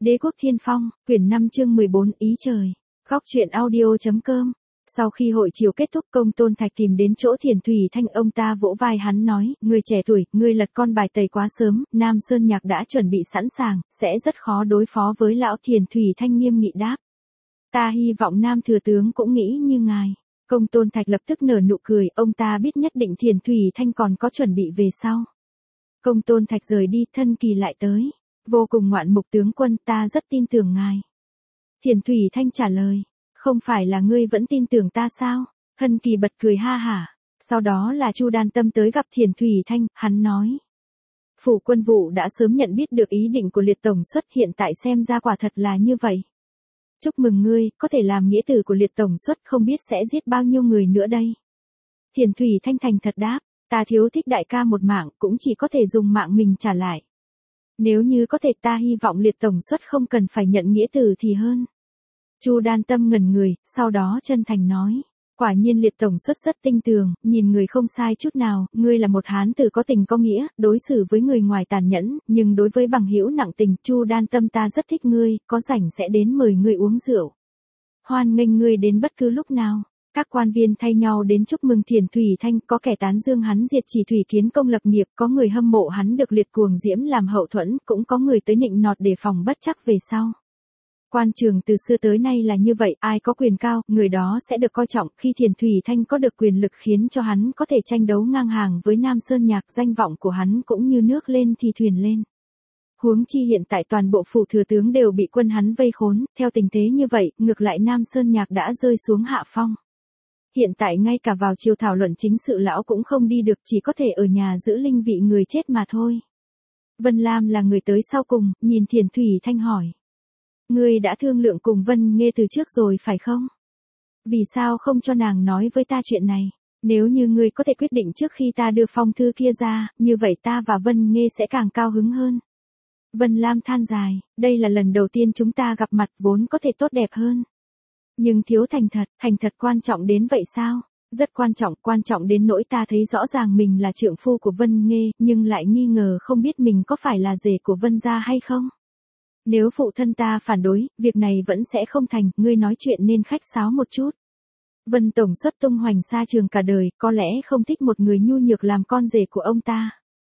Đế quốc Thiên Phong, quyển 5 chương 14 ý trời. Góc truyện audio.com. Sau khi hội chiều kết thúc, Công Tôn Thạch tìm đến chỗ Thiền Thủy Thanh, ông ta vỗ vai hắn nói, người trẻ tuổi, ngươi lật con bài tẩy quá sớm, Nam Sơn Nhạc đã chuẩn bị sẵn sàng, sẽ rất khó đối phó với lão. Thiền Thủy Thanh nghiêm nghị đáp. Ta hy vọng Nam Thừa Tướng cũng nghĩ như ngài. Công Tôn Thạch lập tức nở nụ cười, ông ta biết nhất định Thiền Thủy Thanh còn có chuẩn bị về sau. Công Tôn Thạch rời đi, Thân Kỳ lại tới. Vô cùng ngoạn mục tướng quân, ta rất tin tưởng ngài. Thiền Thủy Thanh trả lời, không phải là ngươi vẫn tin tưởng ta sao? Thân Kỳ bật cười ha hả. Sau đó là Chu Đan Tâm tới gặp Thiền Thủy Thanh, hắn nói. Phủ quân vụ đã sớm nhận biết được ý định của Liệt Tổng Suất, hiện tại xem ra quả thật là như vậy. Chúc mừng ngươi, có thể làm nghĩa tử của Liệt Tổng Suất, không biết sẽ giết bao nhiêu người nữa đây. Thiền Thủy Thanh thành thật đáp, ta thiếu thích đại ca một mạng, cũng chỉ có thể dùng mạng mình trả lại. Nếu như có thể, ta hy vọng Liệt Tổng Suất không cần phải nhận nghĩa tử thì hơn. Chu Đan Tâm ngẩn người, sau đó chân thành nói. Quả nhiên Liệt Tổng Suất rất tinh tường, nhìn người không sai chút nào, ngươi là một hán tử có tình có nghĩa, đối xử với người ngoài tàn nhẫn, nhưng đối với bằng hữu nặng tình. Chu Đan Tâm, ta rất thích ngươi, có rảnh sẽ đến mời ngươi uống rượu. Hoan nghênh ngươi đến bất cứ lúc nào. Các quan viên thay nhau đến chúc mừng Thiền Thủy Thanh, có kẻ tán dương hắn diệt Chỉ Thủy Kiến công lập nghiệp, có người hâm mộ hắn được Liệt Cuồng Diễm làm hậu thuẫn, cũng có người tới nịnh nọt đề phòng bất chắc về sau. Quan trường từ xưa tới nay là như vậy, ai có quyền cao, người đó sẽ được coi trọng. Khi Thiền Thủy Thanh có được quyền lực khiến cho hắn có thể tranh đấu ngang hàng với Nam Sơn Nhạc, danh vọng của hắn cũng như nước lên thì thuyền lên. Huống chi hiện tại toàn bộ phủ thừa tướng đều bị quân hắn vây khốn, theo tình thế như vậy, ngược lại Nam Sơn Nhạc đã rơi xuống hạ phong. Hiện tại ngay cả vào chiều thảo luận chính sự lão cũng không đi được, chỉ có thể ở nhà giữ linh vị người chết mà thôi. Vân Lam là người tới sau cùng, nhìn Thiền Thủy Thanh hỏi. Ngươi đã thương lượng cùng Vân Nghê từ trước rồi phải không? Vì sao không cho nàng nói với ta chuyện này? Nếu như ngươi có thể quyết định trước khi ta đưa phong thư kia ra, như vậy ta và Vân Nghê sẽ càng cao hứng hơn. Vân Lam than dài, đây là lần đầu tiên chúng ta gặp mặt, vốn có thể tốt đẹp hơn. Nhưng thiếu thành thật quan trọng đến vậy sao? Rất quan trọng đến nỗi ta thấy rõ ràng mình là trượng phu của Vân Nghê, nhưng lại nghi ngờ không biết mình có phải là rể của Vân gia hay không. Nếu phụ thân ta phản đối, việc này vẫn sẽ không thành, ngươi nói chuyện nên khách sáo một chút. Vân Tổng Suất tung hoành xa trường cả đời, có lẽ không thích một người nhu nhược làm con rể của ông ta.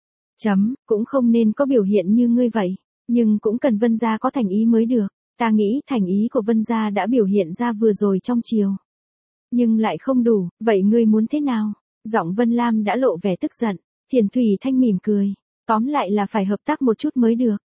Cũng không nên có biểu hiện như ngươi vậy, nhưng cũng cần Vân gia có thành ý mới được. Ta nghĩ thành ý của Vân gia đã biểu hiện ra vừa rồi trong chiều. Nhưng lại không đủ, vậy ngươi muốn thế nào? Giọng Vân Lam đã lộ vẻ tức giận. Thiền Thủy Thanh mỉm cười. Tóm lại là phải hợp tác một chút mới được.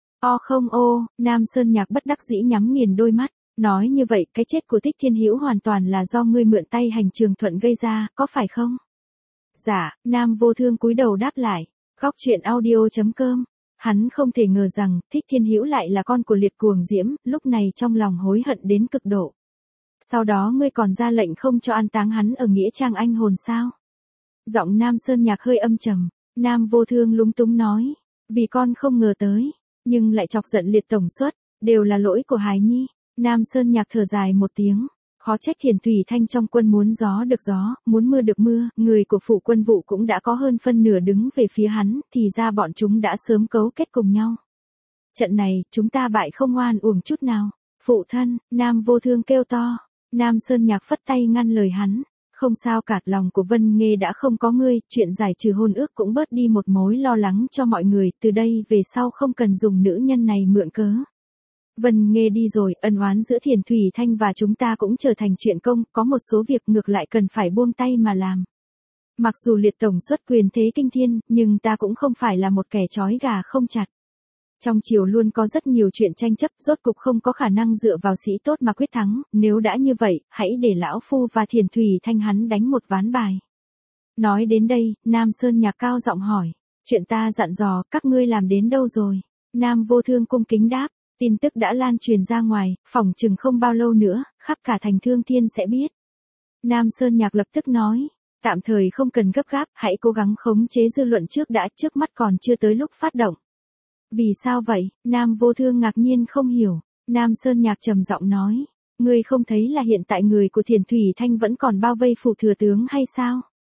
Nam Sơn Nhạc bất đắc dĩ nhắm nghiền đôi mắt. Nói như vậy, cái chết của Thích Thiên Hữu hoàn toàn là do ngươi mượn tay Hành Trường Thuận gây ra, có phải không? Dạ, Nam Vô Thương cúi đầu đáp lại. Góc truyện audio.com. Hắn không thể ngờ rằng, Thích Thiên Hữu lại là con của Liệt Cuồng Diễm, lúc này trong lòng hối hận đến cực độ. Sau đó ngươi còn ra lệnh không cho an táng hắn ở nghĩa trang anh hồn sao? Giọng Nam Sơn Nhạc hơi âm trầm, Nam Vô Thương lúng túng nói, vì con không ngờ tới, nhưng lại chọc giận Liệt Tổng Suất, đều là lỗi của Hải Nhi. Nam Sơn Nhạc thở dài một tiếng. Khó trách Thiền Thủy Thanh trong quân muốn gió được gió, muốn mưa được mưa, người của phủ quân vụ cũng đã có hơn phân nửa đứng về phía hắn, thì ra bọn chúng đã sớm cấu kết cùng nhau. Trận này, chúng ta bại không oan uổng chút nào. Phụ thân, Nam Vô Thương kêu to. Nam Sơn Nhạc phất tay ngăn lời hắn. Không sao cả, lòng của Vân Nghê đã không có ngươi, chuyện giải trừ hôn ước cũng bớt đi một mối lo lắng cho mọi người, từ đây về sau không cần dùng nữ nhân này mượn cớ. Vân Nghê đi rồi, ân oán giữa Thiền Thủy Thanh và chúng ta cũng trở thành chuyện công, có một số việc ngược lại cần phải buông tay mà làm. Mặc dù Liệt Tổng Suất quyền thế kinh thiên, nhưng ta cũng không phải là một kẻ trói gà không chặt. Trong triều luôn có rất nhiều chuyện tranh chấp, rốt cục không có khả năng dựa vào sĩ tốt mà quyết thắng, nếu đã như vậy, hãy để lão phu và Thiền Thủy Thanh hắn đánh một ván bài. Nói đến đây, Nam Sơn Nhạc cao giọng hỏi, chuyện ta dặn dò, các ngươi làm đến đâu rồi? Nam Vô Thương cung kính đáp. Tin tức đã lan truyền ra ngoài, phỏng chừng không bao lâu nữa, khắp cả thành Thương Thiên sẽ biết. Nam Sơn Nhạc lập tức nói, tạm thời không cần gấp gáp, hãy cố gắng khống chế dư luận trước đã, trước mắt còn chưa tới lúc phát động. Vì sao vậy? Nam Vô Thương ngạc nhiên không hiểu. Nam Sơn Nhạc trầm giọng nói, ngươi không thấy là hiện tại người của Thiền Thủy Thanh vẫn còn bao vây phủ thừa tướng hay sao?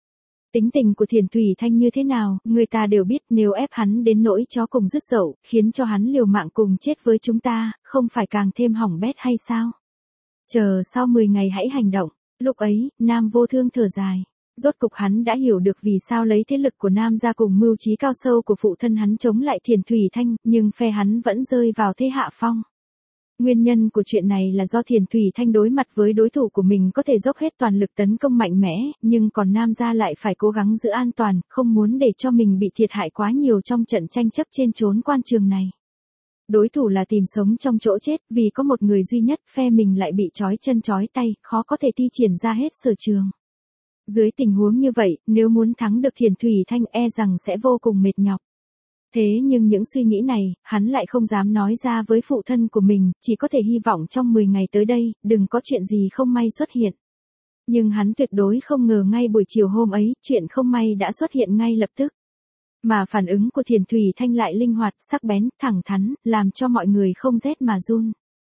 Tính tình của Thiền Thủy Thanh như thế nào, người ta đều biết, nếu ép hắn đến nỗi chó cùng dứt dậu, khiến cho hắn liều mạng cùng chết với chúng ta, không phải càng thêm hỏng bét hay sao? Chờ sau 10 ngày hãy hành động. Lúc ấy, Nam Vô Thương thở dài. Rốt cục hắn đã hiểu được vì sao lấy thế lực của Nam ra cùng mưu trí cao sâu của phụ thân hắn chống lại Thiền Thủy Thanh, nhưng phe hắn vẫn rơi vào thế hạ phong. Nguyên nhân của chuyện này là do Thiền Thủy Thanh đối mặt với đối thủ của mình có thể dốc hết toàn lực tấn công mạnh mẽ, nhưng còn Nam gia lại phải cố gắng giữ an toàn, không muốn để cho mình bị thiệt hại quá nhiều trong trận tranh chấp trên chốn quan trường này. Đối thủ là tìm sống trong chỗ chết, vì có một người duy nhất, phe mình lại bị trói chân trói tay, khó có thể thi triển ra hết sở trường. Dưới tình huống như vậy, nếu muốn thắng được Thiền Thủy Thanh e rằng sẽ vô cùng mệt nhọc. Thế nhưng những suy nghĩ này, hắn lại không dám nói ra với phụ thân của mình, chỉ có thể hy vọng trong 10 ngày tới đây, đừng có chuyện gì không may xuất hiện. Nhưng hắn tuyệt đối không ngờ ngay buổi chiều hôm ấy, chuyện không may đã xuất hiện ngay lập tức. Mà phản ứng của Thiền Thủy Thanh lại linh hoạt, sắc bén, thẳng thắn, làm cho mọi người không rét mà run.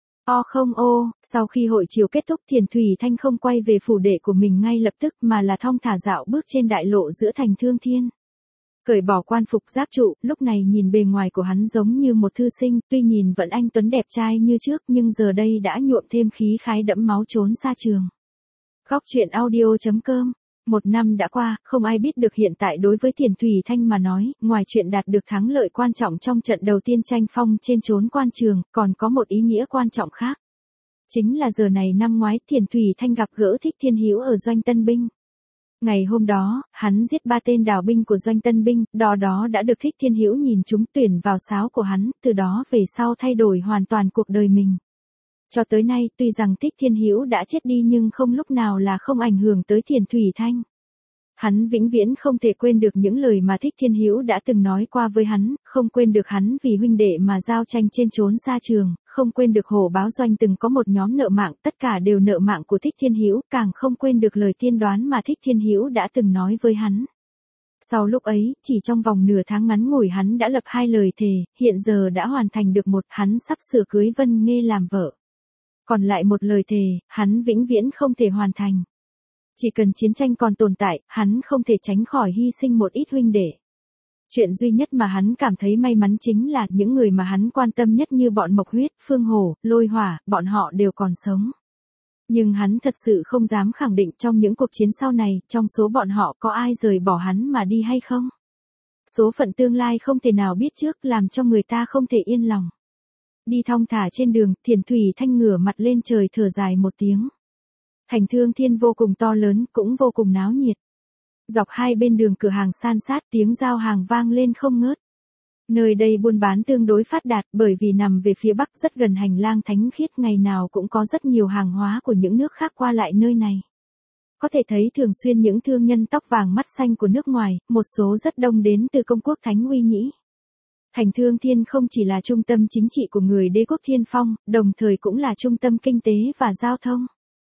Sau khi hội chiều kết thúc Thiền Thủy Thanh không quay về phủ đệ của mình ngay lập tức mà là thong thả dạo bước trên đại lộ giữa thành Thương Thiên. Cởi bỏ quan phục giáp trụ, lúc này nhìn bề ngoài của hắn giống như một thư sinh, tuy nhìn vẫn anh tuấn đẹp trai như trước nhưng giờ đây đã nhuộm thêm khí khái đẫm máu trốn xa trường. Góc truyện audio.com. Một năm đã qua, không ai biết được hiện tại đối với Thiền Thủy Thanh mà nói, ngoài chuyện đạt được thắng lợi quan trọng trong trận đầu tiên tranh phong trên chốn quan trường, còn có một ý nghĩa quan trọng khác. Chính là giờ này năm ngoái Thiền Thủy Thanh gặp gỡ Thích Thiên Hữu ở doanh Tân Binh. Ngày hôm đó, hắn giết 3 tên đào binh của doanh Tân Binh, đó đã được Thích Thiên Hữu nhìn chúng tuyển vào sáo của hắn, từ đó về sau thay đổi hoàn toàn cuộc đời mình. Cho tới nay, tuy rằng Thích Thiên Hữu đã chết đi nhưng không lúc nào là không ảnh hưởng tới Thiền Thủy Thanh. Hắn vĩnh viễn không thể quên được những lời mà Thích Thiên Hữu đã từng nói qua với hắn, không quên được hắn vì huynh đệ mà giao tranh trên chốn xa trường, không quên được Hổ Báo Doanh từng có một nhóm nợ mạng, tất cả đều nợ mạng của Thích Thiên Hữu, càng không quên được lời tiên đoán mà Thích Thiên Hữu đã từng nói với hắn. Sau lúc ấy, chỉ trong vòng nửa tháng ngắn ngủi hắn đã lập 2 lời thề, hiện giờ đã hoàn thành được một, hắn sắp sửa cưới Vân Nghê làm vợ. Còn lại một lời thề, hắn vĩnh viễn không thể hoàn thành. Chỉ cần chiến tranh còn tồn tại, hắn không thể tránh khỏi hy sinh một ít huynh đệ. Chuyện duy nhất mà hắn cảm thấy may mắn chính là những người mà hắn quan tâm nhất như bọn Mộc Huyết, Phương Hổ, Lôi Hỏa, bọn họ đều còn sống. Nhưng hắn thật sự không dám khẳng định trong những cuộc chiến sau này, trong số bọn họ có ai rời bỏ hắn mà đi hay không. Số phận tương lai không thể nào biết trước, làm cho người ta không thể yên lòng. Đi thong thả trên đường, Thiền Thủy Thanh ngửa mặt lên trời thở dài một tiếng. Thành Thương Thiên vô cùng to lớn, cũng vô cùng náo nhiệt. Dọc hai bên đường cửa hàng san sát, tiếng giao hàng vang lên không ngớt. Nơi đây buôn bán tương đối phát đạt bởi vì nằm về phía bắc rất gần hành lang thánh khiết, ngày nào cũng có rất nhiều hàng hóa của những nước khác qua lại nơi này. Có thể thấy thường xuyên những thương nhân tóc vàng mắt xanh của nước ngoài, một số rất đông đến từ công quốc Thánh Uy Nhĩ. Thành Thương Thiên không chỉ là trung tâm chính trị của người đế quốc Thiên Phong, đồng thời cũng là trung tâm kinh tế và giao thông.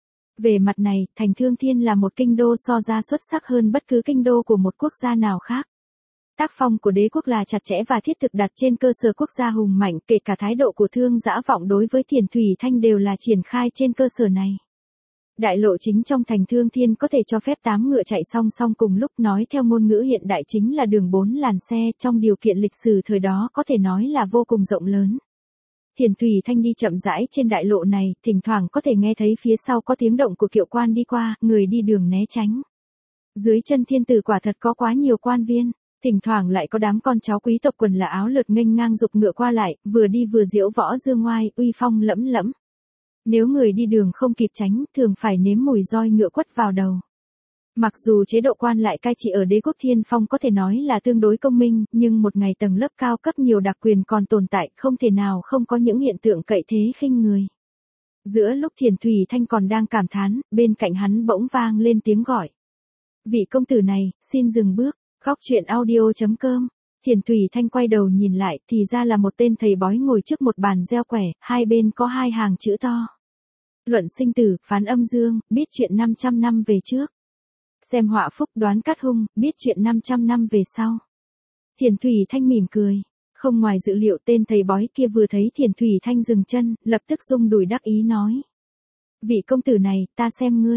Về mặt này, Thành Thương Thiên là một kinh đô so ra xuất sắc hơn bất cứ kinh đô của một quốc gia nào khác. Tác phong của đế quốc là chặt chẽ và thiết thực đặt trên cơ sở quốc gia hùng mạnh, kể cả thái độ của Thương Dã Vọng đối với Thiền Thủy Thanh đều là triển khai trên cơ sở này. Đại lộ chính trong Thành Thương Thiên có thể cho phép 8 ngựa chạy song song cùng lúc, nói theo ngôn ngữ hiện đại chính là đường 4 làn xe, trong điều kiện lịch sử thời đó có thể nói là vô cùng rộng lớn. Thiền Thủy Thanh đi chậm rãi trên đại lộ này, thỉnh thoảng có thể nghe thấy phía sau có tiếng động của kiệu quan đi qua, người đi đường né tránh. Dưới chân thiên tử quả thật có quá nhiều quan viên, thỉnh thoảng lại có đám con cháu quý tộc quần là áo lượt nghênh ngang dục ngựa qua lại, vừa đi vừa diễu võ dương ngoai, uy phong lẫm lẫm. Nếu người đi đường không kịp tránh, thường phải nếm mùi roi ngựa quất vào đầu. Mặc dù chế độ quan lại cai trị ở đế quốc Thiên Phong có thể nói là tương đối công minh, nhưng một ngày tầng lớp cao cấp nhiều đặc quyền còn tồn tại, không thể nào không có những hiện tượng cậy thế khinh người. Giữa lúc Thiền Thủy Thanh còn đang cảm thán, bên cạnh hắn bỗng vang lên tiếng gọi. Vị công tử này, xin dừng bước. Góc truyện audio.com. Thiền Thủy Thanh quay đầu nhìn lại, thì ra là một tên thầy bói ngồi trước một bàn gieo quẻ, hai bên có 2 hàng chữ to. Luận sinh tử, phán âm dương, biết chuyện 500 năm về trước. Xem họa phúc, đoán cát hung, biết chuyện 500 năm về sau. Thiền Thủy Thanh mỉm cười. Không ngoài dự liệu, tên thầy bói kia vừa thấy Thiền Thủy Thanh dừng chân, lập tức rung đùi đắc ý nói. Vị công tử này, ta xem ngươi.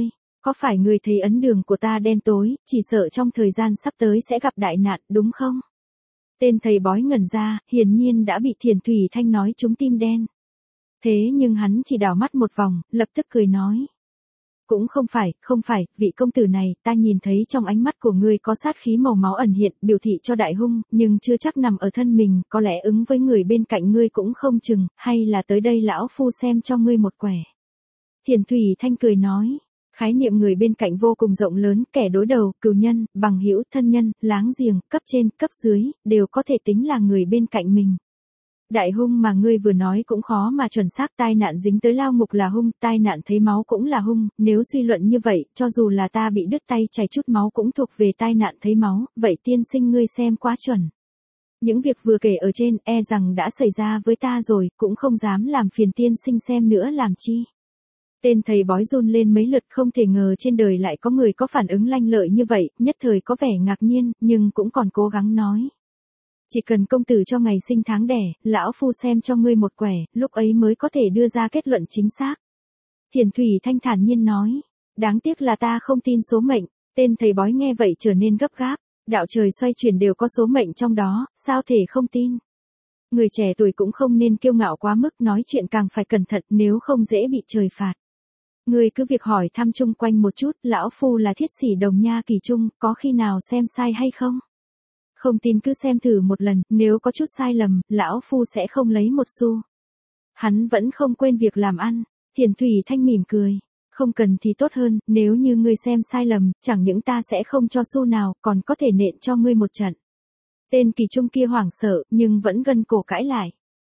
Có phải ngươi thấy ấn đường của ta đen tối, chỉ sợ trong thời gian sắp tới sẽ gặp đại nạn, đúng không? Tên thầy bói ngẩn ra, hiển nhiên đã bị Thiền Thủy Thanh nói trúng tim đen. Thế nhưng hắn chỉ đảo mắt một vòng, lập tức cười nói. Cũng không phải, vị công tử này, ta nhìn thấy trong ánh mắt của ngươi có sát khí màu máu ẩn hiện, biểu thị cho đại hung, nhưng chưa chắc nằm ở thân mình, có lẽ ứng với người bên cạnh ngươi cũng không chừng, hay là tới đây lão phu xem cho ngươi một quẻ. Thiền Thủy Thanh cười nói. Khái niệm người bên cạnh vô cùng rộng lớn, kẻ đối đầu, cừu nhân, bằng hữu, thân nhân, láng giềng, cấp trên, cấp dưới, đều có thể tính là người bên cạnh mình. Đại hung mà ngươi vừa nói cũng khó mà chuẩn xác, tai nạn dính tới lao ngục là hung, tai nạn thấy máu cũng là hung, nếu suy luận như vậy, cho dù là ta bị đứt tay chảy chút máu cũng thuộc về tai nạn thấy máu, vậy tiên sinh ngươi xem quá chuẩn. Những việc vừa kể ở trên e rằng đã xảy ra với ta rồi, cũng không dám làm phiền tiên sinh xem nữa làm chi. Tên thầy bói run lên mấy lượt, không thể ngờ trên đời lại có người có phản ứng lanh lợi như vậy, nhất thời có vẻ ngạc nhiên, nhưng cũng còn cố gắng nói. Chỉ cần công tử cho ngày sinh tháng đẻ, lão phu xem cho ngươi một quẻ, lúc ấy mới có thể đưa ra kết luận chính xác. Thiền Thủy Thanh thản nhiên nói, đáng tiếc là ta không tin số mệnh. Tên thầy bói nghe vậy trở nên gấp gáp, đạo trời xoay chuyển đều có số mệnh trong đó, sao thể không tin. Người trẻ tuổi cũng không nên kiêu ngạo quá mức, nói chuyện càng phải cẩn thận, nếu không dễ bị trời phạt. Ngươi cứ việc hỏi thăm chung quanh một chút, lão phu là thiết sĩ Đồng Nha Kỳ Trung, có khi nào xem sai hay không? Không tin cứ xem thử một lần, nếu có chút sai lầm, lão phu sẽ không lấy một xu. Hắn vẫn không quên việc làm ăn. Thiền Thủy Thanh mỉm cười. Không cần thì tốt hơn, nếu như ngươi xem sai lầm, chẳng những ta sẽ không cho xu nào, còn có thể nện cho ngươi một trận. Tên Kỳ Trung kia hoảng sợ, nhưng vẫn gân cổ cãi lại.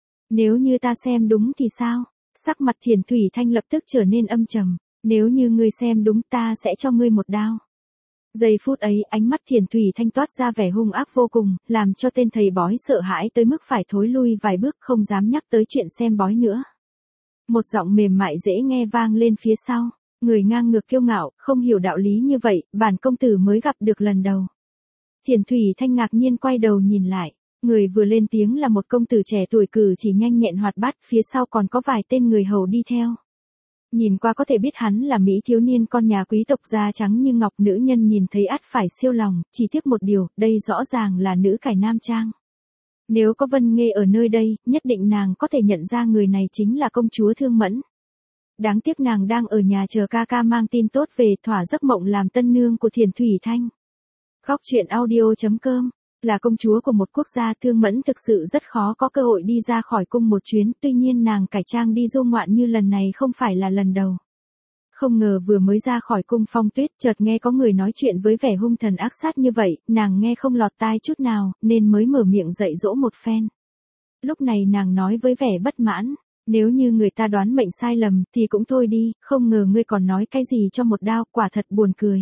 Nếu như ta xem đúng thì sao? Sắc mặt Thiền Thủy Thanh lập tức trở nên âm trầm. Nếu như ngươi xem đúng ta sẽ cho ngươi một đao. Giây phút ấy, ánh mắt Thiền Thủy Thanh toát ra vẻ hung ác vô cùng, làm cho tên thầy bói sợ hãi tới mức phải thối lui vài bước, không dám nhắc tới chuyện xem bói nữa. Một giọng mềm mại dễ nghe vang lên phía sau. Người ngang ngược kiêu ngạo, không hiểu đạo lý như vậy, bản công tử mới gặp được lần đầu. Thiền Thủy Thanh ngạc nhiên quay đầu nhìn lại. Người vừa lên tiếng là một công tử trẻ tuổi cử chỉ nhanh nhẹn hoạt bát, phía sau còn có vài tên người hầu đi theo. Nhìn qua có thể biết hắn là Mỹ thiếu niên con nhà quý tộc da trắng như ngọc, nữ nhân nhìn thấy ắt phải siêu lòng, chỉ tiếc một điều, đây rõ ràng là nữ cải nam trang. Nếu có Vân Nghê ở nơi đây, nhất định nàng có thể nhận ra người này chính là công chúa Thương Mẫn. Đáng tiếc nàng đang ở nhà chờ ca ca mang tin tốt về, thỏa giấc mộng làm tân nương của Thiền Thủy Thanh. Góc truyện audio.com. Là công chúa của một quốc gia, Thương Mẫn thực sự rất khó có cơ hội đi ra khỏi cung một chuyến, tuy nhiên nàng cải trang đi du ngoạn như lần này không phải là lần đầu. Không ngờ vừa mới ra khỏi cung Phong Tuyết, chợt nghe có người nói chuyện với vẻ hung thần ác sát như vậy, nàng nghe không lọt tai chút nào, nên mới mở miệng dạy dỗ một phen. Lúc này nàng nói với vẻ bất mãn, nếu như người ta đoán mệnh sai lầm, thì cũng thôi đi, không ngờ ngươi còn nói cái gì cho một đao, quả thật buồn cười.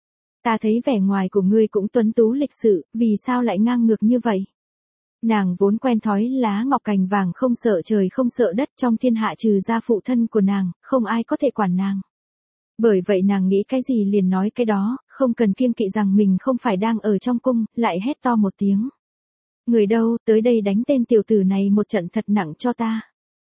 Ta thấy vẻ ngoài của ngươi cũng tuấn tú lịch sự, vì sao lại ngang ngược như vậy? Nàng vốn quen thói lá ngọc cành vàng, không sợ trời không sợ đất, trong thiên hạ trừ ra phụ thân của nàng, không ai có thể quản nàng. Bởi vậy nàng nghĩ cái gì liền nói cái đó, không cần kiêng kỵ rằng mình không phải đang ở trong cung, lại hét to một tiếng. Người đâu, tới đây đánh tên tiểu tử này một trận thật nặng cho ta.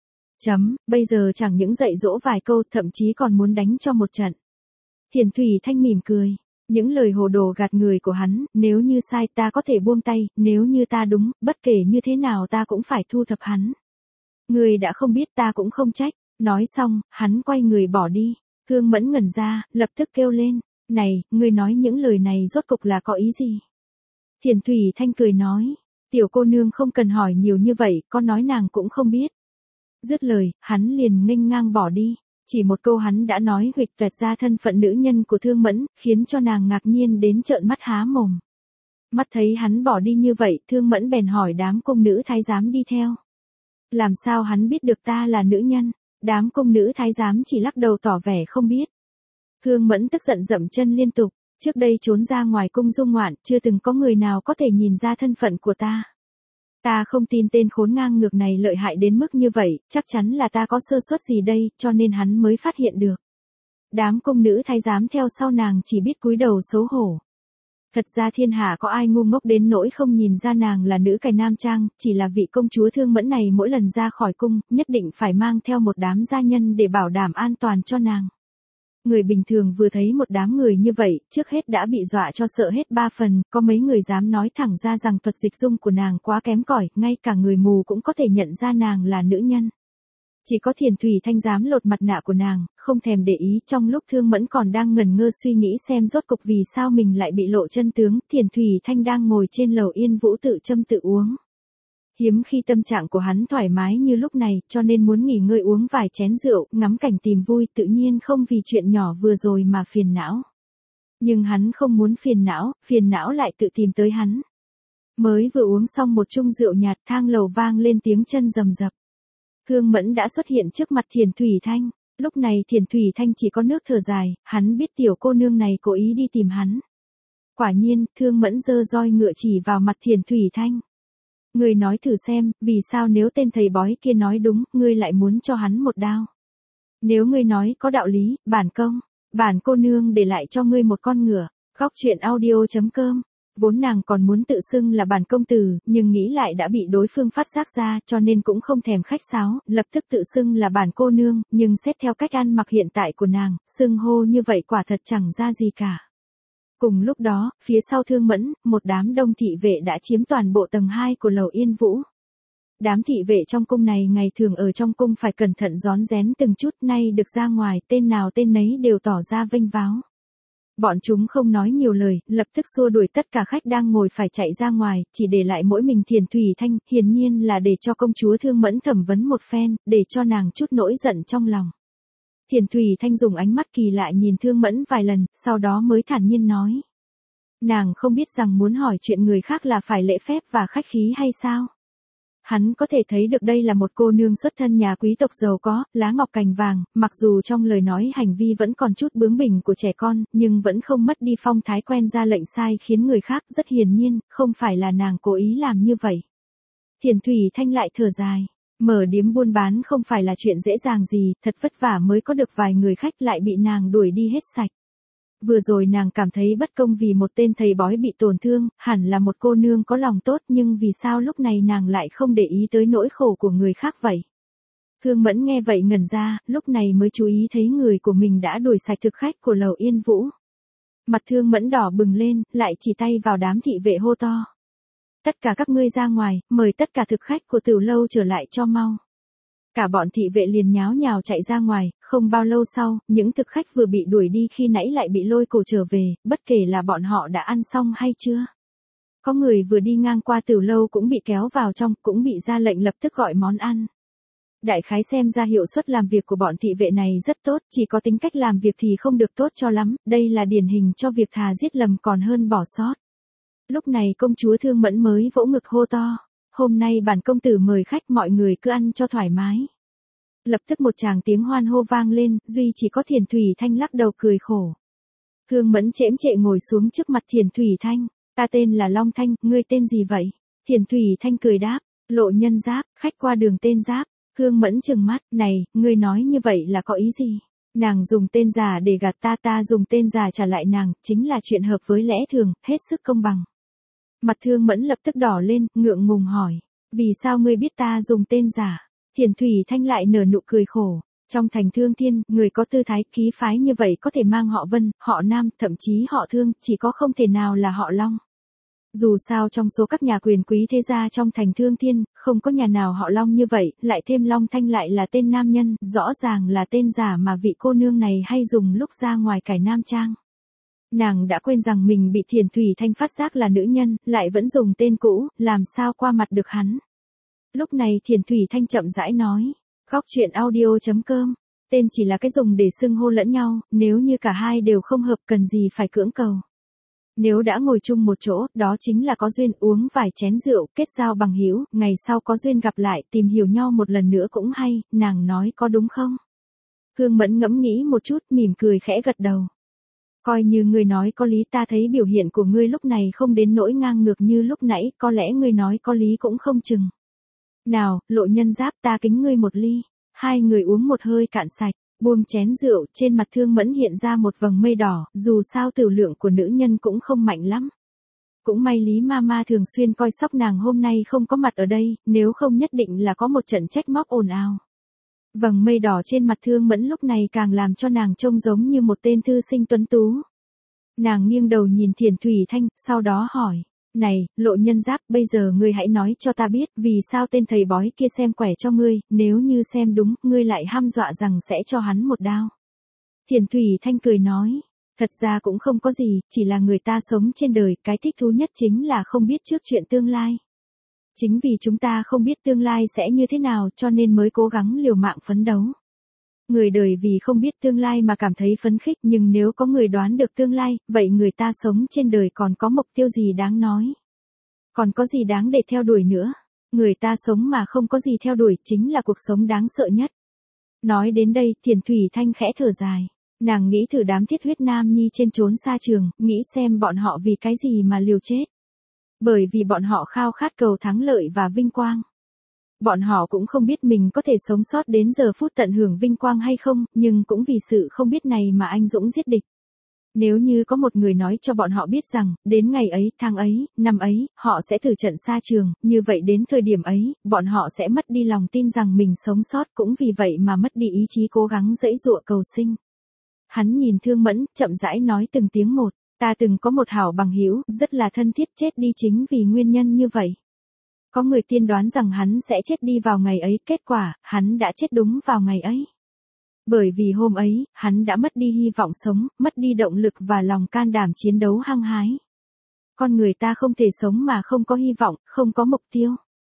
Bây giờ chẳng những dạy dỗ vài câu, thậm chí còn muốn đánh cho một trận. Thiền Thủy Thanh mỉm cười. Những lời hồ đồ gạt người của hắn, nếu như sai ta có thể buông tay, nếu như ta đúng, bất kể như thế nào ta cũng phải thu thập hắn. Người đã không biết ta cũng không trách. Nói xong, hắn quay người bỏ đi. Thương Mẫn ngẩn ra, lập tức kêu lên. Này, ngươi nói những lời này rốt cục là có ý gì? Thiền Thủy Thanh cười nói. Tiểu cô nương không cần hỏi nhiều như vậy, con nói nàng cũng không biết. Dứt lời, hắn liền nghênh ngang bỏ đi. Chỉ một câu hắn đã nói huỵch toẹt ra thân phận nữ nhân của Thương Mẫn, khiến cho nàng ngạc nhiên đến trợn mắt há mồm. Mắt thấy hắn bỏ đi như vậy, Thương Mẫn bèn hỏi đám cung nữ thái giám đi theo. Làm sao hắn biết được ta là nữ nhân? Đám cung nữ thái giám chỉ lắc đầu tỏ vẻ không biết. Thương Mẫn tức giận dậm chân liên tục. Trước đây trốn ra ngoài cung du ngoạn, chưa từng có người nào có thể nhìn ra thân phận của ta. Ta không tin tên khốn ngang ngược này lợi hại đến mức như vậy, chắc chắn là ta có sơ suất gì đây, cho nên hắn mới phát hiện được. Đám cung nữ thái giám theo sau nàng chỉ biết cúi đầu xấu hổ. Thật ra thiên hạ có ai ngu ngốc đến nỗi không nhìn ra nàng là nữ cải nam trang, chỉ là vị công chúa Thương Mẫn này mỗi lần ra khỏi cung, nhất định phải mang theo một đám gia nhân để bảo đảm an toàn cho nàng. Người bình thường vừa thấy một đám người như vậy, trước hết đã bị dọa cho sợ hết 3 phần, có mấy người dám nói thẳng ra rằng thuật dịch dung của nàng quá kém cỏi, ngay cả người mù cũng có thể nhận ra nàng là nữ nhân. Chỉ có Thiền Thủy Thanh dám lột mặt nạ của nàng, không thèm để ý. Trong lúc Thương Mẫn còn đang ngẩn ngơ suy nghĩ xem rốt cục vì sao mình lại bị lộ chân tướng, Thiền Thủy Thanh đang ngồi trên lầu Yên Vũ tự châm tự uống. Hiếm khi tâm trạng của hắn thoải mái như lúc này, cho nên muốn nghỉ ngơi uống vài chén rượu, ngắm cảnh tìm vui, tự nhiên không vì chuyện nhỏ vừa rồi mà phiền não. Nhưng hắn không muốn phiền não lại tự tìm tới hắn. Mới vừa uống xong một chung rượu nhạt, thang lầu vang lên tiếng chân rầm rập. Thương Mẫn đã xuất hiện trước mặt Thiền Thủy Thanh. Lúc này Thiền Thủy Thanh chỉ có nước thở dài, hắn biết tiểu cô nương này cố ý đi tìm hắn. Quả nhiên, Thương Mẫn giơ roi ngựa chỉ vào mặt Thiền Thủy Thanh. Ngươi nói thử xem, vì sao nếu tên thầy bói kia nói đúng, ngươi lại muốn cho hắn một đao? Nếu ngươi nói có đạo lý, bản cô nương để lại cho ngươi một con ngựa. Góc truyện audio.com. Vốn nàng còn muốn tự xưng là bản công tử, nhưng nghĩ lại đã bị đối phương phát giác ra, cho nên cũng không thèm khách sáo, lập tức tự xưng là bản cô nương, nhưng xét theo cách ăn mặc hiện tại của nàng, xưng hô như vậy quả thật chẳng ra gì cả. Cùng lúc đó, phía sau Thương Mẫn, một đám đông thị vệ đã chiếm toàn bộ tầng 2 của lầu Yên Vũ. Đám thị vệ trong cung này ngày thường ở trong cung phải cẩn thận rón rén từng chút, nay được ra ngoài, tên nào tên nấy đều tỏ ra vênh váo. Bọn chúng không nói nhiều lời, lập tức xua đuổi tất cả khách đang ngồi phải chạy ra ngoài, chỉ để lại mỗi mình Thiền Thủy Thanh, hiển nhiên là để cho công chúa Thương Mẫn thẩm vấn một phen, để cho nàng chút nỗi giận trong lòng. Thiền Thủy Thanh dùng ánh mắt kỳ lạ nhìn Thương Mẫn vài lần, sau đó mới thản nhiên nói. Nàng không biết rằng muốn hỏi chuyện người khác là phải lễ phép và khách khí hay sao? Hắn có thể thấy được đây là một cô nương xuất thân nhà quý tộc giàu có, lá ngọc cành vàng, mặc dù trong lời nói hành vi vẫn còn chút bướng bỉnh của trẻ con, nhưng vẫn không mất đi phong thái quen ra lệnh sai khiến người khác, rất hiển nhiên, không phải là nàng cố ý làm như vậy. Thiền Thủy Thanh lại thở dài. Mở điếm buôn bán không phải là chuyện dễ dàng gì, thật vất vả mới có được vài người khách lại bị nàng đuổi đi hết sạch. Vừa rồi nàng cảm thấy bất công vì một tên thầy bói bị tổn thương, hẳn là một cô nương có lòng tốt, nhưng vì sao lúc này nàng lại không để ý tới nỗi khổ của người khác vậy? Thương Mẫn nghe vậy ngẩn ra, lúc này mới chú ý thấy người của mình đã đuổi sạch thực khách của lầu Yên Vũ. Mặt Thương Mẫn đỏ bừng lên, lại chỉ tay vào đám thị vệ hô to. Tất cả các ngươi ra ngoài, mời tất cả thực khách của Tiểu lâu trở lại cho mau. Cả bọn thị vệ liền nháo nhào chạy ra ngoài, không bao lâu sau, những thực khách vừa bị đuổi đi khi nãy lại bị lôi cổ trở về, bất kể là bọn họ đã ăn xong hay chưa. Có người vừa đi ngang qua Tiểu lâu cũng bị kéo vào trong, cũng bị ra lệnh lập tức gọi món ăn. Đại khái xem ra hiệu suất làm việc của bọn thị vệ này rất tốt, chỉ có tính cách làm việc thì không được tốt cho lắm, đây là điển hình cho việc thà giết lầm còn hơn bỏ sót. Lúc này công chúa Thương Mẫn mới vỗ ngực hô to. Hôm nay bản công tử mời khách, mọi người cứ ăn cho thoải mái. Lập tức một tràng tiếng hoan hô vang lên, duy chỉ có Thiền Thủy Thanh lắc đầu cười khổ. Thương Mẫn chễm chệ ngồi xuống trước mặt Thiền Thủy Thanh. Ta tên là Long Thanh, ngươi tên gì vậy? Thiền Thủy Thanh cười đáp. Lộ Nhân Giáp, khách qua đường tên Giáp. Thương Mẫn trừng mắt, này, ngươi nói như vậy là có ý gì? Nàng dùng tên giả để gạt ta, ta dùng tên giả trả lại nàng, chính là chuyện hợp với lẽ thường, hết sức công bằng. Mặt Thương Mẫn lập tức đỏ lên, ngượng ngùng hỏi. Vì sao ngươi biết ta dùng tên giả? Thiền Thủy Thanh lại nở nụ cười khổ. Trong thành Thương Thiên, người có tư thái khí phái như vậy có thể mang họ Vân, họ Nam, thậm chí họ Thương, chỉ có không thể nào là họ Long. Dù sao trong số các nhà quyền quý thế gia trong thành Thương Thiên, không có nhà nào họ Long như vậy, lại thêm Long Thanh lại là tên nam nhân, rõ ràng là tên giả mà vị cô nương này hay dùng lúc ra ngoài cải nam trang. Nàng đã quên rằng mình bị Thiền Thủy Thanh phát giác là nữ nhân, lại vẫn dùng tên cũ, làm sao qua mặt được hắn. Lúc này Thiền Thủy Thanh chậm rãi nói, góc truyện audio.com, tên chỉ là cái dùng để xưng hô lẫn nhau, nếu như cả hai đều không hợp cần gì phải cưỡng cầu. Nếu đã ngồi chung một chỗ, đó chính là có duyên, uống vài chén rượu, kết giao bằng hữu, ngày sau có duyên gặp lại, tìm hiểu nhau một lần nữa cũng hay, nàng nói có đúng không? Thương Mẫn ngẫm nghĩ một chút, mỉm cười khẽ gật đầu. Coi như ngươi nói có lý, ta thấy biểu hiện của ngươi lúc này không đến nỗi ngang ngược như lúc nãy, có lẽ ngươi nói có lý cũng không chừng. Nào, Lộ Nhân Giáp, ta kính ngươi một ly. Hai người uống một hơi cạn sạch, buông chén rượu, trên mặt Thương Mẫn hiện ra một vầng mây đỏ, dù sao tửu lượng của nữ nhân cũng không mạnh lắm. Cũng may Lý Mama thường xuyên coi sóc nàng hôm nay không có mặt ở đây, nếu không nhất định là có một trận trách móc ồn ào. Vầng mây đỏ trên mặt Thương Mẫn lúc này càng làm cho nàng trông giống như một tên thư sinh tuấn tú. Nàng nghiêng đầu nhìn Thiền Thủy Thanh, sau đó hỏi. Này, Lộ Nhân Giáp, bây giờ ngươi hãy nói cho ta biết, vì sao tên thầy bói kia xem quẻ cho ngươi, nếu như xem đúng, ngươi lại hăm dọa rằng sẽ cho hắn một đao. Thiền Thủy Thanh cười nói. Thật ra cũng không có gì, chỉ là người ta sống trên đời, cái thích thú nhất chính là không biết trước chuyện tương lai. Chính vì chúng ta không biết tương lai sẽ như thế nào cho nên mới cố gắng liều mạng phấn đấu. Người đời vì không biết tương lai mà cảm thấy phấn khích, nhưng nếu có người đoán được tương lai, vậy người ta sống trên đời còn có mục tiêu gì đáng nói? Còn có gì đáng để theo đuổi nữa? Người ta sống mà không có gì theo đuổi chính là cuộc sống đáng sợ nhất. Nói đến đây, Thiền Thủy Thanh khẽ thở dài. Nàng nghĩ thử đám thiết huyết nam nhi trên chốn xa trường, nghĩ xem bọn họ vì cái gì mà liều chết. Bởi vì bọn họ khao khát cầu thắng lợi và vinh quang. Bọn họ cũng không biết mình có thể sống sót đến giờ phút tận hưởng vinh quang hay không, nhưng cũng vì sự không biết này mà anh dũng giết địch. Nếu như có một người nói cho bọn họ biết rằng, đến ngày ấy, tháng ấy, năm ấy, họ sẽ thử trận xa trường, như vậy đến thời điểm ấy, bọn họ sẽ mất đi lòng tin rằng mình sống sót, cũng vì vậy mà mất đi ý chí cố gắng giãy giụa cầu sinh. Hắn nhìn Thương Mẫn, chậm rãi nói từng tiếng một. Ta từng có một hảo bằng hữu, rất là thân thiết, chết đi chính vì nguyên nhân như vậy. Có người tiên đoán rằng hắn sẽ chết đi vào ngày ấy, kết quả, hắn đã chết đúng vào ngày ấy. Bởi vì hôm ấy, hắn đã mất đi hy vọng sống, mất đi động lực và lòng can đảm chiến đấu hăng hái. Con người ta không thể sống mà không có hy vọng, không có mục tiêu.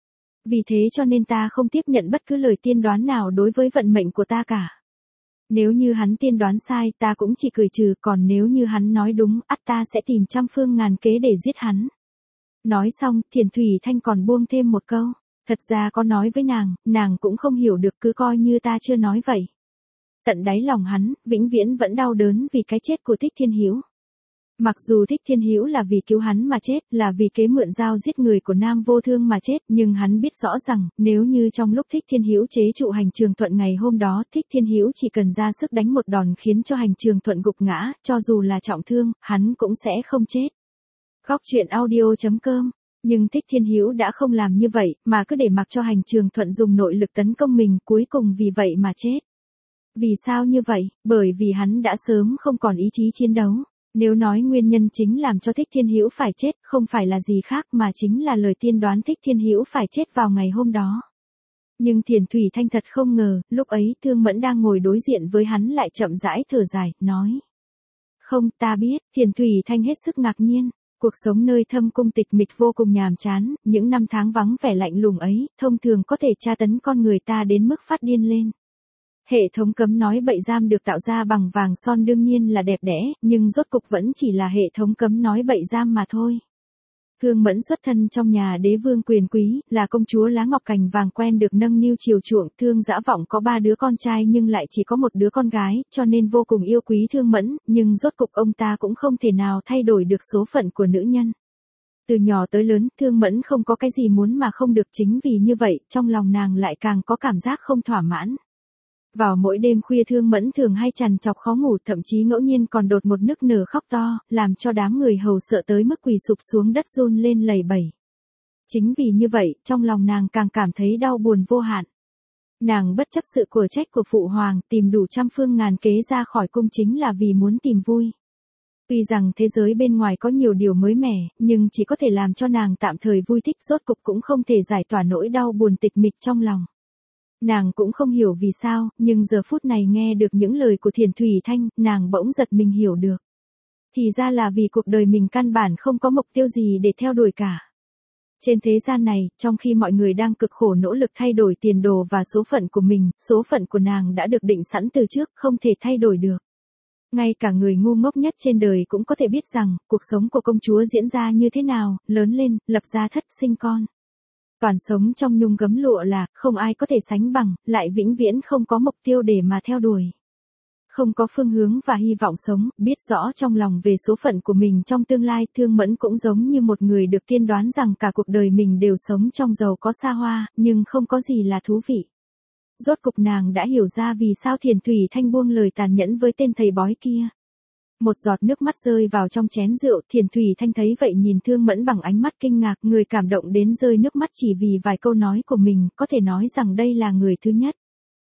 Vì thế cho nên ta không tiếp nhận bất cứ lời tiên đoán nào đối với vận mệnh của ta cả. Nếu như hắn tiên đoán sai, ta cũng chỉ cười trừ, còn nếu như hắn nói đúng, ắt ta sẽ tìm trăm phương ngàn kế để giết hắn. Nói xong, Thiền Thủy Thanh còn buông thêm một câu. Thật ra có nói với nàng cũng không hiểu được, cứ coi như ta chưa nói vậy. Tận đáy lòng hắn, vĩnh viễn vẫn đau đớn vì cái chết của Thích Thiên Hữu. Mặc dù Thích Thiên Hữu là vì cứu hắn mà chết, là vì kế mượn dao giết người của Nam Vô Thương mà chết, nhưng hắn biết rõ rằng, nếu như trong lúc Thích Thiên Hữu chế trụ Hành Trường Thuận ngày hôm đó, Thích Thiên Hữu chỉ cần ra sức đánh một đòn khiến cho Hành Trường Thuận gục ngã, cho dù là trọng thương, hắn cũng sẽ không chết. Góc truyện audio.com. Nhưng Thích Thiên Hữu đã không làm như vậy, mà cứ để mặc cho Hành Trường Thuận dùng nội lực tấn công mình, cuối cùng vì vậy mà chết. Vì sao như vậy? Bởi vì hắn đã sớm không còn ý chí chiến đấu. Nếu nói nguyên nhân chính làm cho Thích Thiên Hữu phải chết, không phải là gì khác mà chính là lời tiên đoán Thích Thiên Hữu phải chết vào ngày hôm đó. Nhưng Thiền Thủy Thanh thật không ngờ, lúc ấy Thương Mẫn đang ngồi đối diện với hắn lại chậm rãi thở dài, nói. Không, ta biết. Thiền Thủy Thanh hết sức ngạc nhiên. Cuộc sống nơi thâm cung tịch mịch vô cùng nhàm chán, những năm tháng vắng vẻ lạnh lùng ấy, thông thường có thể tra tấn con người ta đến mức phát điên lên. Hệ thống cấm nói bậy giam được tạo ra bằng vàng son đương nhiên là đẹp đẽ, nhưng rốt cục vẫn chỉ là hệ thống cấm nói bậy giam mà thôi. Thương Mẫn xuất thân trong nhà đế vương quyền quý, là công chúa lá ngọc cành vàng quen được nâng niu chiều chuộng. Thương Dã Vọng có 3 đứa con trai nhưng lại chỉ có một đứa con gái, cho nên vô cùng yêu quý Thương Mẫn, nhưng rốt cục ông ta cũng không thể nào thay đổi được số phận của nữ nhân. Từ nhỏ tới lớn, Thương Mẫn không có cái gì muốn mà không được, chính vì như vậy, trong lòng nàng lại càng có cảm giác không thỏa mãn. Vào mỗi đêm khuya Thương Mẫn thường hay trằn trọc khó ngủ, thậm chí ngẫu nhiên còn đột một nức nở khóc to, làm cho đám người hầu sợ tới mức quỳ sụp xuống đất run lên lẩy bẩy. Chính vì như vậy, trong lòng nàng càng cảm thấy đau buồn vô hạn. Nàng bất chấp sự của trách của phụ hoàng, tìm đủ trăm phương ngàn kế ra khỏi cung chính là vì muốn tìm vui. Tuy rằng thế giới bên ngoài có nhiều điều mới mẻ, nhưng chỉ có thể làm cho nàng tạm thời vui thích, rốt cục cũng không thể giải tỏa nỗi đau buồn tịch mịch trong lòng. Nàng cũng không hiểu vì sao, nhưng giờ phút này nghe được những lời của Thiền Thủy Thanh, nàng bỗng giật mình hiểu được. Thì ra là vì cuộc đời mình căn bản không có mục tiêu gì để theo đuổi cả. Trên thế gian này, trong khi mọi người đang cực khổ nỗ lực thay đổi tiền đồ và số phận của mình, số phận của nàng đã được định sẵn từ trước, không thể thay đổi được. Ngay cả người ngu ngốc nhất trên đời cũng có thể biết rằng, cuộc sống của công chúa diễn ra như thế nào, lớn lên, lập gia thất, sinh con. Toàn sống trong nhung gấm lụa là, không ai có thể sánh bằng, lại vĩnh viễn không có mục tiêu để mà theo đuổi. Không có phương hướng và hy vọng sống, biết rõ trong lòng về số phận của mình trong tương lai. Thương Mẫn cũng giống như một người được tiên đoán rằng cả cuộc đời mình đều sống trong giàu có xa hoa, nhưng không có gì là thú vị. Rốt cục nàng đã hiểu ra vì sao Thiền Thủy Thanh buông lời tàn nhẫn với tên thầy bói kia. Một giọt nước mắt rơi vào trong chén rượu, Thiền Thủy Thanh thấy vậy nhìn Thương Mẫn bằng ánh mắt kinh ngạc, người cảm động đến rơi nước mắt chỉ vì vài câu nói của mình, có thể nói rằng đây là người thứ nhất.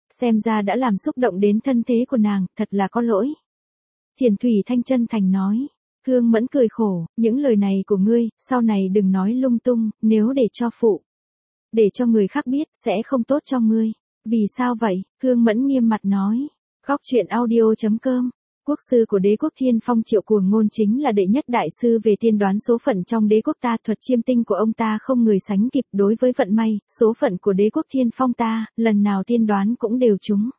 Xem ra đã làm xúc động đến thân thế của nàng, thật là có lỗi. Thiền Thủy Thanh chân thành nói. Khương Mẫn cười khổ, những lời này của ngươi, sau này đừng nói lung tung, nếu để cho để cho người khác biết, sẽ không tốt cho ngươi. Vì sao vậy? Khương Mẫn nghiêm mặt nói. Góc truyện audio.com. Quốc sư của đế quốc Thiên Phong Triệu Cuồng Ngôn chính là đệ nhất đại sư về tiên đoán số phận trong đế quốc ta. Thuật chiêm tinh của ông ta không người sánh kịp đối với vận may, số phận của đế quốc Thiên Phong ta, lần nào tiên đoán cũng đều trúng.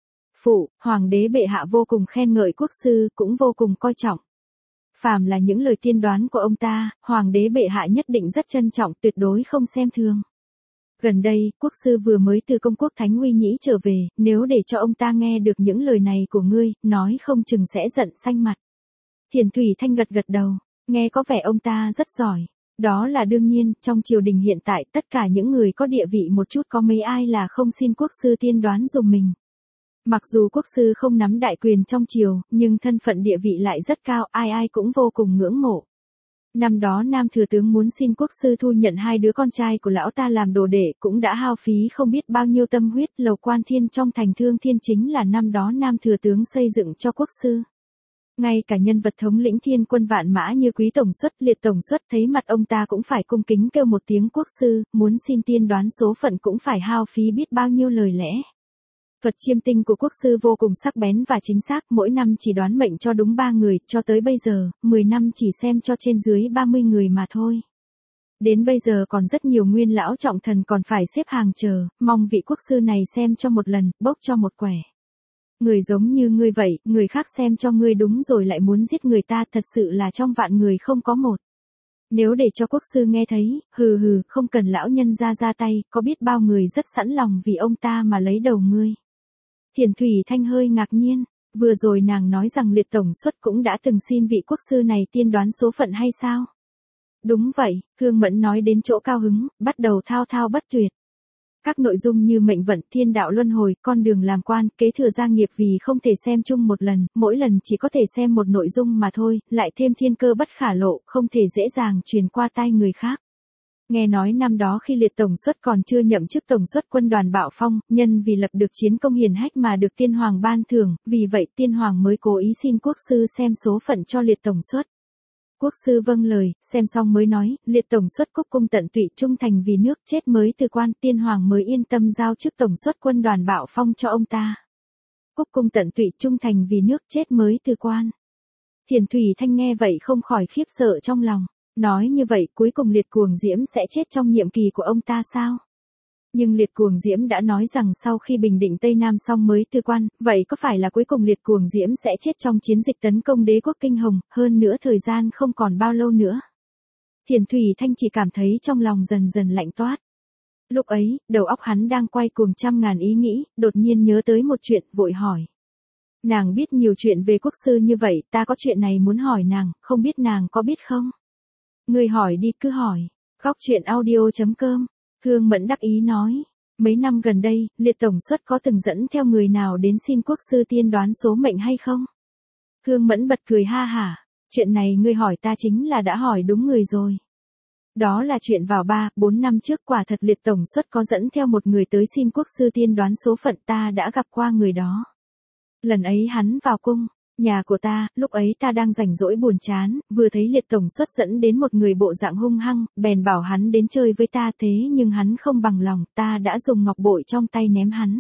Hoàng đế bệ hạ vô cùng khen ngợi quốc sư, cũng vô cùng coi trọng. Phàm là những lời tiên đoán của ông ta, hoàng đế bệ hạ nhất định rất trân trọng, tuyệt đối không xem thường. Gần đây, quốc sư vừa mới từ công quốc Thánh Uy Nhĩ trở về, nếu để cho ông ta nghe được những lời này của ngươi, nói không chừng sẽ giận xanh mặt. Thiền Thủy Thanh gật gật đầu, nghe có vẻ ông ta rất giỏi. Đó là đương nhiên, trong triều đình hiện tại tất cả những người có địa vị một chút có mấy ai là không xin quốc sư tiên đoán dùm mình. Mặc dù quốc sư không nắm đại quyền trong triều, nhưng thân phận địa vị lại rất cao, ai ai cũng vô cùng ngưỡng mộ. Năm đó Nam Thừa Tướng muốn xin quốc sư thu nhận 2 đứa con trai của lão ta làm đồ đệ, cũng đã hao phí không biết bao nhiêu tâm huyết. Lầu Quan Thiên trong thành Thương Thiên chính là năm đó Nam Thừa Tướng xây dựng cho quốc sư. Ngay cả nhân vật thống lĩnh thiên quân vạn mã như Quý Tổng Suất, Liệt Tổng Suất thấy mặt ông ta cũng phải cung kính kêu một tiếng quốc sư, muốn xin tiên đoán số phận cũng phải hao phí biết bao nhiêu lời lẽ. Thuật chiêm tinh của quốc sư vô cùng sắc bén và chính xác, mỗi năm chỉ đoán mệnh cho đúng 3 người, cho tới bây giờ, 10 năm chỉ xem cho trên dưới 30 người mà thôi. Đến bây giờ còn rất nhiều nguyên lão trọng thần còn phải xếp hàng chờ, mong vị quốc sư này xem cho một lần, bốc cho một quẻ. Người giống như ngươi vậy, người khác xem cho ngươi đúng rồi lại muốn giết người ta, thật sự là trong vạn người không có một. Nếu để cho quốc sư nghe thấy, không cần lão nhân ra tay, có biết bao người rất sẵn lòng vì ông ta mà lấy đầu ngươi. Thiền Thủy Thanh hơi ngạc nhiên, vừa rồi nàng nói rằng Liệt Tổng Suất cũng đã từng xin vị quốc sư này tiên đoán số phận hay sao? Đúng vậy, Khương Mẫn nói đến chỗ cao hứng, bắt đầu thao thao bất tuyệt. Các nội dung như mệnh vận, thiên đạo luân hồi, con đường làm quan, kế thừa gia nghiệp vì không thể xem chung một lần, mỗi lần chỉ có thể xem một nội dung mà thôi, lại thêm thiên cơ bất khả lộ, không thể dễ dàng truyền qua tai người khác. Nghe nói năm đó khi Liệt Tổng Suất còn chưa nhậm chức Tổng Suất quân đoàn Bạo Phong, nhân vì lập được chiến công hiển hách mà được Tiên Hoàng ban thưởng, vì vậy Tiên Hoàng mới cố ý xin quốc sư xem số phận cho Liệt Tổng Suất. Quốc sư vâng lời, xem xong mới nói, Liệt Tổng Suất cúc cung tận tụy trung thành vì nước, chết mới từ quan, Tiên Hoàng mới yên tâm giao chức Tổng Suất quân đoàn Bạo Phong cho ông ta. Cúc cung tận tụy trung thành vì nước, chết mới từ quan. Thiền Thủy Thanh nghe vậy không khỏi khiếp sợ trong lòng. Nói như vậy cuối cùng Liệt Cuồng Diễm sẽ chết trong nhiệm kỳ của ông ta sao? Nhưng Liệt Cuồng Diễm đã nói rằng sau khi bình định Tây Nam xong mới từ quan, vậy có phải là cuối cùng Liệt Cuồng Diễm sẽ chết trong chiến dịch tấn công đế quốc Kinh Hồng, hơn nữa thời gian không còn bao lâu nữa? Thiền Thủy Thanh chỉ cảm thấy trong lòng dần dần lạnh toát. Lúc ấy, đầu óc hắn đang quay cuồng trăm ngàn ý nghĩ, đột nhiên nhớ tới một chuyện, vội hỏi. Nàng biết nhiều chuyện về quốc sư như vậy, ta có chuyện này muốn hỏi nàng, không biết nàng có biết không? Người hỏi đi, cứ hỏi. Góc truyện audio.com. Khương Mẫn đắc ý nói. Mấy năm gần đây, Liệt Tổng Suất có từng dẫn theo người nào đến xin quốc sư tiên đoán số mệnh hay không? Khương Mẫn bật cười ha hả. Chuyện này ngươi hỏi ta chính là đã hỏi đúng người rồi. Đó là chuyện vào 3-4 năm trước, quả thật Liệt Tổng Suất có dẫn theo một người tới xin quốc sư tiên đoán số phận, ta đã gặp qua người đó. Lần ấy hắn vào cung. Nhà của ta, lúc ấy ta đang rảnh rỗi buồn chán, vừa thấy Liệt Tổng Suất dẫn đến một người bộ dạng hung hăng, bèn bảo hắn đến chơi với ta, thế nhưng hắn không bằng lòng, ta đã dùng ngọc bội trong tay ném hắn.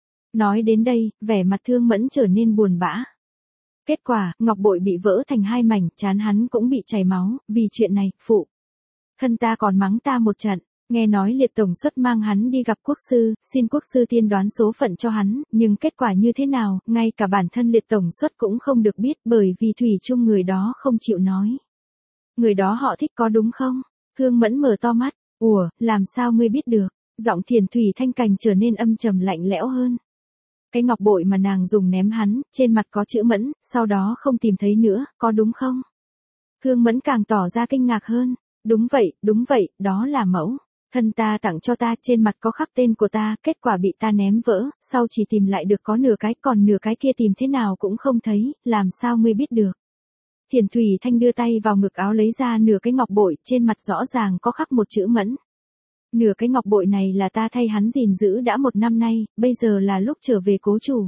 Nói đến đây, vẻ mặt Thương Mẫn trở nên buồn bã. Kết quả, ngọc bội bị vỡ thành 2 mảnh, trán hắn cũng bị chảy máu, vì chuyện này, phụ thân ta còn mắng ta một trận. Nghe nói Liệt Tổng Suất mang hắn đi gặp quốc sư, xin quốc sư tiên đoán số phận cho hắn, nhưng kết quả như thế nào, ngay cả bản thân Liệt Tổng Suất cũng không được biết, bởi vì thủy chung người đó không chịu nói. Người đó họ thích có đúng không? Khương Mẫn mở to mắt, ủa, làm sao ngươi biết được? Giọng Thiền Thủy Thanh càng trở nên âm trầm lạnh lẽo hơn. Cái ngọc bội mà nàng dùng ném hắn, trên mặt có chữ Mẫn, sau đó không tìm thấy nữa, có đúng không? Khương Mẫn càng tỏ ra kinh ngạc hơn. Đúng vậy, đó là mẫu thân ta tặng cho ta, trên mặt có khắc tên của ta, kết quả bị ta ném vỡ, sau chỉ tìm lại được có nửa cái, còn nửa cái kia tìm thế nào cũng không thấy, làm sao ngươi biết được? Thiền Thủy Thanh đưa tay vào ngực áo lấy ra nửa cái ngọc bội, trên mặt rõ ràng có khắc một chữ Mẫn. Nửa cái ngọc bội này là ta thay hắn gìn giữ đã 1 năm nay, bây giờ là lúc trở về cố chủ.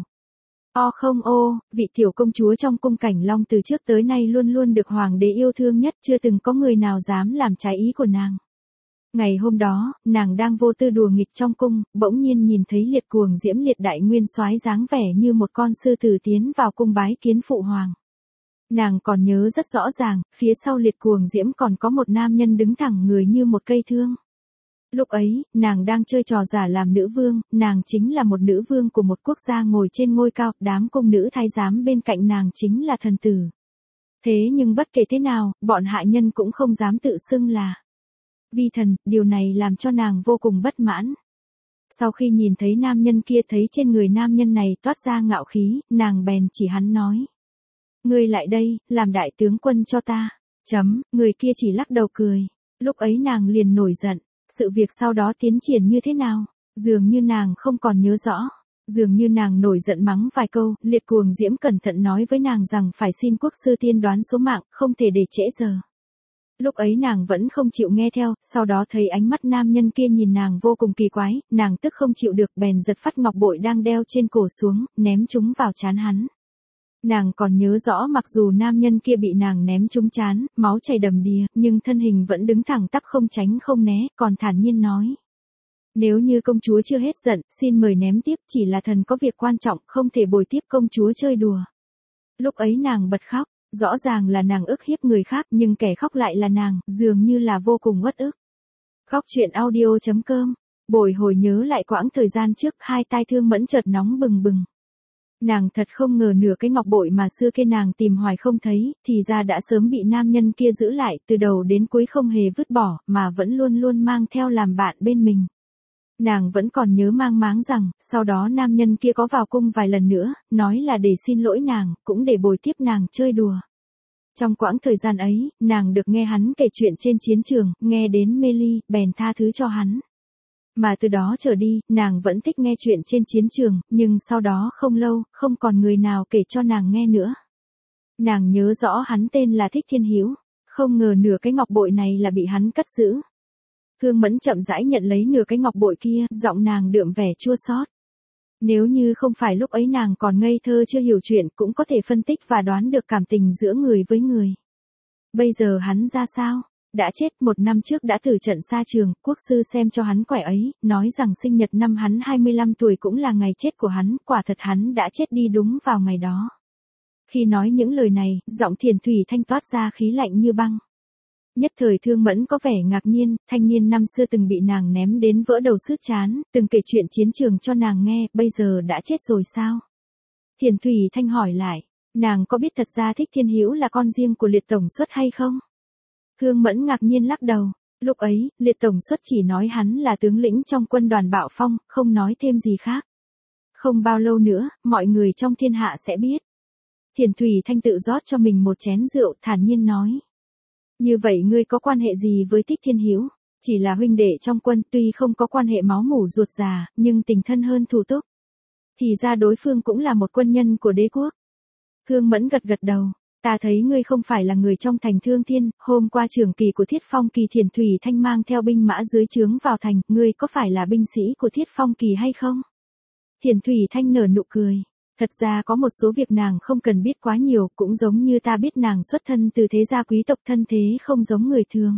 Không ô, vị tiểu công chúa trong cung Cảnh Long từ trước tới nay luôn luôn được hoàng đế yêu thương nhất, chưa từng có người nào dám làm trái ý của nàng. Ngày hôm đó, nàng đang vô tư đùa nghịch trong cung, bỗng nhiên nhìn thấy Liệt Cuồng Diễm Liệt đại nguyên soái dáng vẻ như một con sư tử tiến vào cung bái kiến phụ hoàng. Nàng còn nhớ rất rõ ràng, phía sau Liệt Cuồng Diễm còn có một nam nhân đứng thẳng người như một cây thương. Lúc ấy, nàng đang chơi trò giả làm nữ vương, nàng chính là một nữ vương của một quốc gia ngồi trên ngôi cao, đám cung nữ thái giám bên cạnh nàng chính là thần tử. Thế nhưng bất kể thế nào, bọn hạ nhân cũng không dám tự xưng là vi thần, điều này làm cho nàng vô cùng bất mãn. Sau khi nhìn thấy nam nhân kia, thấy trên người nam nhân này toát ra ngạo khí, nàng bèn chỉ hắn nói. Ngươi lại đây, làm đại tướng quân cho ta. Người kia chỉ lắc đầu cười. Lúc ấy nàng liền nổi giận. Sự việc sau đó tiến triển như thế nào? Dường như nàng không còn nhớ rõ. Dường như nàng nổi giận mắng vài câu, Liệt Cuồng Diễm cẩn thận nói với nàng rằng phải xin quốc sư tiên đoán số mạng, không thể để trễ giờ. Lúc ấy nàng vẫn không chịu nghe theo, sau đó thấy ánh mắt nam nhân kia nhìn nàng vô cùng kỳ quái, nàng tức không chịu được bèn giật phắt ngọc bội đang đeo trên cổ xuống, ném chúng vào trán hắn. Nàng còn nhớ rõ mặc dù nam nhân kia bị nàng ném trúng trán, máu chảy đầm đìa, nhưng thân hình vẫn đứng thẳng tắp không tránh không né, còn thản nhiên nói. Nếu như công chúa chưa hết giận, xin mời ném tiếp, chỉ là thần có việc quan trọng, không thể bồi tiếp công chúa chơi đùa. Lúc ấy nàng bật khóc, rõ ràng là nàng ức hiếp người khác nhưng kẻ khóc lại là nàng, dường như là vô cùng uất ức. Khóc chuyện audio.com, bồi hồi nhớ lại quãng thời gian trước, hai tai Thương Mẫn chợt nóng bừng bừng. Nàng thật không ngờ nửa cái ngọc bội mà xưa kia nàng tìm hoài không thấy, thì ra đã sớm bị nam nhân kia giữ lại, từ đầu đến cuối không hề vứt bỏ, mà vẫn luôn luôn mang theo làm bạn bên mình. Nàng vẫn còn nhớ mang máng rằng, sau đó nam nhân kia có vào cung vài lần nữa, nói là để xin lỗi nàng, cũng để bồi tiếp nàng chơi đùa. Trong quãng thời gian ấy, nàng được nghe hắn kể chuyện trên chiến trường, nghe đến mê ly, bèn tha thứ cho hắn. Mà từ đó trở đi, nàng vẫn thích nghe chuyện trên chiến trường, nhưng sau đó không lâu, không còn người nào kể cho nàng nghe nữa. Nàng nhớ rõ hắn tên là Thích Thiên Hữu, không ngờ nửa cái ngọc bội này là bị hắn cất giữ. Thương Mẫn chậm rãi nhận lấy nửa cái ngọc bội kia, giọng nàng đượm vẻ chua xót. Nếu như không phải lúc ấy nàng còn ngây thơ chưa hiểu chuyện, cũng có thể phân tích và đoán được cảm tình giữa người với người. Bây giờ hắn ra sao? Đã chết, 1 năm trước đã tử trận xa trường, quốc sư xem cho hắn quẻ ấy, nói rằng sinh nhật năm hắn 25 tuổi cũng là ngày chết của hắn, quả thật hắn đã chết đi đúng vào ngày đó. Khi nói những lời này, giọng Thiền Thủy Thanh toát ra khí lạnh như băng. Nhất thời Thương Mẫn có vẻ ngạc nhiên, thanh niên năm xưa từng bị nàng ném đến vỡ đầu sứt trán, từng kể chuyện chiến trường cho nàng nghe, bây giờ đã chết rồi sao? Thiền Thủy Thanh hỏi lại, nàng có biết thật ra Thích Thiên Hữu là con riêng của Liệt Tổng Suất hay không? Thương Mẫn ngạc nhiên lắc đầu, lúc ấy, Liệt Tổng Suất chỉ nói hắn là tướng lĩnh trong quân đoàn Bạo Phong, không nói thêm gì khác. Không bao lâu nữa, mọi người trong thiên hạ sẽ biết. Thiền Thủy Thanh tự rót cho mình một chén rượu, thản nhiên nói. Như vậy ngươi có quan hệ gì với Thích Thiên Hữu? Chỉ là huynh đệ trong quân, tuy không có quan hệ máu mủ ruột già, nhưng tình thân hơn thủ túc. Thì ra đối phương cũng là một quân nhân của đế quốc. Thương Mẫn gật gật đầu. Ta thấy ngươi không phải là người trong thành Thương Thiên, hôm qua trưởng kỳ của Thiết Phong Kỳ Thiền Thủy Thanh mang theo binh mã dưới trướng vào thành, ngươi có phải là binh sĩ của Thiết Phong Kỳ hay không? Thiền Thủy Thanh nở nụ cười. Thật ra có một số việc nàng không cần biết quá nhiều, cũng giống như ta biết nàng xuất thân từ thế gia quý tộc thân thế không giống người thường.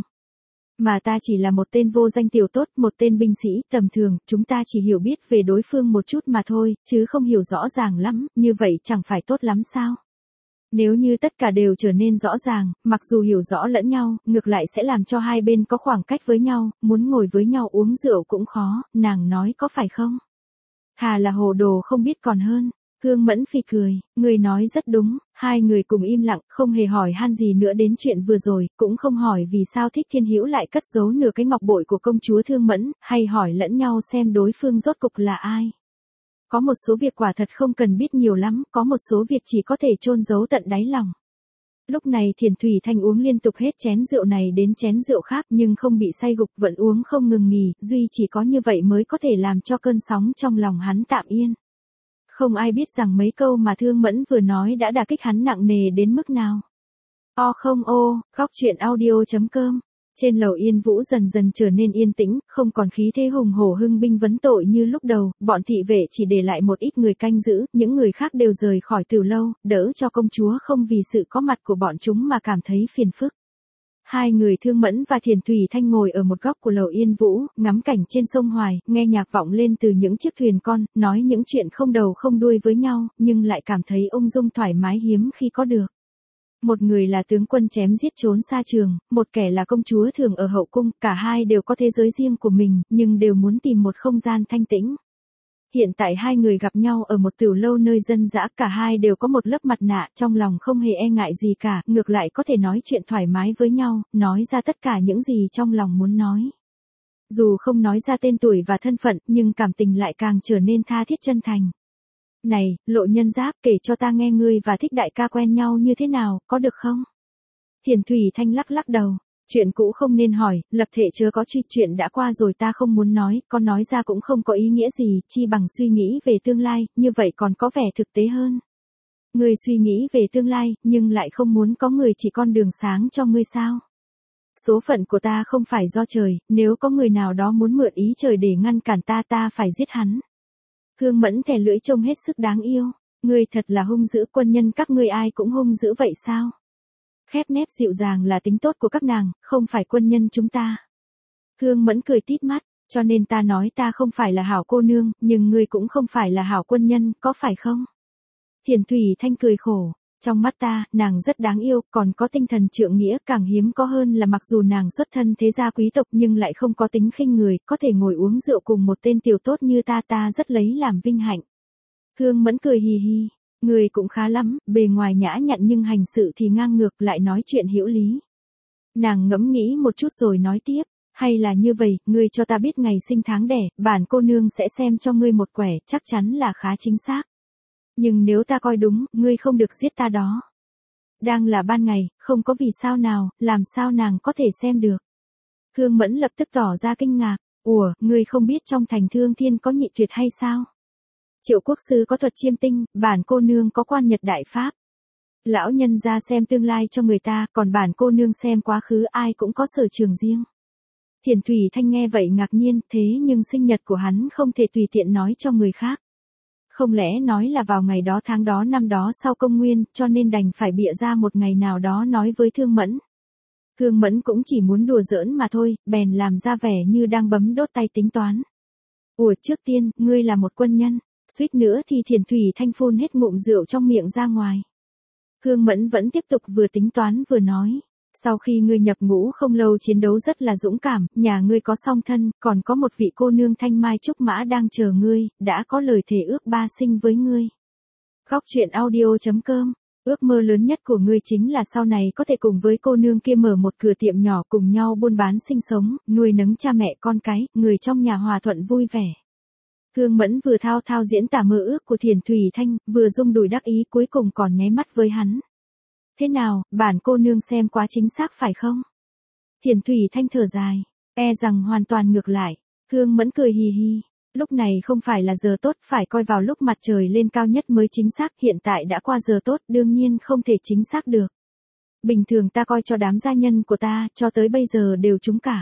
Mà ta chỉ là một tên vô danh tiểu tốt, một tên binh sĩ tầm thường, chúng ta chỉ hiểu biết về đối phương một chút mà thôi, chứ không hiểu rõ ràng lắm, như vậy chẳng phải tốt lắm sao? Nếu như tất cả đều trở nên rõ ràng, mặc dù hiểu rõ lẫn nhau, ngược lại sẽ làm cho hai bên có khoảng cách với nhau, muốn ngồi với nhau uống rượu cũng khó, nàng nói có phải không? Thà là hồ đồ không biết còn hơn. Thương Mẫn phì cười, người nói rất đúng, hai người cùng im lặng, không hề hỏi han gì nữa đến chuyện vừa rồi, cũng không hỏi vì sao Thích Thiên Hữu lại cất giấu nửa cái ngọc bội của công chúa Thương Mẫn, hay hỏi lẫn nhau xem đối phương rốt cục là ai. Có một số việc quả thật không cần biết nhiều lắm, có một số việc chỉ có thể chôn giấu tận đáy lòng. Lúc này Thiền Thủy Thanh uống liên tục hết chén rượu này đến chén rượu khác nhưng không bị say gục, vẫn uống không ngừng nghỉ, duy chỉ có như vậy mới có thể làm cho cơn sóng trong lòng hắn tạm yên. Không ai biết rằng mấy câu mà Thương Mẫn vừa nói đã đả kích hắn nặng nề đến mức nào. Không ô, khóc chuyện audio.com Trên lầu Yên Vũ dần dần trở nên yên tĩnh, không còn khí thế hùng hổ hưng binh vấn tội như lúc đầu, bọn thị vệ chỉ để lại một ít người canh giữ, những người khác đều rời khỏi từ lâu, đỡ cho công chúa không vì sự có mặt của bọn chúng mà cảm thấy phiền phức. Hai người Thương Mẫn và Thiền Thủy Thanh ngồi ở một góc của lầu Yên Vũ, ngắm cảnh trên sông Hoài, nghe nhạc vọng lên từ những chiếc thuyền con, nói những chuyện không đầu không đuôi với nhau, nhưng lại cảm thấy ung dung thoải mái hiếm khi có được. Một người là tướng quân chém giết trốn xa trường, một kẻ là công chúa thường ở hậu cung, cả hai đều có thế giới riêng của mình, nhưng đều muốn tìm một không gian thanh tĩnh. Hiện tại hai người gặp nhau ở một tiểu lâu nơi dân dã, cả hai đều có một lớp mặt nạ, trong lòng không hề e ngại gì cả, ngược lại có thể nói chuyện thoải mái với nhau, nói ra tất cả những gì trong lòng muốn nói. Dù không nói ra tên tuổi và thân phận, nhưng cảm tình lại càng trở nên tha thiết chân thành. Này, Lộ Nhân Giáp, kể cho ta nghe ngươi và Thích đại ca quen nhau như thế nào, có được không? Thiền Thủy Thanh lắc lắc đầu. Chuyện cũ không nên hỏi, lập thể chớ có truy, chuyện đã qua rồi ta không muốn nói, có nói ra cũng không có ý nghĩa gì, chi bằng suy nghĩ về tương lai, như vậy còn có vẻ thực tế hơn. Ngươi suy nghĩ về tương lai, nhưng lại không muốn có người chỉ con đường sáng cho ngươi sao? Số phận của ta không phải do trời, nếu có người nào đó muốn mượn ý trời để ngăn cản ta phải giết hắn. Thương Mẫn thè lưỡi trông hết sức đáng yêu, ngươi thật là hung dữ, quân nhân các ngươi ai cũng hung dữ vậy sao? Khép nép dịu dàng là tính tốt của các nàng, không phải quân nhân chúng ta. Thương Mẫn cười tít mắt, cho nên ta nói ta không phải là hảo cô nương, nhưng ngươi cũng không phải là hảo quân nhân, có phải không? Thiền Thủy Thanh cười khổ, trong mắt ta, nàng rất đáng yêu, còn có tinh thần trượng nghĩa, càng hiếm có hơn là mặc dù nàng xuất thân thế gia quý tộc nhưng lại không có tính khinh người, có thể ngồi uống rượu cùng một tên tiểu tốt như ta rất lấy làm vinh hạnh. Thương Mẫn cười hì hì. Người cũng khá lắm, bề ngoài nhã nhặn nhưng hành sự thì ngang ngược, lại nói chuyện hữu lý. Nàng ngẫm nghĩ một chút rồi nói tiếp, hay là như vậy, ngươi cho ta biết ngày sinh tháng đẻ, bản cô nương sẽ xem cho ngươi một quẻ, chắc chắn là khá chính xác. Nhưng nếu ta coi đúng, ngươi không được giết ta đó. Đang là ban ngày, không có vì sao nào, làm sao nàng có thể xem được. Thương Mẫn lập tức tỏ ra kinh ngạc, ủa, ngươi không biết trong thành Thương Thiên có nhị tuyệt hay sao? Triệu quốc sư có thuật chiêm tinh, bản cô nương có quan nhật đại pháp. Lão nhân ra xem tương lai cho người ta, còn bản cô nương xem quá khứ, ai cũng có sở trường riêng. Thiền Thủy Thanh nghe vậy ngạc nhiên, thế nhưng sinh nhật của hắn không thể tùy tiện nói cho người khác. Không lẽ nói là vào ngày đó tháng đó năm đó sau công nguyên, cho nên đành phải bịa ra một ngày nào đó nói với Thương Mẫn. Thương Mẫn cũng chỉ muốn đùa giỡn mà thôi, bèn làm ra vẻ như đang bấm đốt tay tính toán. Ủa, trước tiên, ngươi là một quân nhân. Suýt nữa thì Thiền Thủy Thanh phun hết ngụm rượu trong miệng ra ngoài. Thương Mẫn vẫn tiếp tục vừa tính toán vừa nói. Sau khi ngươi nhập ngũ không lâu chiến đấu rất là dũng cảm, nhà ngươi có song thân, còn có một vị cô nương thanh mai trúc mã đang chờ ngươi, đã có lời thề ước ba sinh với ngươi. Góc truyện audio.com. Ước mơ lớn nhất của ngươi chính là sau này có thể cùng với cô nương kia mở một cửa tiệm nhỏ cùng nhau buôn bán sinh sống, nuôi nấng cha mẹ con cái, người trong nhà hòa thuận vui vẻ. Thương Mẫn vừa thao thao diễn tả mơ ước của Thiền Thủy Thanh, vừa rung đùi đắc ý, cuối cùng còn nháy mắt với hắn. Thế nào, bản cô nương xem quá chính xác phải không? Thiền Thủy Thanh thở dài, e rằng hoàn toàn ngược lại. Thương Mẫn cười hì hì, lúc này không phải là giờ tốt, phải coi vào lúc mặt trời lên cao nhất mới chính xác, hiện tại đã qua giờ tốt, đương nhiên không thể chính xác được. Bình thường ta coi cho đám gia nhân của ta, cho tới bây giờ đều trúng cả.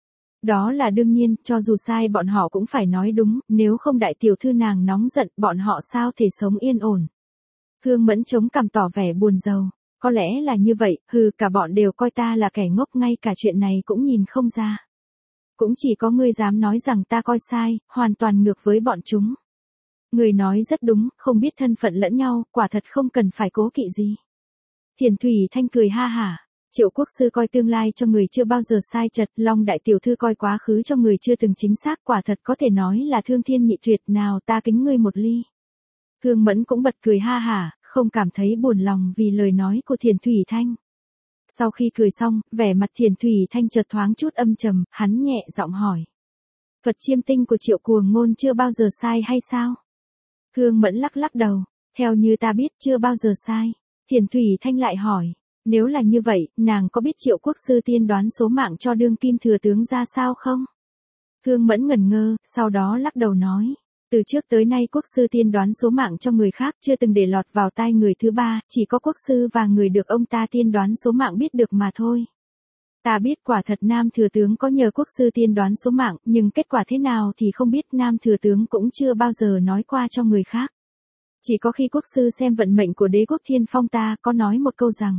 Đó là đương nhiên, cho dù sai bọn họ cũng phải nói đúng, nếu không đại tiểu thư nàng nóng giận, bọn họ sao thể sống yên ổn. Thương Mẫn chống cằm tỏ vẻ buồn rầu, có lẽ là như vậy, cả bọn đều coi ta là kẻ ngốc, ngay cả chuyện này cũng nhìn không ra. Cũng chỉ có ngươi dám nói rằng ta coi sai, hoàn toàn ngược với bọn chúng. Người nói rất đúng, không biết thân phận lẫn nhau, quả thật không cần phải cố kỵ gì. Thiền Thủy Thanh cười ha hả. Triệu quốc sư coi tương lai cho người chưa bao giờ sai chật, Long đại tiểu thư coi quá khứ cho người chưa từng chính xác, quả thật có thể nói là thương thiên nhị tuyệt, nào ta kính ngươi một ly. Thương Mẫn cũng bật cười ha hả, không cảm thấy buồn lòng vì lời nói của Thiền Thủy Thanh. Sau khi cười xong, vẻ mặt Thiền Thủy Thanh chợt thoáng chút âm trầm, hắn nhẹ giọng hỏi. Thuật chiêm tinh của Triệu Cuồng Ngôn chưa bao giờ sai hay sao? Thương Mẫn lắc lắc đầu, theo như ta biết chưa bao giờ sai. Thiền Thủy Thanh lại hỏi. Nếu là như vậy, nàng có biết Triệu quốc sư tiên đoán số mạng cho đương kim thừa tướng ra sao không? Thương Mẫn ngẩn ngơ, sau đó lắc đầu nói. Từ trước tới nay quốc sư tiên đoán số mạng cho người khác chưa từng để lọt vào tai người thứ ba, chỉ có quốc sư và người được ông ta tiên đoán số mạng biết được mà thôi. Ta biết quả thật Nam Thừa Tướng có nhờ quốc sư tiên đoán số mạng, nhưng kết quả thế nào thì không biết, Nam Thừa Tướng cũng chưa bao giờ nói qua cho người khác. Chỉ có khi quốc sư xem vận mệnh của đế quốc Thiên Phong ta có nói một câu rằng.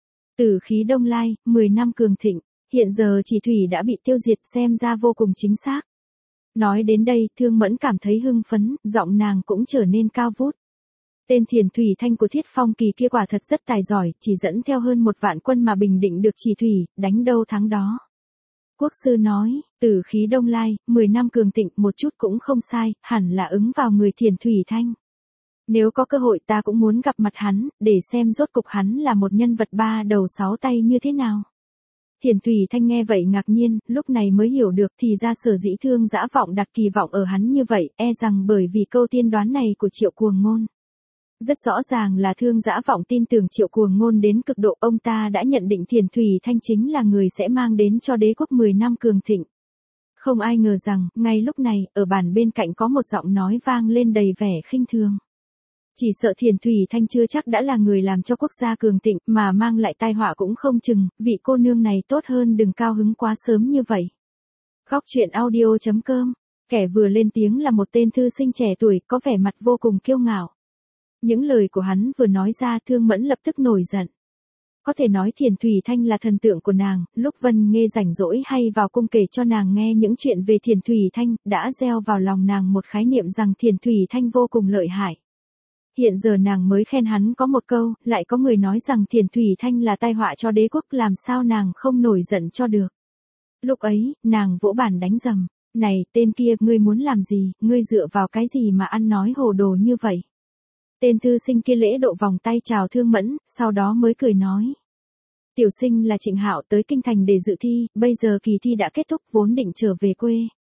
Tử khí đông lai, 10 năm cường thịnh, hiện giờ chỉ thủy đã bị tiêu diệt, xem ra vô cùng chính xác. Nói đến đây, Thương Mẫn cảm thấy hưng phấn, giọng nàng cũng trở nên cao vút. Tên Thiền Thủy Thanh của Thiết Phong Kỳ kia quả thật rất tài giỏi, chỉ dẫn theo hơn 1 vạn quân mà bình định được Chỉ Thủy, đánh đâu thắng đó. Quốc sư nói, tử khí đông lai, 10 năm cường thịnh, một chút cũng không sai, hẳn là ứng vào người Thiền Thủy Thanh. Nếu có cơ hội ta cũng muốn gặp mặt hắn, để xem rốt cục hắn là một nhân vật 3 đầu 6 tay như thế nào. Thiền Thủy Thanh nghe vậy ngạc nhiên, lúc này mới hiểu được thì ra sở dĩ Thương Dã Vọng đặt kỳ vọng ở hắn như vậy, e rằng bởi vì câu tiên đoán này của Triệu Cuồng Ngôn. Rất rõ ràng là Thương Dã Vọng tin tưởng Triệu Cuồng Ngôn đến cực độ, ông ta đã nhận định Thiền Thủy Thanh chính là người sẽ mang đến cho đế quốc 10 năm cường thịnh. Không ai ngờ rằng, ngay lúc này, ở bàn bên cạnh có một giọng nói vang lên đầy vẻ khinh thường. Chỉ sợ Thiền Thủy Thanh chưa chắc đã là người làm cho quốc gia cường thịnh, mà mang lại tai họa cũng không chừng, vị cô nương này tốt hơn đừng cao hứng quá sớm như vậy. Góc truyện audio.com, kẻ vừa lên tiếng là một tên thư sinh trẻ tuổi, có vẻ mặt vô cùng kiêu ngạo. Những lời của hắn vừa nói ra, Thương Mẫn lập tức nổi giận. Có thể nói Thiền Thủy Thanh là thần tượng của nàng, lúc Vân Nghê rảnh rỗi hay vào cung kể cho nàng nghe những chuyện về Thiền Thủy Thanh, đã gieo vào lòng nàng một khái niệm rằng Thiền Thủy Thanh vô cùng lợi hại. Hiện giờ nàng mới khen hắn có một câu, lại có người nói rằng Thiền Thủy Thanh là tai họa cho đế quốc, làm sao nàng không nổi giận cho được. Lúc ấy, nàng vỗ bàn đánh rầm, này tên kia, ngươi muốn làm gì, ngươi dựa vào cái gì mà ăn nói hồ đồ như vậy. Tên thư sinh kia lễ độ vòng tay chào Thương Mẫn, sau đó mới cười nói. Tiểu sinh là Trịnh Hạo, tới kinh thành để dự thi, bây giờ kỳ thi đã kết thúc, vốn định trở về quê.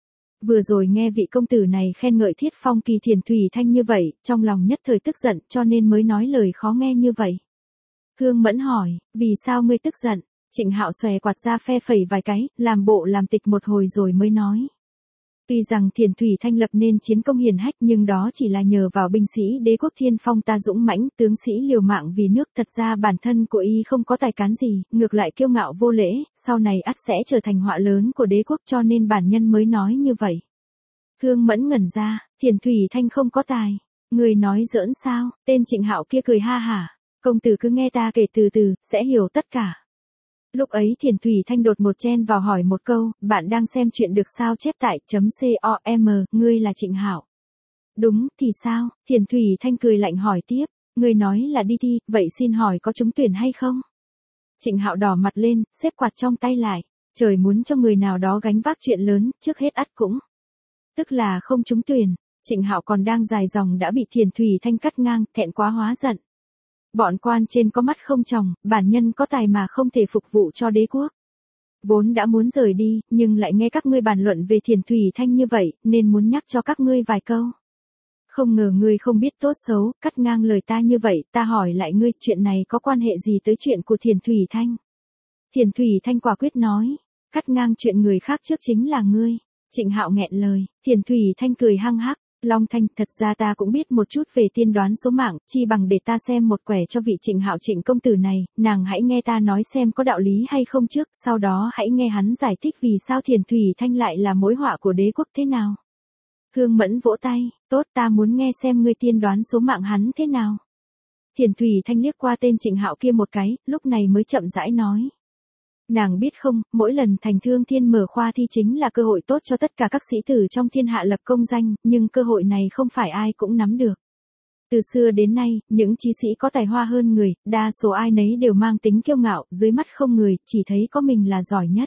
Vừa rồi nghe vị công tử này khen ngợi Thiết Phong Kỳ Thiền Thủy Thanh như vậy, trong lòng nhất thời tức giận, cho nên mới nói lời khó nghe như vậy. Thương Mẫn hỏi, vì sao ngươi tức giận? Trịnh Hạo xòe quạt ra phe phẩy vài cái, làm bộ làm tịch một hồi rồi mới nói. Tuy rằng Thiền Thủy Thanh lập nên chiến công hiển hách, nhưng đó chỉ là nhờ vào binh sĩ đế quốc Thiên Phong ta dũng mãnh, tướng sĩ liều mạng vì nước, thật ra bản thân của y không có tài cán gì, ngược lại kiêu ngạo vô lễ, sau này ắt sẽ trở thành họa lớn của đế quốc, cho nên bản nhân mới nói như vậy. Thương Mẫn ngẩn ra, Thiền Thủy Thanh không có tài. Người nói giỡn sao? Tên Trịnh Hạo kia cười ha hả. Công tử cứ nghe ta kể từ từ, sẽ hiểu tất cả. Lúc ấy Thiền Thủy Thanh đột một chen vào hỏi một câu, bạn đang xem chuyện được sao chép tại .com, ngươi là Trịnh Hạo. Đúng, thì sao? Thiền Thủy Thanh cười lạnh hỏi tiếp, ngươi nói là đi thi, vậy xin hỏi có trúng tuyển hay không? Trịnh Hạo đỏ mặt lên, xếp quạt trong tay lại, trời muốn cho người nào đó gánh vác chuyện lớn, trước hết ắt cũng. Tức là không trúng tuyển, Trịnh Hạo còn đang dài dòng đã bị Thiền Thủy Thanh cắt ngang, thẹn quá hóa giận. Bọn quan trên có mắt không tròng, bản nhân có tài mà không thể phục vụ cho đế quốc. Vốn đã muốn rời đi, nhưng lại nghe các ngươi bàn luận về Thiền Thủy Thanh như vậy, nên muốn nhắc cho các ngươi vài câu. Không ngờ ngươi không biết tốt xấu, cắt ngang lời ta như vậy, ta hỏi lại ngươi, chuyện này có quan hệ gì tới chuyện của Thiền Thủy Thanh? Thiền Thủy Thanh quả quyết nói, cắt ngang chuyện người khác trước chính là ngươi. Trịnh Hạo nghẹn lời, Thiền Thủy Thanh cười hăng hắc. Long Thanh, thật ra ta cũng biết một chút về tiên đoán số mạng, chi bằng để ta xem một quẻ cho vị Trịnh Hạo Trịnh công tử này, nàng hãy nghe ta nói xem có đạo lý hay không trước, sau đó hãy nghe hắn giải thích vì sao Thiền Thủy Thanh lại là mối họa của đế quốc thế nào. Thương Mẫn vỗ tay, tốt, ta muốn nghe xem ngươi tiên đoán số mạng hắn thế nào. Thiền Thủy Thanh liếc qua tên Trịnh Hạo kia một cái, lúc này mới chậm rãi nói. Nàng biết không, mỗi lần Thành Thương Thiên mở khoa thi chính là cơ hội tốt cho tất cả các sĩ tử trong thiên hạ lập công danh, nhưng cơ hội này không phải ai cũng nắm được. Từ xưa đến nay, những chí sĩ có tài hoa hơn người, đa số ai nấy đều mang tính kiêu ngạo, dưới mắt không người, chỉ thấy có mình là giỏi nhất.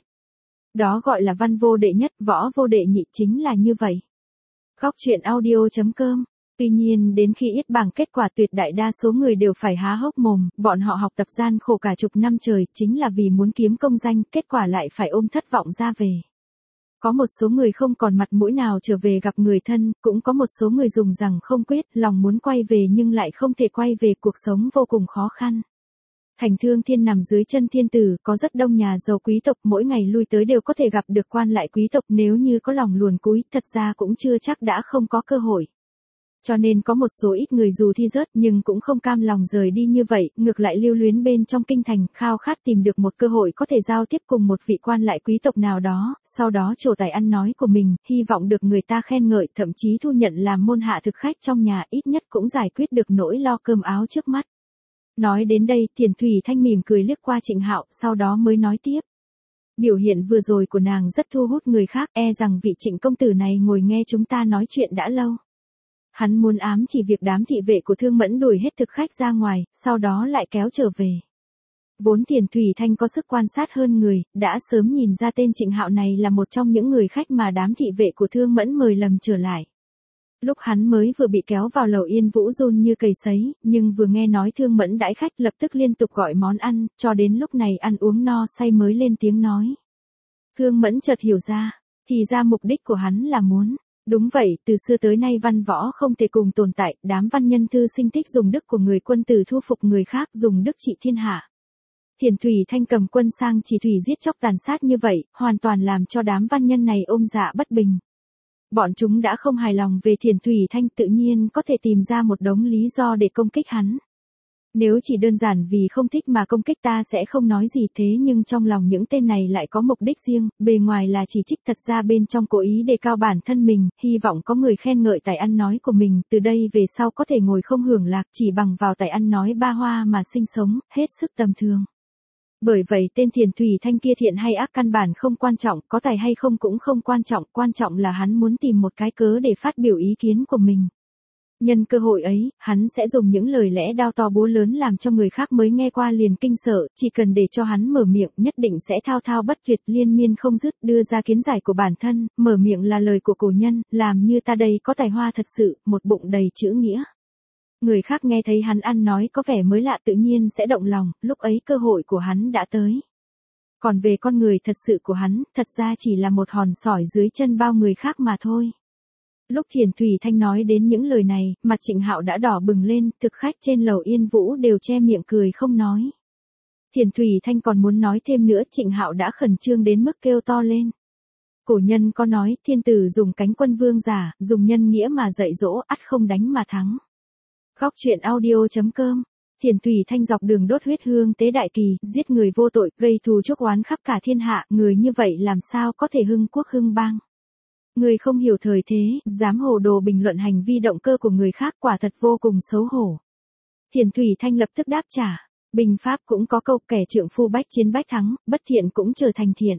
Đó gọi là văn vô đệ nhất, võ vô đệ nhị, chính là như vậy. Góc truyện audio.com. Tuy nhiên đến khi yết bảng kết quả, tuyệt đại đa số người đều phải há hốc mồm, bọn họ học tập gian khổ cả chục năm trời, chính là vì muốn kiếm công danh, kết quả lại phải ôm thất vọng ra về. Có một số người không còn mặt mũi nào trở về gặp người thân, cũng có một số người dùng rằng không quyết, lòng muốn quay về nhưng lại không thể quay về, cuộc sống vô cùng khó khăn. Thành Thương Thiên nằm dưới chân thiên tử, có rất đông nhà giàu quý tộc, mỗi ngày lui tới đều có thể gặp được quan lại quý tộc, nếu như có lòng luồn cúi, thật ra cũng chưa chắc đã không có cơ hội. Cho nên có một số ít người dù thi rớt nhưng cũng không cam lòng rời đi như vậy, ngược lại lưu luyến bên trong kinh thành, khao khát tìm được một cơ hội có thể giao tiếp cùng một vị quan lại quý tộc nào đó, sau đó trổ tài ăn nói của mình, hy vọng được người ta khen ngợi, thậm chí thu nhận làm môn hạ thực khách trong nhà, ít nhất cũng giải quyết được nỗi lo cơm áo trước mắt. Nói đến đây, Thiền Thủy Thanh mỉm cười liếc qua Trịnh Hạo, sau đó mới nói tiếp. Biểu hiện vừa rồi của nàng rất thu hút người khác, e rằng vị Trịnh công tử này ngồi nghe chúng ta nói chuyện đã lâu. Hắn muốn ám chỉ việc đám thị vệ của Thương Mẫn đuổi hết thực khách ra ngoài, sau đó lại kéo trở về. Vốn Thiền Thủy Thanh có sức quan sát hơn người, đã sớm nhìn ra tên Trịnh Hạo này là một trong những người khách mà đám thị vệ của Thương Mẫn mời lầm trở lại. Lúc hắn mới vừa bị kéo vào lầu Yên Vũ run như cầy sấy, nhưng vừa nghe nói Thương Mẫn đãi khách lập tức liên tục gọi món ăn, cho đến lúc này ăn uống no say mới lên tiếng nói. Thương Mẫn chợt hiểu ra, thì ra mục đích của hắn là muốn. Đúng vậy, từ xưa tới nay văn võ không thể cùng tồn tại, đám văn nhân thư sinh thích dùng đức của người quân tử thu phục người khác, dùng đức trị thiên hạ. Thiền Thủy Thanh cầm quân sang chỉ thủy giết chóc tàn sát như vậy, hoàn toàn làm cho đám văn nhân này ôm dạ bất bình. Bọn chúng đã không hài lòng về Thiền Thủy Thanh, tự nhiên có thể tìm ra một đống lý do để công kích hắn. Nếu chỉ đơn giản vì không thích mà công kích ta sẽ không nói gì, thế nhưng trong lòng những tên này lại có mục đích riêng, bề ngoài là chỉ trích, thật ra bên trong cố ý đề cao bản thân mình, hy vọng có người khen ngợi tài ăn nói của mình, từ đây về sau có thể ngồi không hưởng lạc, chỉ bằng vào tài ăn nói ba hoa mà sinh sống, hết sức tầm thường. Bởi vậy tên Thiền Thủy Thanh kia thiện hay ác căn bản không quan trọng, có tài hay không cũng không quan trọng là hắn muốn tìm một cái cớ để phát biểu ý kiến của mình. Nhân cơ hội ấy, hắn sẽ dùng những lời lẽ đao to búa lớn làm cho người khác mới nghe qua liền kinh sợ, chỉ cần để cho hắn mở miệng nhất định sẽ thao thao bất tuyệt liên miên không dứt đưa ra kiến giải của bản thân, mở miệng là lời của cổ nhân, làm như ta đây có tài hoa thật sự, một bụng đầy chữ nghĩa. Người khác nghe thấy hắn ăn nói có vẻ mới lạ tự nhiên sẽ động lòng, lúc ấy cơ hội của hắn đã tới. Còn về con người thật sự của hắn, thật ra chỉ là một hòn sỏi dưới chân bao người khác mà thôi. Lúc Thiền Thủy Thanh nói đến những lời này, mặt Trịnh Hạo đã đỏ bừng lên, thực khách trên lầu Yên Vũ đều che miệng cười không nói. Thiền Thủy Thanh còn muốn nói thêm nữa, Trịnh Hạo đã khẩn trương đến mức kêu to lên. Cổ nhân có nói, thiên tử dùng cánh quân vương giả, dùng nhân nghĩa mà dạy dỗ, ắt không đánh mà thắng. Góc truyện audio.com. Thiền Thủy Thanh dọc đường đốt huyết hương tế đại kỳ, giết người vô tội, gây thù chuốc oán khắp cả thiên hạ, người như vậy làm sao có thể hưng quốc hưng bang. Người không hiểu thời thế, dám hồ đồ bình luận hành vi động cơ của người khác, quả thật vô cùng xấu hổ. Thiền Thủy Thanh lập tức đáp trả, binh pháp cũng có câu kẻ trượng phu bách chiến bách thắng, bất thiện cũng trở thành thiện.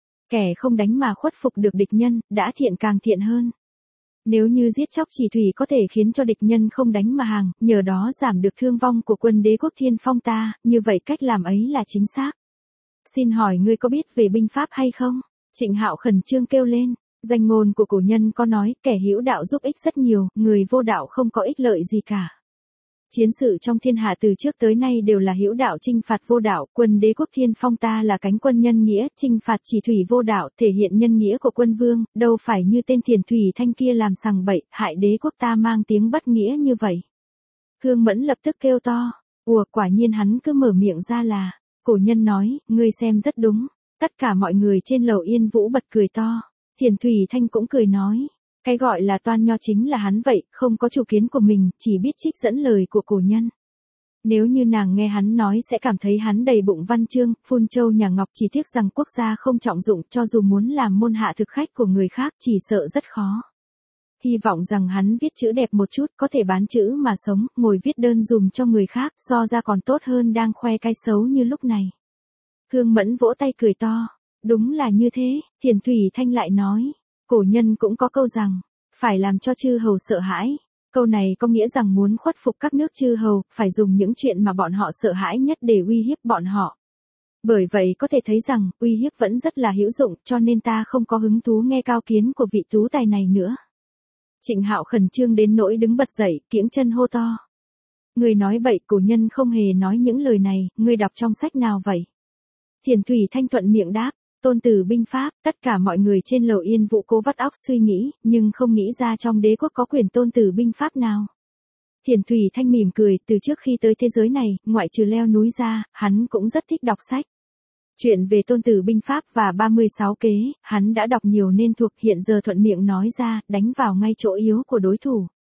Kẻ không đánh mà khuất phục được địch nhân, đã thiện càng thiện hơn. Nếu như giết chóc chỉ thủy có thể khiến cho địch nhân không đánh mà hàng, nhờ đó giảm được thương vong của quân đế quốc Thiên Phong ta, như vậy cách làm ấy là chính xác. Xin hỏi ngươi có biết về binh pháp hay không? Trịnh Hạo khẩn trương kêu lên. Danh ngôn của cổ nhân có nói, kẻ hữu đạo giúp ích rất nhiều, người vô đạo không có ích lợi gì cả. Chiến sự trong thiên hạ từ trước tới nay đều là hữu đạo chinh phạt vô đạo, quân đế quốc Thiên Phong ta là cánh quân nhân nghĩa, chinh phạt chỉ thủy vô đạo, thể hiện nhân nghĩa của quân vương, đâu phải như tên Thiền Thủy Thanh kia làm sằng bậy, hại đế quốc ta mang tiếng bất nghĩa như vậy. Thương Mẫn lập tức kêu to, quả nhiên hắn cứ mở miệng ra là, cổ nhân nói, ngươi xem rất đúng. Tất cả mọi người trên lầu Yên Vũ bật cười to. Thiền Thủy Thanh cũng cười nói, cái gọi là toan nho chính là hắn vậy, không có chủ kiến của mình, chỉ biết trích dẫn lời của cổ nhân. Nếu như nàng nghe hắn nói sẽ cảm thấy hắn đầy bụng văn chương, phun châu nhà Ngọc, chỉ tiếc rằng quốc gia không trọng dụng, cho dù muốn làm môn hạ thực khách của người khác chỉ sợ rất khó. Hy vọng rằng hắn viết chữ đẹp một chút, có thể bán chữ mà sống, ngồi viết đơn dùm cho người khác, so ra còn tốt hơn đang khoe cái xấu như lúc này. Thương Mẫn vỗ tay cười to. Đúng là như thế, Thiền Thủy Thanh lại nói, cổ nhân cũng có câu rằng, phải làm cho chư hầu sợ hãi. Câu này có nghĩa rằng muốn khuất phục các nước chư hầu, phải dùng những chuyện mà bọn họ sợ hãi nhất để uy hiếp bọn họ. Bởi vậy có thể thấy rằng, uy hiếp vẫn rất là hữu dụng, cho nên ta không có hứng thú nghe cao kiến của vị tú tài này nữa. Trịnh Hạo khẩn trương đến nỗi đứng bật dậy, kiễng chân hô to. Người nói bậy, cổ nhân không hề nói những lời này, ngươi đọc trong sách nào vậy? Thiền Thủy Thanh thuận miệng đáp. Tôn Tử binh pháp, tất cả mọi người trên lầu Yên Vũ cố vắt óc suy nghĩ, nhưng không nghĩ ra trong đế quốc có quyển Tôn Tử binh pháp nào. Thiền Thủy Thanh mỉm cười, từ trước khi tới thế giới này, ngoại trừ leo núi ra, hắn cũng rất thích đọc sách. Chuyện về Tôn Tử binh pháp và 36 kế, hắn đã đọc nhiều nên thuộc, hiện giờ thuận miệng nói ra, đánh vào ngay chỗ yếu của đối thủ.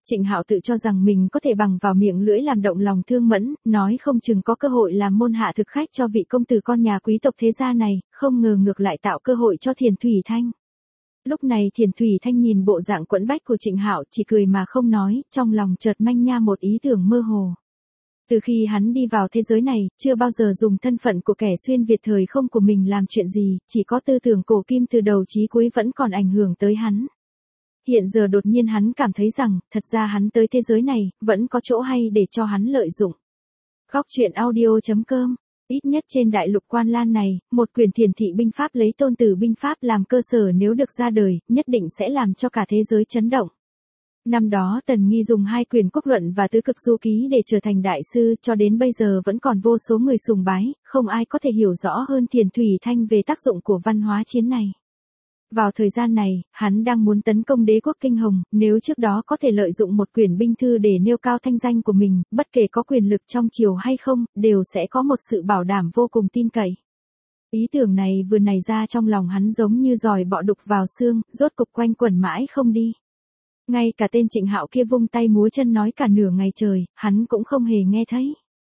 Trịnh Hạo tự cho rằng mình có thể bằng vào miệng lưỡi làm động lòng Thương Mẫn, nói không chừng có cơ hội làm môn hạ thực khách cho vị công tử con nhà quý tộc thế gia này, không ngờ ngược lại tạo cơ hội cho Thiền Thủy Thanh. Lúc này Thiền Thủy Thanh nhìn bộ dạng quẫn bách của Trịnh Hạo chỉ cười mà không nói, trong lòng chợt manh nha một ý tưởng mơ hồ. Từ khi hắn đi vào thế giới này, chưa bao giờ dùng thân phận của kẻ xuyên Việt thời không của mình làm chuyện gì, chỉ có tư tưởng cổ kim từ đầu chí cuối vẫn còn ảnh hưởng tới hắn. Hiện giờ đột nhiên hắn cảm thấy rằng, thật ra hắn tới thế giới này, vẫn có chỗ hay để cho hắn lợi dụng. Góc truyện audio.com. Ít nhất trên đại lục Quan Lan này, một quyển Thiền thị binh pháp lấy Tôn Tử binh pháp làm cơ sở nếu được ra đời, nhất định sẽ làm cho cả thế giới chấn động. Năm đó Tần Nghi dùng 2 quyển Quốc luận và Tứ cực du ký để trở thành đại sư, cho đến bây giờ vẫn còn vô số người sùng bái, không ai có thể hiểu rõ hơn Thiền Thủy Thanh về tác dụng của văn hóa chiến này. Vào thời gian này, hắn đang muốn tấn công đế quốc Kinh Hồng, nếu trước đó có thể lợi dụng một quyển binh thư để nêu cao thanh danh của mình, bất kể có quyền lực trong triều hay không, đều sẽ có một sự bảo đảm vô cùng tin cậy. Ý tưởng này vừa nảy ra trong lòng hắn giống như giòi bọ đục vào xương, rốt cục quanh quẩn mãi không đi. Ngay cả tên Trịnh Hạo kia vung tay múa chân nói cả nửa ngày trời, hắn cũng không hề nghe thấy.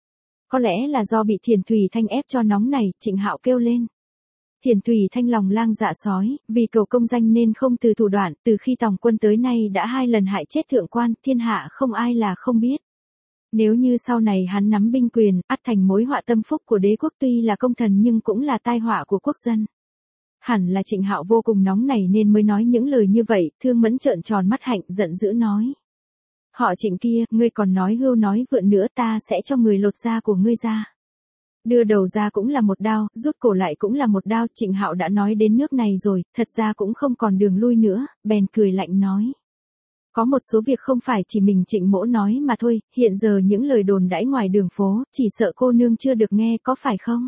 Có lẽ là do bị Thiền Thủy Thanh ép cho nóng này, Trịnh Hạo kêu lên. Thiền Thủy Thanh lòng lang dạ sói, vì cầu công danh nên không từ thủ đoạn, từ khi tòng quân tới nay đã 2 lần hại chết thượng quan, thiên hạ không ai là không biết. Nếu như sau này hắn nắm binh quyền, ắt thành mối họa tâm phúc của đế quốc, tuy là công thần nhưng cũng là tai họa của quốc dân. Hẳn là Trịnh Hạo vô cùng nóng nảy nên mới nói những lời như vậy, Thương Mẫn trợn tròn mắt hạnh, giận dữ nói. Họ Trịnh kia, ngươi còn nói hưu nói vượn nữa, ta sẽ cho người lột da của ngươi ra. Đưa đầu ra cũng là một đao, rút cổ lại cũng là một đao, Trịnh Hạo đã nói đến nước này rồi, thật ra cũng không còn đường lui nữa, bèn cười lạnh nói. Có một số việc không phải chỉ mình Trịnh mỗ nói mà thôi, hiện giờ những lời đồn đãi ngoài đường phố, chỉ sợ cô nương chưa được nghe có phải không?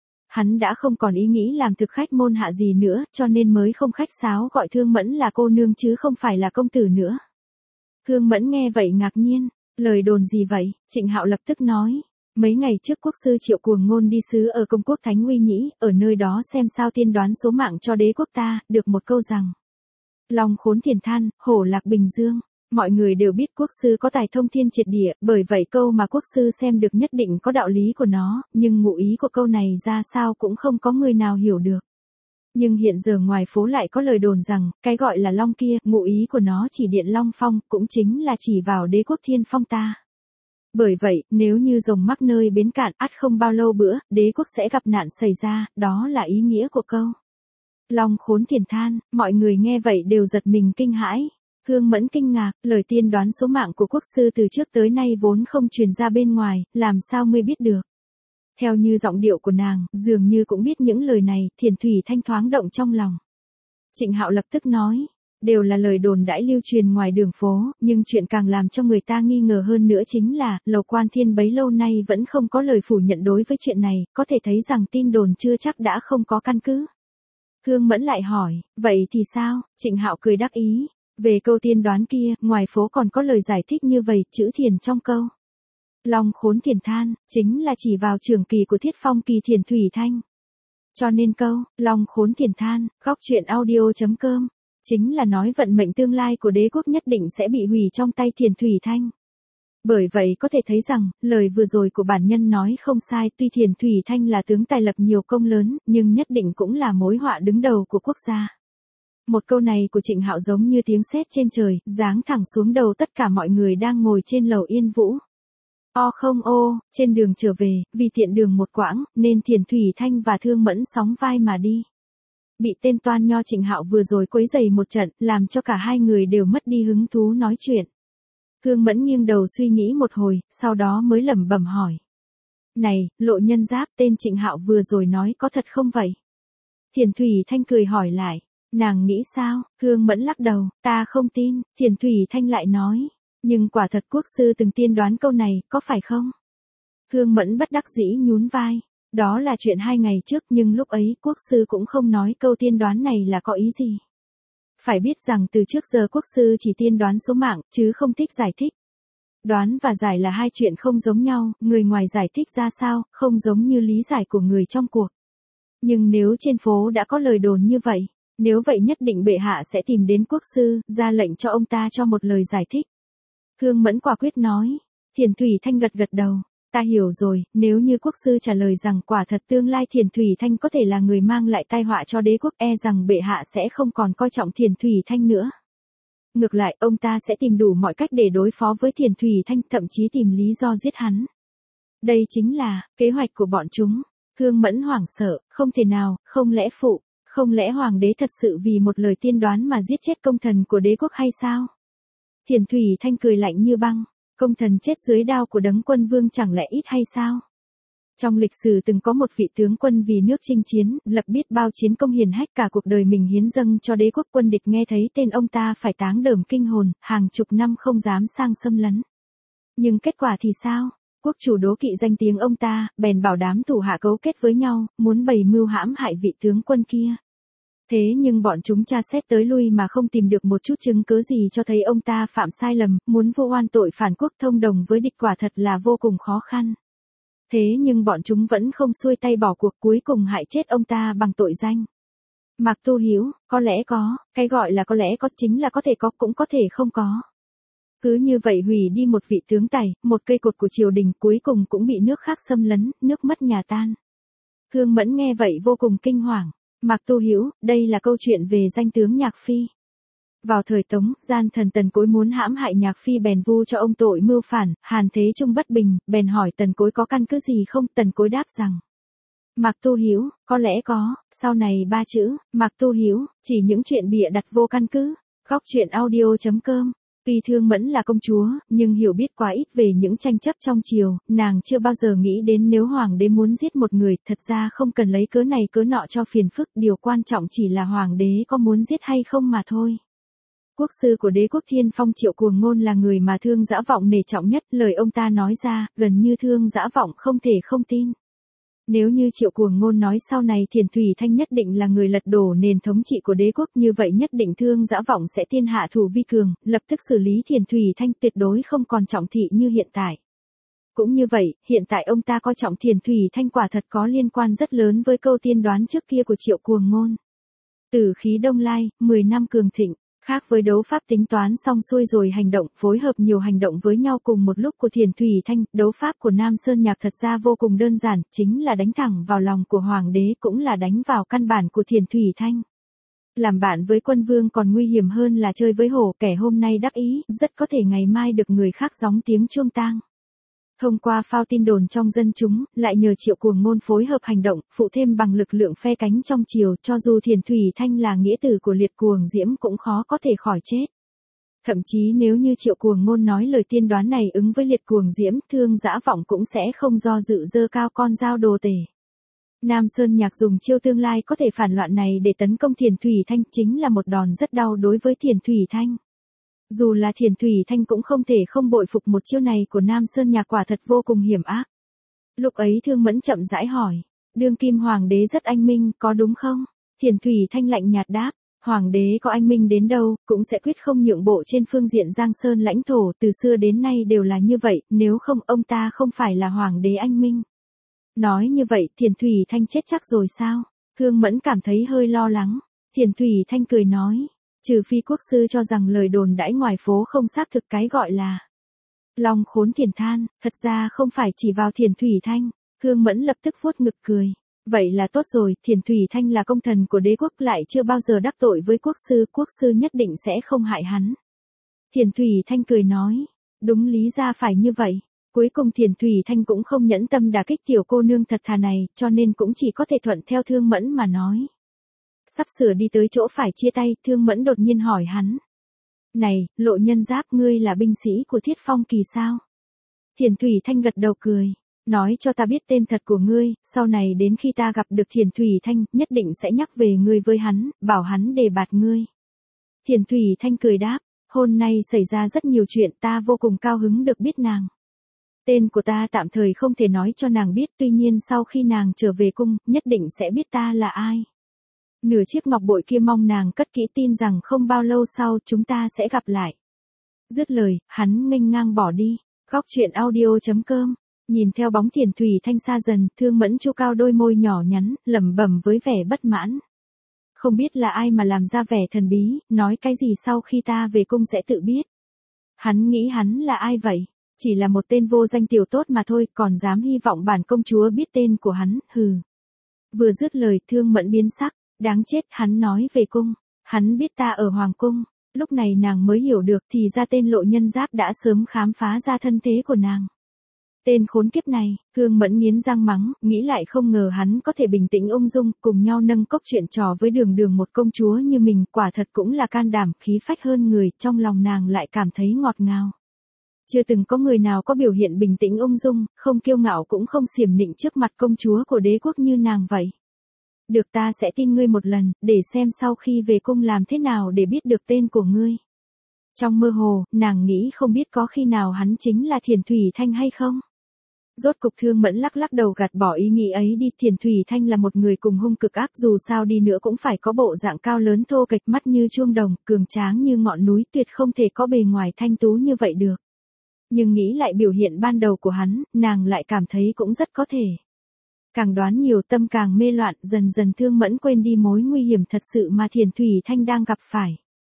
Hắn đã không còn ý nghĩ làm thực khách môn hạ gì nữa, cho nên mới không khách sáo gọi Thương Mẫn là cô nương chứ không phải là công tử nữa. Thương Mẫn nghe vậy ngạc nhiên, lời đồn gì vậy? Trịnh Hạo lập tức nói. Mấy ngày trước quốc sư Triệu Cuồng Ngôn đi sứ ở công quốc Thánh Uy Nhĩ, ở nơi đó xem sao tiên đoán số mạng cho đế quốc ta, được một câu rằng. Long khốn thiền than, hổ lạc bình dương. Mọi người đều biết quốc sư có tài thông thiên triệt địa, bởi vậy câu mà quốc sư xem được nhất định có đạo lý của nó, nhưng ngụ ý của câu này ra sao cũng không có người nào hiểu được. Nhưng hiện giờ ngoài phố lại có lời đồn rằng, cái gọi là long kia, ngụ ý của nó chỉ điện Long Phong, cũng chính là chỉ vào đế quốc Thiên Phong ta. Bởi vậy, nếu như rồng mắc nơi bến cạn, ắt không bao lâu bữa, đế quốc sẽ gặp nạn xảy ra, đó là ý nghĩa của câu. Long khốn thiền than, mọi người nghe vậy đều giật mình kinh hãi. Thương Mẫn kinh ngạc, lời tiên đoán số mạng của quốc sư từ trước tới nay vốn không truyền ra bên ngoài, làm sao ngươi biết được? Theo như giọng điệu của nàng, dường như cũng biết những lời này, Thiền Thủy Thanh thoáng động trong lòng. Trịnh Hạo lập tức nói. Đều là lời đồn đãi lưu truyền ngoài đường phố, nhưng chuyện càng làm cho người ta nghi ngờ hơn nữa chính là, Lầu Quan Thiên bấy lâu nay vẫn không có lời phủ nhận đối với chuyện này, có thể thấy rằng tin đồn chưa chắc đã không có căn cứ. Thương Mẫn lại hỏi, vậy thì sao? Trịnh Hạo cười đắc ý. Về câu tiên đoán kia, ngoài phố còn có lời giải thích như vậy, chữ thiền trong câu. Long khốn thiền than, chính là chỉ vào trường kỳ của Thiết Phong kỳ Thiền Thủy Thanh. Cho nên câu, Long khốn thiền than, góc truyện audio.com. Chính là nói vận mệnh tương lai của đế quốc nhất định sẽ bị hủy trong tay Thiền Thủy Thanh. Bởi vậy có thể thấy rằng, lời vừa rồi của bản nhân nói không sai, tuy Thiền Thủy Thanh là tướng tài lập nhiều công lớn, nhưng nhất định cũng là mối họa đứng đầu của quốc gia. Một câu này của Trịnh Hạo giống như tiếng sét trên trời, giáng thẳng xuống đầu tất cả mọi người đang ngồi trên lầu Yên Vũ. Không trên đường trở về, vì tiện đường một quãng, nên Thiền Thủy Thanh và Thương Mẫn sóng vai mà đi. Bị tên toan nho Trịnh Hạo vừa rồi quấy rầy một trận, làm cho cả hai người đều mất đi hứng thú nói chuyện. Thương Mẫn nghiêng đầu suy nghĩ một hồi, sau đó mới lẩm bẩm hỏi. Này, Lộ Nhân Giáp, tên Trịnh Hạo vừa rồi nói có thật không vậy? Thiền Thủy Thanh cười hỏi lại. Nàng nghĩ sao? Thương Mẫn lắc đầu, ta không tin. Thiền Thủy Thanh lại nói. Nhưng quả thật quốc sư từng tiên đoán câu này, có phải không? Thương Mẫn bất đắc dĩ nhún vai. Đó là chuyện 2 ngày trước, nhưng lúc ấy quốc sư cũng không nói câu tiên đoán này là có ý gì. Phải biết rằng từ trước giờ quốc sư chỉ tiên đoán số mạng, chứ không thích giải thích. Đoán và giải là 2 chuyện không giống nhau, người ngoài giải thích ra sao, không giống như lý giải của người trong cuộc. Nhưng nếu trên phố đã có lời đồn như vậy, nếu vậy nhất định bệ hạ sẽ tìm đến quốc sư, ra lệnh cho ông ta cho một lời giải thích. Thương Mẫn quả quyết nói. Thiền Thủy Thanh gật gật đầu. Ta hiểu rồi, nếu như quốc sư trả lời rằng quả thật tương lai Thiền Thủy Thanh có thể là người mang lại tai họa cho đế quốc, e rằng bệ hạ sẽ không còn coi trọng Thiền Thủy Thanh nữa. Ngược lại, ông ta sẽ tìm đủ mọi cách để đối phó với Thiền Thủy Thanh, thậm chí tìm lý do giết hắn. Đây chính là kế hoạch của bọn chúng. Thương Mẫn hoảng sợ, không thể nào, không lẽ hoàng đế thật sự vì một lời tiên đoán mà giết chết công thần của đế quốc hay sao? Thiền Thủy Thanh cười lạnh như băng, công thần chết dưới đao của Đấng Quân Vương chẳng lẽ ít hay sao? Trong lịch sử từng có một vị tướng quân vì nước chinh chiến, lập biết bao chiến công hiển hách, cả cuộc đời mình hiến dâng cho đế quốc, quân địch nghe thấy tên ông ta phải táng đờm kinh hồn, hàng chục năm không dám sang xâm lấn. Nhưng kết quả thì sao? Quốc chủ đố kỵ danh tiếng ông ta, bèn bảo đám thủ hạ cấu kết với nhau, muốn bày mưu hãm hại vị tướng quân kia. Thế nhưng bọn chúng tra xét tới lui mà không tìm được một chút chứng cứ gì cho thấy ông ta phạm sai lầm, muốn vu oan tội phản quốc thông đồng với địch quả thật là vô cùng khó khăn. Thế nhưng bọn chúng vẫn không xuôi tay bỏ cuộc, cuối cùng hại chết ông ta bằng tội danh. Mạc Tu Hiếu, có lẽ có, cái gọi là có lẽ có chính là có thể có cũng có thể không có. Cứ như vậy hủy đi một vị tướng tài, một cây cột của triều đình, cuối cùng cũng bị nước khác xâm lấn, nước mất nhà tan. Thương Mẫn nghe vậy vô cùng kinh hoàng. Mạc Tu Hiếu, đây là câu chuyện về danh tướng Nhạc Phi. Vào thời Tống, gian thần Tần Cối muốn hãm hại Nhạc Phi bèn vu cho ông tội mưu phản, Hàn Thế Trung bất bình, bèn hỏi Tần Cối có căn cứ gì không, Tần Cối đáp rằng. Mạc Tu Hiếu, có lẽ có, sau này 3 chữ, Mạc Tu Hiếu, chỉ những chuyện bịa đặt vô căn cứ. Góc truyện audio.com. Tuy Thương Mẫn là công chúa, nhưng hiểu biết quá ít về những tranh chấp trong triều, nàng chưa bao giờ nghĩ đến nếu hoàng đế muốn giết một người, thật ra không cần lấy cớ này cớ nọ cho phiền phức, điều quan trọng chỉ là hoàng đế có muốn giết hay không mà thôi. Quốc sư của đế quốc Thiên Phong Triệu Cuồng Ngôn là người mà Thương Dã Vọng nể trọng nhất, lời ông ta nói ra, gần như Thương Dã Vọng không thể không tin. Nếu như Triệu Cuồng Ngôn nói sau này Thiền Thủy Thanh nhất định là người lật đổ nền thống trị của đế quốc, như vậy nhất định Thương Dã Vọng sẽ tiên hạ thủ vi cường, lập tức xử lý Thiền Thủy Thanh, tuyệt đối không còn trọng thị như hiện tại. Cũng như vậy, hiện tại ông ta coi trọng Thiền Thủy Thanh quả thật có liên quan rất lớn với câu tiên đoán trước kia của Triệu Cuồng Ngôn. Tử khí Đông Lai, 10 năm cường thịnh. Khác với đấu pháp tính toán xong xuôi rồi hành động, phối hợp nhiều hành động với nhau cùng một lúc của Thiền Thủy Thanh, đấu pháp của Nam Sơn Nhạc thật ra vô cùng đơn giản, chính là đánh thẳng vào lòng của hoàng đế, cũng là đánh vào căn bản của Thiền Thủy Thanh. Làm bạn với quân vương còn nguy hiểm hơn là chơi với hổ, kẻ hôm nay đắc ý, rất có thể ngày mai được người khác gióng tiếng chuông tang. Thông qua phao tin đồn trong dân chúng, lại nhờ Triệu Cuồng Ngôn phối hợp hành động, phụ thêm bằng lực lượng phe cánh trong triều, cho dù Thiền Thủy Thanh là nghĩa tử của Liệt Cuồng Diễm cũng khó có thể khỏi chết. Thậm chí nếu như Triệu Cuồng Ngôn nói lời tiên đoán này ứng với Liệt Cuồng Diễm, Thương Dã Vọng cũng sẽ không do dự giơ cao con dao đồ tể. Nam Sơn Nhạc dùng chiêu tương lai có thể phản loạn này để tấn công Thiền Thủy Thanh, chính là một đòn rất đau đối với Thiền Thủy Thanh. Dù là Thiền Thủy Thanh cũng không thể không bội phục một chiêu này của Nam Sơn Nhạc, quả thật vô cùng hiểm ác. Lúc ấy Thương Mẫn chậm rãi hỏi, đương kim hoàng đế rất anh minh, có đúng không? Thiền Thủy Thanh lạnh nhạt đáp, hoàng đế có anh minh đến đâu, cũng sẽ quyết không nhượng bộ trên phương diện Giang Sơn lãnh thổ, từ xưa đến nay đều là như vậy, nếu không ông ta không phải là hoàng đế anh minh. Nói như vậy, Thiền Thủy Thanh chết chắc rồi sao? Thương Mẫn cảm thấy hơi lo lắng. Thiền Thủy Thanh cười nói, trừ phi quốc sư cho rằng lời đồn đãi ngoài phố không xác thực, cái gọi là long khốn thiền than, thật ra không phải chỉ vào Thiền Thủy Thanh. Thương Mẫn lập tức vuốt ngực cười. Vậy là tốt rồi, Thiền Thủy Thanh là công thần của đế quốc, lại chưa bao giờ đắc tội với quốc sư nhất định sẽ không hại hắn. Thiền Thủy Thanh cười nói, đúng lý ra phải như vậy. Cuối cùng Thiền Thủy Thanh cũng không nhẫn tâm đả kích tiểu cô nương thật thà này, cho nên cũng chỉ có thể thuận theo Thương Mẫn mà nói. Sắp sửa đi tới chỗ phải chia tay, Thương Mẫn đột nhiên hỏi hắn. Này, Lộ Nhân Giáp, ngươi là binh sĩ của Thiết Phong Kỳ sao? Thiền Thủy Thanh gật đầu cười. Nói cho ta biết tên thật của ngươi, sau này đến khi ta gặp được Thiền Thủy Thanh, nhất định sẽ nhắc về ngươi với hắn, bảo hắn đề bạt ngươi. Thiền Thủy Thanh cười đáp, hôm nay xảy ra rất nhiều chuyện, ta vô cùng cao hứng được biết nàng. Tên của ta tạm thời không thể nói cho nàng biết, tuy nhiên sau khi nàng trở về cung, nhất định sẽ biết ta là ai. Nửa chiếc ngọc bội kia mong nàng cất kỹ, tin rằng không bao lâu sau chúng ta sẽ gặp lại. Dứt lời, hắn nghênh ngang bỏ đi. Góc truyện audio.com. Nhìn theo bóng Thiền Thủy Thanh xa dần, Thương Mẫn chu cao đôi môi nhỏ nhắn, lẩm bẩm với vẻ bất mãn. Không biết là ai mà làm ra vẻ thần bí, nói cái gì sau khi ta về cung sẽ tự biết. Hắn nghĩ hắn là ai vậy? Chỉ là một tên vô danh tiểu tốt mà thôi, còn dám hy vọng bản công chúa biết tên của hắn, hừ. Vừa dứt lời Thương Mẫn biến sắc, đáng chết, hắn nói về cung. Hắn biết ta ở Hoàng cung. Lúc này nàng mới hiểu được thì ra tên Lộ Nhân Giáp đã sớm khám phá ra thân thế của nàng. Tên khốn kiếp này, Thương Mẫn nghiến răng mắng, nghĩ lại không ngờ hắn có thể bình tĩnh ung dung, cùng nhau nâng cốc chuyện trò với Đường Đường, một công chúa như mình, quả thật cũng là can đảm, khí phách hơn người, trong lòng nàng lại cảm thấy ngọt ngào. Chưa từng có người nào có biểu hiện bình tĩnh ung dung, không kiêu ngạo cũng không xiểm nịnh trước mặt công chúa của đế quốc như nàng vậy. Được, ta sẽ tin ngươi một lần, để xem sau khi về cung làm thế nào để biết được tên của ngươi. Trong mơ hồ, nàng nghĩ không biết có khi nào hắn chính là Thiền Thủy Thanh hay không. Rốt cục Thương Mẫn lắc lắc đầu gạt bỏ ý nghĩ ấy đi. Thiền Thủy Thanh là một người cùng hung cực ác, dù sao đi nữa cũng phải có bộ dạng cao lớn thô kệch, mắt như chuông đồng, cường tráng như ngọn núi, tuyệt không thể có bề ngoài thanh tú như vậy được. Nhưng nghĩ lại biểu hiện ban đầu của hắn, nàng lại cảm thấy cũng rất có thể. Càng đoán nhiều tâm càng mê loạn, dần dần Thương Mẫn quên đi mối nguy hiểm thật sự mà Thiền Thủy Thanh đang gặp phải.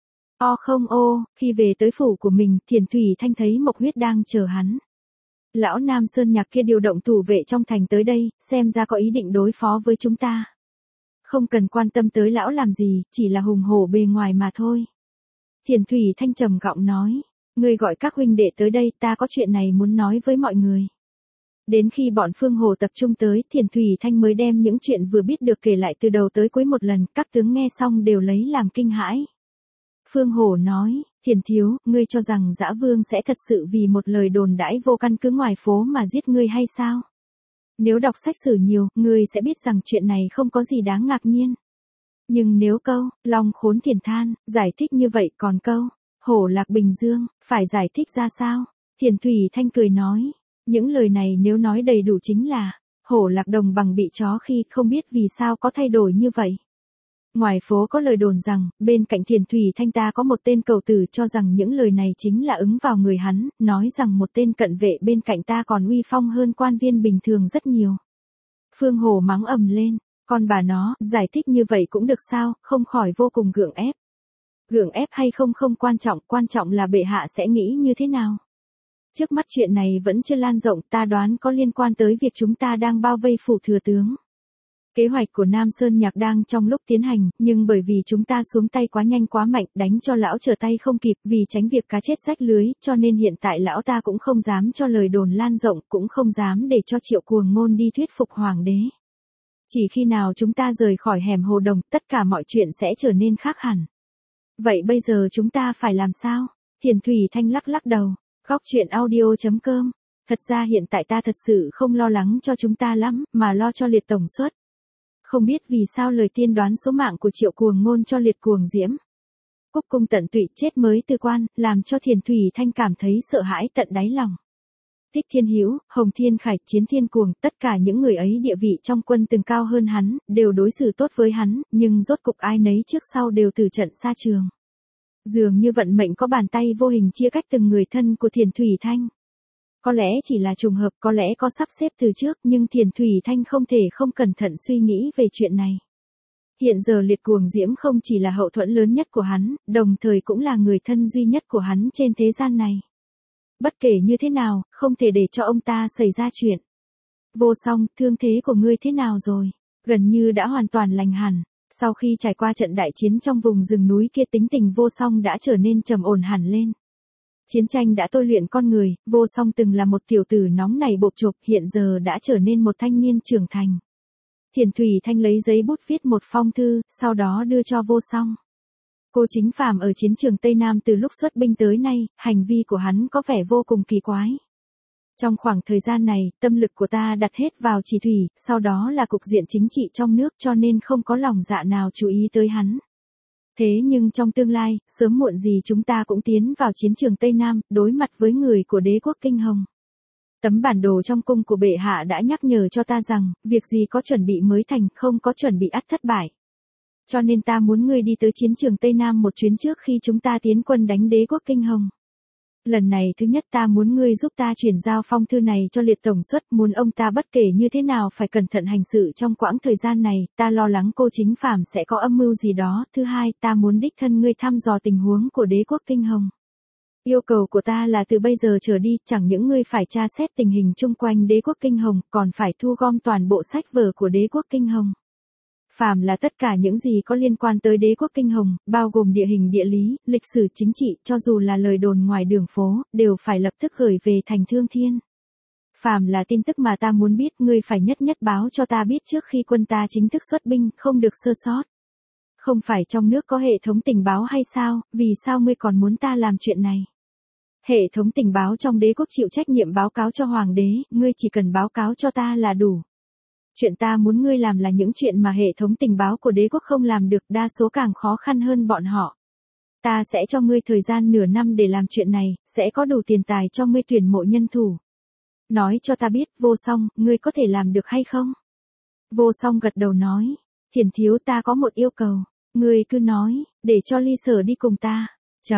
Không ô, khi về tới phủ của mình, Thiền Thủy Thanh thấy Mộc Huyết đang chờ hắn. Lão Nam Sơn Nhạc kia điều động thủ vệ trong thành tới đây, xem ra có ý định đối phó với chúng ta. Không cần quan tâm tới lão làm gì, chỉ là hùng hổ bề ngoài mà thôi. Thiền Thủy Thanh trầm giọng nói, ngươi gọi các huynh đệ tới đây, ta có chuyện này muốn nói với mọi người. Đến khi bọn Phương Hồ tập trung tới, Thiền Thủy Thanh mới đem những chuyện vừa biết được kể lại từ đầu tới cuối một lần, các tướng nghe xong đều lấy làm kinh hãi. Phương Hồ nói, Thiền thiếu, ngươi cho rằng Dã Vương sẽ thật sự vì một lời đồn đãi vô căn cứ ngoài phố mà giết ngươi hay sao? Nếu đọc sách sử nhiều, ngươi sẽ biết rằng chuyện này không có gì đáng ngạc nhiên. Nhưng nếu câu, Long Khốn Thiền Than, giải thích như vậy, còn câu, Hổ Lạc Bình Dương, phải giải thích ra sao? Thiền Thủy Thanh cười nói, những lời này nếu nói đầy đủ chính là, hổ lạc đồng bằng bị chó khi, không biết vì sao có thay đổi như vậy. Ngoài phố có lời đồn rằng, bên cạnh Thiền Thủy Thanh ta có một tên cầu tử cho rằng những lời này chính là ứng vào người hắn, nói rằng một tên cận vệ bên cạnh ta còn uy phong hơn quan viên bình thường rất nhiều. Phương Hồ mắng ầm lên, con bà nó, giải thích như vậy cũng được sao, không khỏi vô cùng gượng ép. Gượng ép hay không không quan trọng là bệ hạ sẽ nghĩ như thế nào. Trước mắt chuyện này vẫn chưa lan rộng, ta đoán có liên quan tới việc chúng ta đang bao vây phủ thừa tướng. Kế hoạch của Nam Sơn Nhạc đang trong lúc tiến hành, nhưng bởi vì chúng ta xuống tay quá nhanh quá mạnh, đánh cho lão trở tay không kịp, vì tránh việc cá chết rách lưới, cho nên hiện tại lão ta cũng không dám cho lời đồn lan rộng, cũng không dám để cho Triệu Cuồng Ngôn đi thuyết phục hoàng đế. Chỉ khi nào chúng ta rời khỏi hẻm Hồ Đồng, tất cả mọi chuyện sẽ trở nên khác hẳn. Vậy bây giờ chúng ta phải làm sao? Thiền Thủy Thanh lắc lắc đầu. Góc truyện audio.com. Thật ra hiện tại ta thật sự không lo lắng cho chúng ta lắm, mà lo cho Liệt tổng suất. Không biết vì sao lời tiên đoán số mạng của Triệu Cuồng Ngôn cho Liệt Cuồng Diễm. Cúc cung tận tụy chết mới từ quan, làm cho Thiền Thủy Thanh cảm thấy sợ hãi tận đáy lòng. Thích Thiên Hữu, Hồng Thiên Khải, Chiến Thiên Cuồng, tất cả những người ấy địa vị trong quân từng cao hơn hắn, đều đối xử tốt với hắn, nhưng rốt cục ai nấy trước sau đều từ trận xa trường. Dường như vận mệnh có bàn tay vô hình chia cách từng người thân của Thiền Thủy Thanh. Có lẽ chỉ là trùng hợp, có lẽ có sắp xếp từ trước, nhưng Thiền Thủy Thanh không thể không cẩn thận suy nghĩ về chuyện này. Hiện giờ Liệt Cuồng Diễm không chỉ là hậu thuẫn lớn nhất của hắn, đồng thời cũng là người thân duy nhất của hắn trên thế gian này. Bất kể như thế nào, không thể để cho ông ta xảy ra chuyện. Vô Song, thương thế của ngươi thế nào rồi? Gần như đã hoàn toàn lành hẳn. Sau khi trải qua trận đại chiến trong vùng rừng núi kia, tính tình Vô Song đã trở nên trầm ổn hẳn lên. Chiến tranh đã tôi luyện con người, Vô Song từng là một tiểu tử nóng nảy bộp chộp, hiện giờ đã trở nên một thanh niên trưởng thành. Thiền Thủy Thanh lấy giấy bút viết một phong thư, sau đó đưa cho Vô Song. Cô Chính Phàm ở chiến trường Tây Nam từ lúc xuất binh tới nay, hành vi của hắn có vẻ vô cùng kỳ quái. Trong khoảng thời gian này, tâm lực của ta đặt hết vào Chỉ Thủy, sau đó là cục diện chính trị trong nước, cho nên không có lòng dạ nào chú ý tới hắn. Thế nhưng trong tương lai, sớm muộn gì chúng ta cũng tiến vào chiến trường Tây Nam, đối mặt với người của đế quốc Kinh Hồng. Tấm bản đồ trong cung của bệ hạ đã nhắc nhở cho ta rằng, việc gì có chuẩn bị mới thành, không có chuẩn bị ắt thất bại. Cho nên ta muốn ngươi đi tới chiến trường Tây Nam một chuyến trước khi chúng ta tiến quân đánh đế quốc Kinh Hồng. Lần này thứ nhất ta muốn ngươi giúp ta chuyển giao phong thư này cho Liệt tổng suất, muốn ông ta bất kể như thế nào phải cẩn thận hành sự trong quãng thời gian này, ta lo lắng cô Chính Phàm sẽ có âm mưu gì đó. Thứ hai, ta muốn đích thân ngươi thăm dò tình huống của đế quốc Kinh Hồng. Yêu cầu của ta là từ bây giờ trở đi, chẳng những ngươi phải tra xét tình hình chung quanh đế quốc Kinh Hồng, còn phải thu gom toàn bộ sách vở của đế quốc Kinh Hồng. Phàm là tất cả những gì có liên quan tới đế quốc Kinh Hồng, bao gồm địa hình địa lý, lịch sử chính trị, cho dù là lời đồn ngoài đường phố, đều phải lập tức gửi về thành Thương Thiên. Phàm là tin tức mà ta muốn biết, ngươi phải nhất nhất báo cho ta biết trước khi quân ta chính thức xuất binh, không được sơ sót. Không phải trong nước có hệ thống tình báo hay sao, vì sao ngươi còn muốn ta làm chuyện này? Hệ thống tình báo trong đế quốc chịu trách nhiệm báo cáo cho hoàng đế, ngươi chỉ cần báo cáo cho ta là đủ. Chuyện ta muốn ngươi làm là những chuyện mà hệ thống tình báo của đế quốc không làm được, đa số càng khó khăn hơn bọn họ. Ta sẽ cho ngươi thời gian nửa năm để làm chuyện này, sẽ có đủ tiền tài cho ngươi tuyển mộ nhân thủ. Nói cho ta biết, Vô Song, ngươi có thể làm được hay không? Vô Song gật đầu nói, Thiền thiếu, ta có một yêu cầu, ngươi cứ nói, để cho Ly Sở đi cùng ta.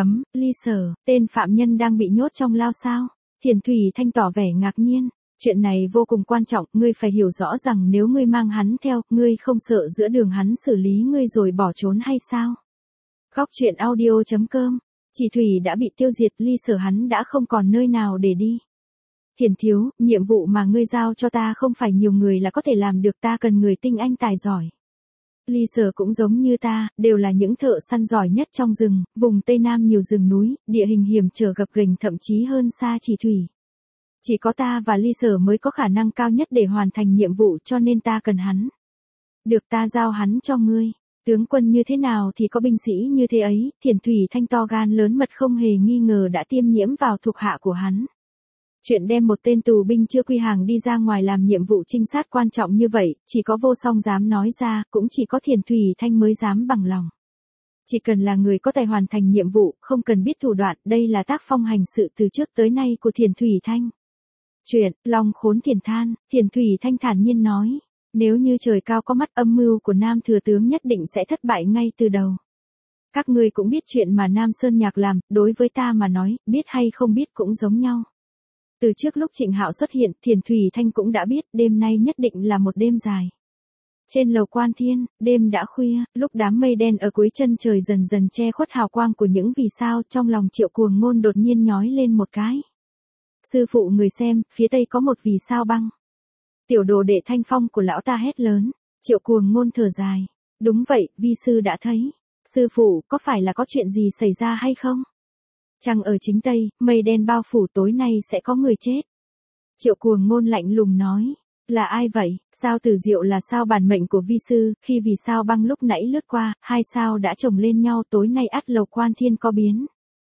Ly Sở, tên phạm nhân đang bị nhốt trong lao sao? Thiền Thủy Thanh tỏ vẻ ngạc nhiên. Chuyện này vô cùng quan trọng, ngươi phải hiểu rõ rằng nếu ngươi mang hắn theo, ngươi không sợ giữa đường hắn xử lý ngươi rồi bỏ trốn hay sao? Góc truyện audio.com. Chỉ Thủy đã bị tiêu diệt, Ly Sở hắn đã không còn nơi nào để đi. Thiền thiếu, nhiệm vụ mà ngươi giao cho ta không phải nhiều người là có thể làm được, ta cần người tinh anh tài giỏi. Ly Sở cũng giống như ta, đều là những thợ săn giỏi nhất trong rừng, vùng Tây Nam nhiều rừng núi, địa hình hiểm trở gập ghềnh, thậm chí hơn xa Chỉ Thủy. Chỉ có ta và Ly Sở mới có khả năng cao nhất để hoàn thành nhiệm vụ, cho nên ta cần hắn. Được, ta giao hắn cho ngươi. Tướng quân như thế nào thì có binh sĩ như thế ấy. Thiền Thủy Thanh to gan lớn mật không hề nghi ngờ đã tiêm nhiễm vào thuộc hạ của hắn. Chuyện đem một tên tù binh chưa quy hàng đi ra ngoài làm nhiệm vụ trinh sát quan trọng như vậy, chỉ có Vô Song dám nói ra, cũng chỉ có Thiền Thủy Thanh mới dám bằng lòng. Chỉ cần là người có tài hoàn thành nhiệm vụ, không cần biết thủ đoạn, đây là tác phong hành sự từ trước tới nay của Thiền Thủy Thanh. Chuyện, Long Khốn Thiền Than, Thiền Thủy Thanh thản nhiên nói, nếu như trời cao có mắt, âm mưu của Nam Thừa Tướng nhất định sẽ thất bại ngay từ đầu. Các ngươi cũng biết chuyện mà Nam Sơn Nhạc làm, đối với ta mà nói, biết hay không biết cũng giống nhau. Từ trước lúc Trịnh Hạo xuất hiện, Thiền Thủy Thanh cũng đã biết, đêm nay nhất định là một đêm dài. Trên lầu Quan Thiên, đêm đã khuya, lúc đám mây đen ở cuối chân trời dần dần che khuất hào quang của những vì sao, trong lòng Triệu Cuồng Ngôn đột nhiên nhói lên một cái. Sư phụ người xem, phía tây có một vì sao băng. Tiểu đồ đệ Thanh Phong của lão ta hét lớn. Triệu Cuồng Ngôn thở dài. Đúng vậy, vi sư đã thấy. Sư phụ, có phải là có chuyện gì xảy ra hay không? Trăng ở chính tây, mây đen bao phủ, tối nay sẽ có người chết. Triệu Cuồng Ngôn lạnh lùng nói. Là ai vậy? Sao Tử Diệu là sao bản mệnh của vi sư, khi vì sao băng lúc nãy lướt qua, hai sao đã chồng lên nhau, tối nay ắt lầu Quan Thiên có biến.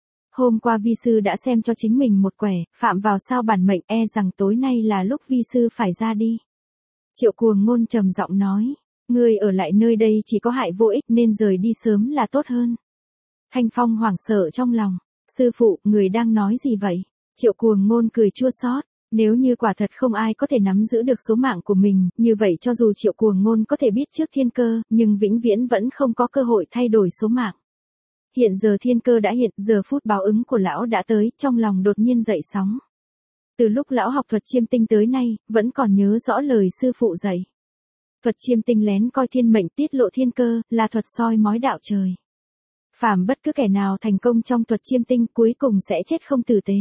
Hôm qua vi sư đã xem cho chính mình một quẻ, phạm vào sao bản mệnh, e rằng tối nay là lúc vi sư phải ra đi. Triệu Cuồng Ngôn trầm giọng nói, ngươi ở lại nơi đây chỉ có hại vô ích nên rời đi sớm là tốt hơn. Thanh Phong hoảng sợ trong lòng, sư phụ, người đang nói gì vậy? Triệu Cuồng Ngôn cười chua xót, nếu như quả thật không ai có thể nắm giữ được số mạng của mình, như vậy cho dù Triệu Cuồng Ngôn có thể biết trước thiên cơ, nhưng vĩnh viễn vẫn không có cơ hội thay đổi số mạng. Hiện giờ thiên cơ đã hiện, giờ phút báo ứng của lão đã tới, trong lòng đột nhiên dậy sóng. Từ lúc lão học thuật chiêm tinh tới nay, vẫn còn nhớ rõ lời sư phụ dạy. Thuật chiêm tinh lén coi thiên mệnh, tiết lộ thiên cơ, là thuật soi mói đạo trời. Phàm bất cứ kẻ nào thành công trong thuật chiêm tinh cuối cùng sẽ chết không tử tế.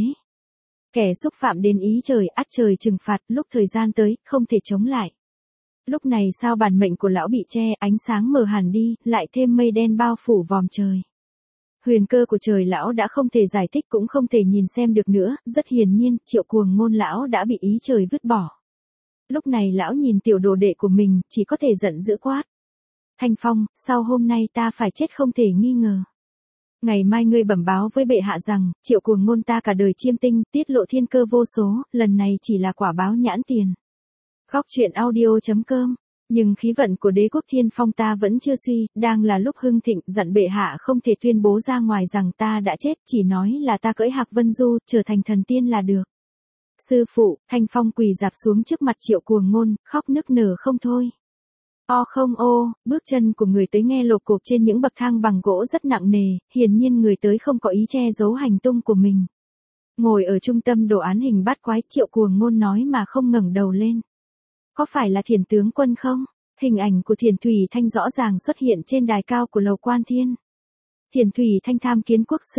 Kẻ xúc phạm đến ý trời, ắt trời trừng phạt, lúc thời gian tới, không thể chống lại. Lúc này sao bản mệnh của lão bị che, ánh sáng mờ hẳn đi, lại thêm mây đen bao phủ vòm trời. Huyền cơ của trời lão đã không thể giải thích cũng không thể nhìn xem được nữa, rất hiển nhiên, Triệu Cuồng Ngôn lão đã bị ý trời vứt bỏ. Lúc này lão nhìn tiểu đồ đệ của mình, chỉ có thể giận dữ quát. Thanh Phong, sau hôm nay ta phải chết không thể nghi ngờ. Ngày mai ngươi bẩm báo với bệ hạ rằng, Triệu Cuồng Ngôn ta cả đời chiêm tinh, tiết lộ thiên cơ vô số, lần này chỉ là quả báo nhãn tiền. Góc truyện audio.com. Nhưng khí vận của đế quốc Thiên Phong ta vẫn chưa suy, đang là lúc hưng thịnh, dặn bệ hạ không thể tuyên bố ra ngoài rằng ta đã chết, chỉ nói là ta cưỡi Hạc Vân Du, trở thành thần tiên là được. Sư phụ, Thanh Phong quỳ dạp xuống trước mặt Triệu Cuồng Ngôn, khóc nức nở không thôi. O không ô, bước chân của người tới nghe lộp cộp trên những bậc thang bằng gỗ rất nặng nề, hiển nhiên người tới không có ý che giấu hành tung của mình. Ngồi ở trung tâm đồ án hình bát quái, Triệu Cuồng Ngôn nói mà không ngẩng đầu lên. Có phải là Thiền tướng quân không? Hình ảnh của Thiền Thủy Thanh rõ ràng xuất hiện trên đài cao của lầu Quan Thiên. Thiền Thủy Thanh tham kiến quốc sư.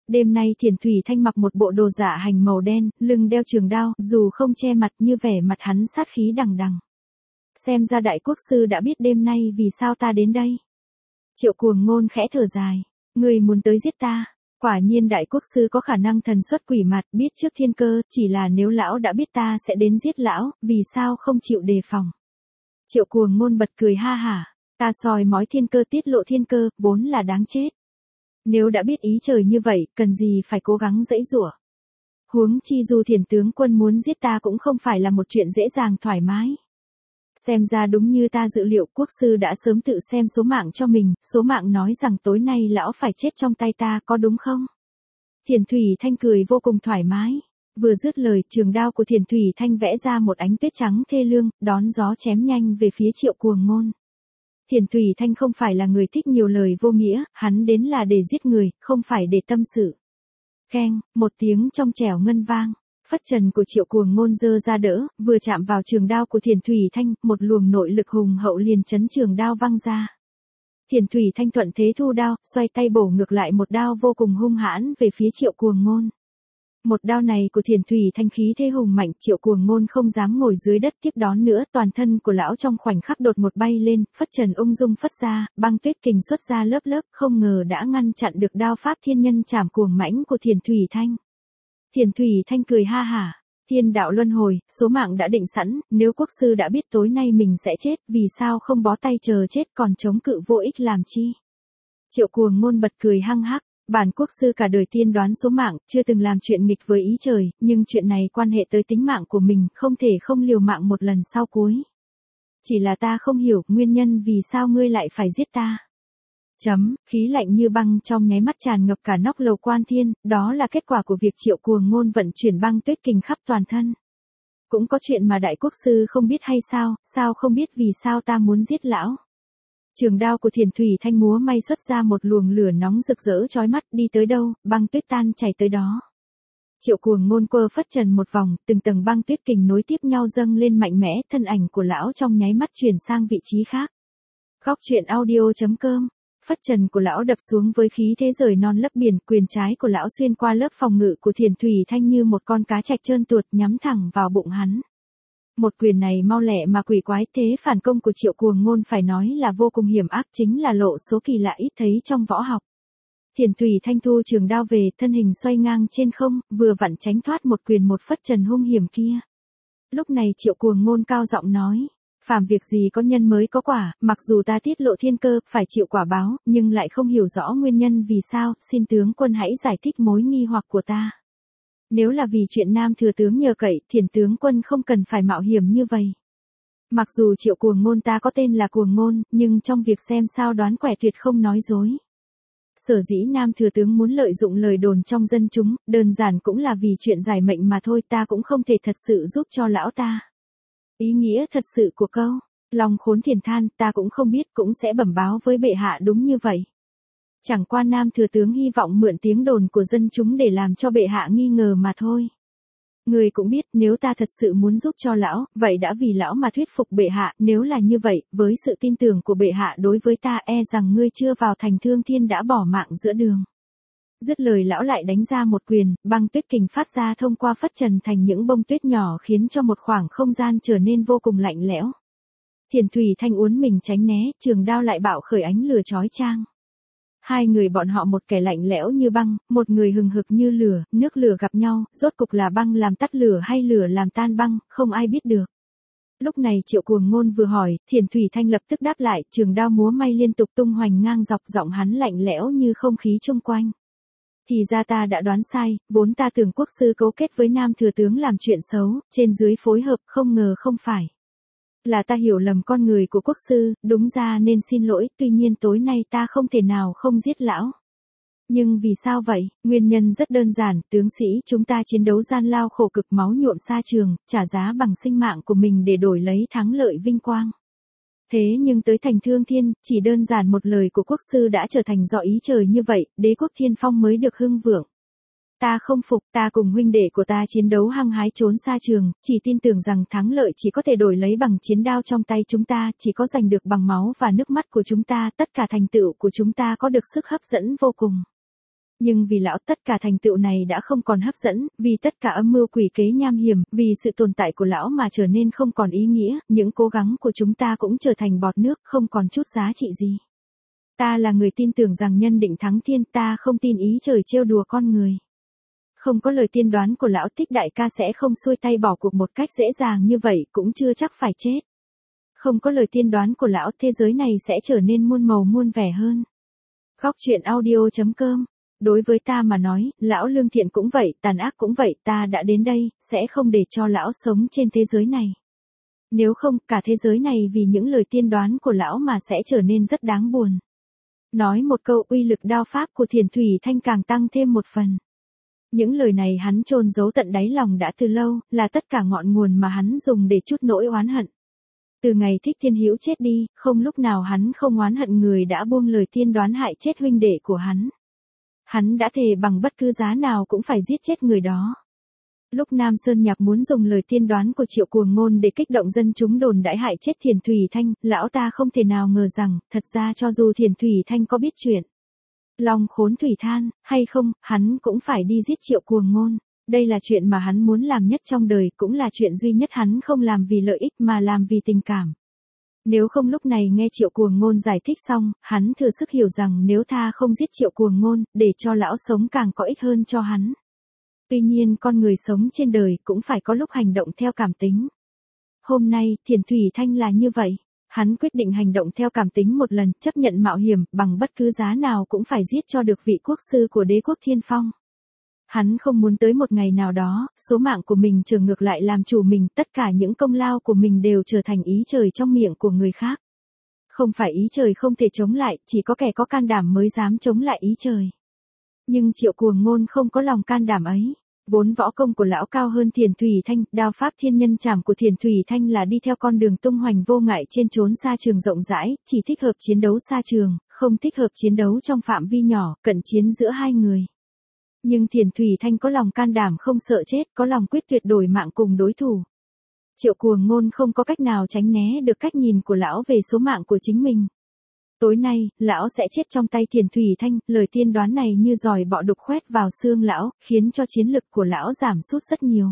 Đêm nay Thiền Thủy Thanh mặc một bộ đồ dạ hành màu đen, lưng đeo trường đao, dù không che mặt như vẻ mặt hắn sát khí đằng đằng. Xem ra đại quốc sư đã biết đêm nay vì sao ta đến đây. Triệu Cuồng Ngôn khẽ thở dài. Người muốn tới giết ta. Quả nhiên đại quốc sư có khả năng thần xuất quỷ mặt, biết trước thiên cơ, chỉ là nếu lão đã biết ta sẽ đến giết lão, vì sao không chịu đề phòng. Triệu Cuồng Ngôn bật cười ha hả. Ta soi mói thiên cơ tiết lộ thiên cơ, vốn là đáng chết. Nếu đã biết ý trời như vậy, cần gì phải cố gắng giãy giụa. Huống chi dù Thiền tướng quân muốn giết ta cũng không phải là một chuyện dễ dàng thoải mái. Xem ra đúng như ta dự liệu, quốc sư đã sớm tự xem số mạng cho mình, số mạng nói rằng tối nay lão phải chết trong tay ta, có đúng không? Thiền Thủy Thanh cười vô cùng thoải mái. Vừa dứt lời, trường đao của Thiền Thủy Thanh vẽ ra một ánh tuyết trắng thê lương, đón gió chém nhanh về phía Triệu Cuồng Ngôn. Thiền Thủy Thanh không phải là người thích nhiều lời vô nghĩa, hắn đến là để giết người, không phải để tâm sự. Keng, một tiếng trong trẻo ngân vang. Phất trần của Triệu Cuồng Ngôn giơ ra đỡ, vừa chạm vào trường đao của Thiền Thủy Thanh, một luồng nội lực hùng hậu liền chấn trường đao văng ra. Thiền Thủy Thanh thuận thế thu đao, xoay tay bổ ngược lại một đao vô cùng hung hãn về phía Triệu Cuồng Ngôn. Một đao này của Thiền Thủy Thanh khí thế hùng mạnh, Triệu Cuồng Ngôn không dám ngồi dưới đất tiếp đón nữa, toàn thân của lão trong khoảnh khắc đột ngột bay lên, phất trần ung dung phất ra, băng tuyết kình xuất ra lớp lớp, không ngờ đã ngăn chặn được đao pháp thiên nhân trảm cuồng mãnh của Thiền Thủy Thanh. Thiền Thủy Thanh cười ha hả. Thiên đạo luân hồi, số mạng đã định sẵn, nếu quốc sư đã biết tối nay mình sẽ chết, vì sao không bó tay chờ chết còn chống cự vô ích làm chi? Triệu Cuồng Ngôn bật cười hăng hắc. Bản quốc sư cả đời tiên đoán số mạng, chưa từng làm chuyện nghịch với ý trời, nhưng chuyện này quan hệ tới tính mạng của mình, không thể không liều mạng một lần sau cuối. Chỉ là ta không hiểu nguyên nhân vì sao ngươi lại phải giết ta. Khí lạnh như băng trong nháy mắt tràn ngập cả nóc lầu Quan Thiên, đó là kết quả của việc Triệu Cuồng Ngôn vận chuyển băng tuyết kình khắp toàn thân. Cũng có chuyện mà đại quốc sư không biết hay sao không biết vì sao ta muốn giết lão. Trường đao của Thiền Thủy Thanh múa may xuất ra một luồng lửa nóng rực rỡ chói mắt, đi tới đâu, băng tuyết tan chảy tới đó. Triệu Cuồng Ngôn quơ phất trần một vòng, từng tầng băng tuyết kình nối tiếp nhau dâng lên mạnh mẽ, thân ảnh của lão trong nháy mắt chuyển sang vị trí khác. Góc truyện audio.com. Phất trần của lão đập xuống với khí thế rời non lấp biển, quyền trái của lão xuyên qua lớp phòng ngự của Thiền Thủy Thanh như một con cá trạch trơn tuột nhắm thẳng vào bụng hắn. Một quyền này mau lẹ mà quỷ quái, thế phản công của Triệu Cuồng Ngôn phải nói là vô cùng hiểm ác, chính là lộ số kỳ lạ ít thấy trong võ học. Thiền Thủy Thanh thu trường đao về, thân hình xoay ngang trên không, vừa vặn tránh thoát một quyền một phất trần hung hiểm kia. Lúc này Triệu Cuồng Ngôn cao giọng nói, phàm việc gì có nhân mới có quả, mặc dù ta tiết lộ thiên cơ, phải chịu quả báo, nhưng lại không hiểu rõ nguyên nhân vì sao, xin tướng quân hãy giải thích mối nghi hoặc của ta. Nếu là vì chuyện Nam thừa tướng nhờ cậy, Thiền tướng quân không cần phải mạo hiểm như vậy. Mặc dù Triệu Cuồng Ngôn ta có tên là Cuồng Ngôn, nhưng trong việc xem sao đoán quẻ tuyệt không nói dối. Sở dĩ Nam thừa tướng muốn lợi dụng lời đồn trong dân chúng, đơn giản cũng là vì chuyện giải mệnh mà thôi, ta cũng không thể thật sự giúp cho lão ta. Ý nghĩa thật sự của câu, lòng khốn thiền than, ta cũng không biết, cũng sẽ bẩm báo với bệ hạ đúng như vậy. Chẳng qua Nam thừa tướng hy vọng mượn tiếng đồn của dân chúng để làm cho bệ hạ nghi ngờ mà thôi. Người cũng biết, nếu ta thật sự muốn giúp cho lão, vậy đã vì lão mà thuyết phục bệ hạ, nếu là như vậy, với sự tin tưởng của bệ hạ đối với ta, e rằng ngươi chưa vào thành Thương Thiên đã bỏ mạng giữa đường. Dứt lời lão lại đánh ra một quyền, băng tuyết kình phát ra thông qua phất trần thành những bông tuyết nhỏ khiến cho một khoảng không gian trở nên vô cùng lạnh lẽo. Thiền Thủy Thanh uốn mình tránh né, trường đao lại bạo khởi ánh lửa chói chang. Hai người bọn họ, một kẻ lạnh lẽo như băng, một người hừng hực như lửa, nước lửa gặp nhau, rốt cục là băng làm tắt lửa hay lửa làm tan băng, không ai biết được. Lúc này Triệu Cuồng Ngôn vừa hỏi, Thiền Thủy Thanh lập tức đáp lại, trường đao múa may liên tục tung hoành ngang dọc, giọng hắn lạnh lẽo như không khí chung quanh. Thì ra ta đã đoán sai, vốn ta tưởng quốc sư cấu kết với Nam thừa tướng làm chuyện xấu, trên dưới phối hợp, không ngờ không phải. Là ta hiểu lầm con người của quốc sư, đúng ra nên xin lỗi, tuy nhiên tối nay ta không thể nào không giết lão. Nhưng vì sao vậy? Nguyên nhân rất đơn giản, tướng sĩ chúng ta chiến đấu gian lao khổ cực, máu nhuộm sa trường, trả giá bằng sinh mạng của mình để đổi lấy thắng lợi vinh quang. Thế nhưng tới thành Thương Thiên, chỉ đơn giản một lời của quốc sư đã trở thành do ý trời như vậy, đế quốc Thiên Phong mới được hưng vượng. Ta không phục, ta cùng huynh đệ của ta chiến đấu hăng hái trốn xa trường, chỉ tin tưởng rằng thắng lợi chỉ có thể đổi lấy bằng chiến đao trong tay chúng ta, chỉ có giành được bằng máu và nước mắt của chúng ta, tất cả thành tựu của chúng ta có được sức hấp dẫn vô cùng. Nhưng vì lão tất cả thành tựu này đã không còn hấp dẫn, vì tất cả âm mưu quỷ kế nham hiểm, vì sự tồn tại của lão mà trở nên không còn ý nghĩa, những cố gắng của chúng ta cũng trở thành bọt nước, không còn chút giá trị gì. Ta là người tin tưởng rằng nhân định thắng thiên, ta không tin ý trời trêu đùa con người. Không có lời tiên đoán của lão Thích đại ca sẽ không xuôi tay bỏ cuộc một cách dễ dàng như vậy, cũng chưa chắc phải chết. Không có lời tiên đoán của lão, thế giới này sẽ trở nên muôn màu muôn vẻ hơn. Góc truyện audio.com. Đối với ta mà nói, lão lương thiện cũng vậy, tàn ác cũng vậy, ta đã đến đây, sẽ không để cho lão sống trên thế giới này. Nếu không, cả thế giới này vì những lời tiên đoán của lão mà sẽ trở nên rất đáng buồn. Nói một câu, uy lực đao pháp của Thiền Thủy Thanh càng tăng thêm một phần. Những lời này hắn chôn giấu tận đáy lòng đã từ lâu, là tất cả ngọn nguồn mà hắn dùng để trút nỗi oán hận. Từ ngày Thích Thiên Hữu chết đi, không lúc nào hắn không oán hận người đã buông lời tiên đoán hại chết huynh đệ của hắn. Hắn đã thề bằng bất cứ giá nào cũng phải giết chết người đó. Lúc Nam Sơn Nhạc muốn dùng lời tiên đoán của Triệu Cuồng Ngôn để kích động dân chúng đồn đãi hại chết Thiền Thủy Thanh, lão ta không thể nào ngờ rằng, thật ra cho dù Thiền Thủy Thanh có biết chuyện Long Khốn Thủy Than, hay không, hắn cũng phải đi giết Triệu Cuồng Ngôn. Đây là chuyện mà hắn muốn làm nhất trong đời, cũng là chuyện duy nhất hắn không làm vì lợi ích mà làm vì tình cảm. Nếu không lúc này nghe Triệu Cuồng Ngôn giải thích xong, hắn thừa sức hiểu rằng nếu tha không giết Triệu Cuồng Ngôn, để cho lão sống càng có ích hơn cho hắn. Tuy nhiên con người sống trên đời cũng phải có lúc hành động theo cảm tính. Hôm nay, Thiền Thủy Thanh là như vậy. Hắn quyết định hành động theo cảm tính một lần, chấp nhận mạo hiểm, bằng bất cứ giá nào cũng phải giết cho được vị quốc sư của đế quốc Thiên Phong. Hắn không muốn tới một ngày nào đó, số mạng của mình trở ngược lại làm chủ mình, tất cả những công lao của mình đều trở thành ý trời trong miệng của người khác. Không phải ý trời không thể chống lại, chỉ có kẻ có can đảm mới dám chống lại ý trời. Nhưng Triệu Cuồng Ngôn không có lòng can đảm ấy. Vốn võ công của lão cao hơn Thiền Thủy Thanh, đao pháp thiên nhân trảm của Thiền Thủy Thanh là đi theo con đường tung hoành vô ngại trên chốn xa trường rộng rãi, chỉ thích hợp chiến đấu xa trường, không thích hợp chiến đấu trong phạm vi nhỏ, cận chiến giữa hai người. Nhưng Thiền Thủy Thanh có lòng can đảm không sợ chết, có lòng quyết tuyệt đổi mạng cùng đối thủ. Triệu Cuồng Ngôn không có cách nào tránh né được cách nhìn của lão về số mạng của chính mình. Tối nay, lão sẽ chết trong tay Thiền Thủy Thanh, lời tiên đoán này như giòi bọ đục khoét vào xương lão, khiến cho chiến lực của lão giảm sút rất nhiều.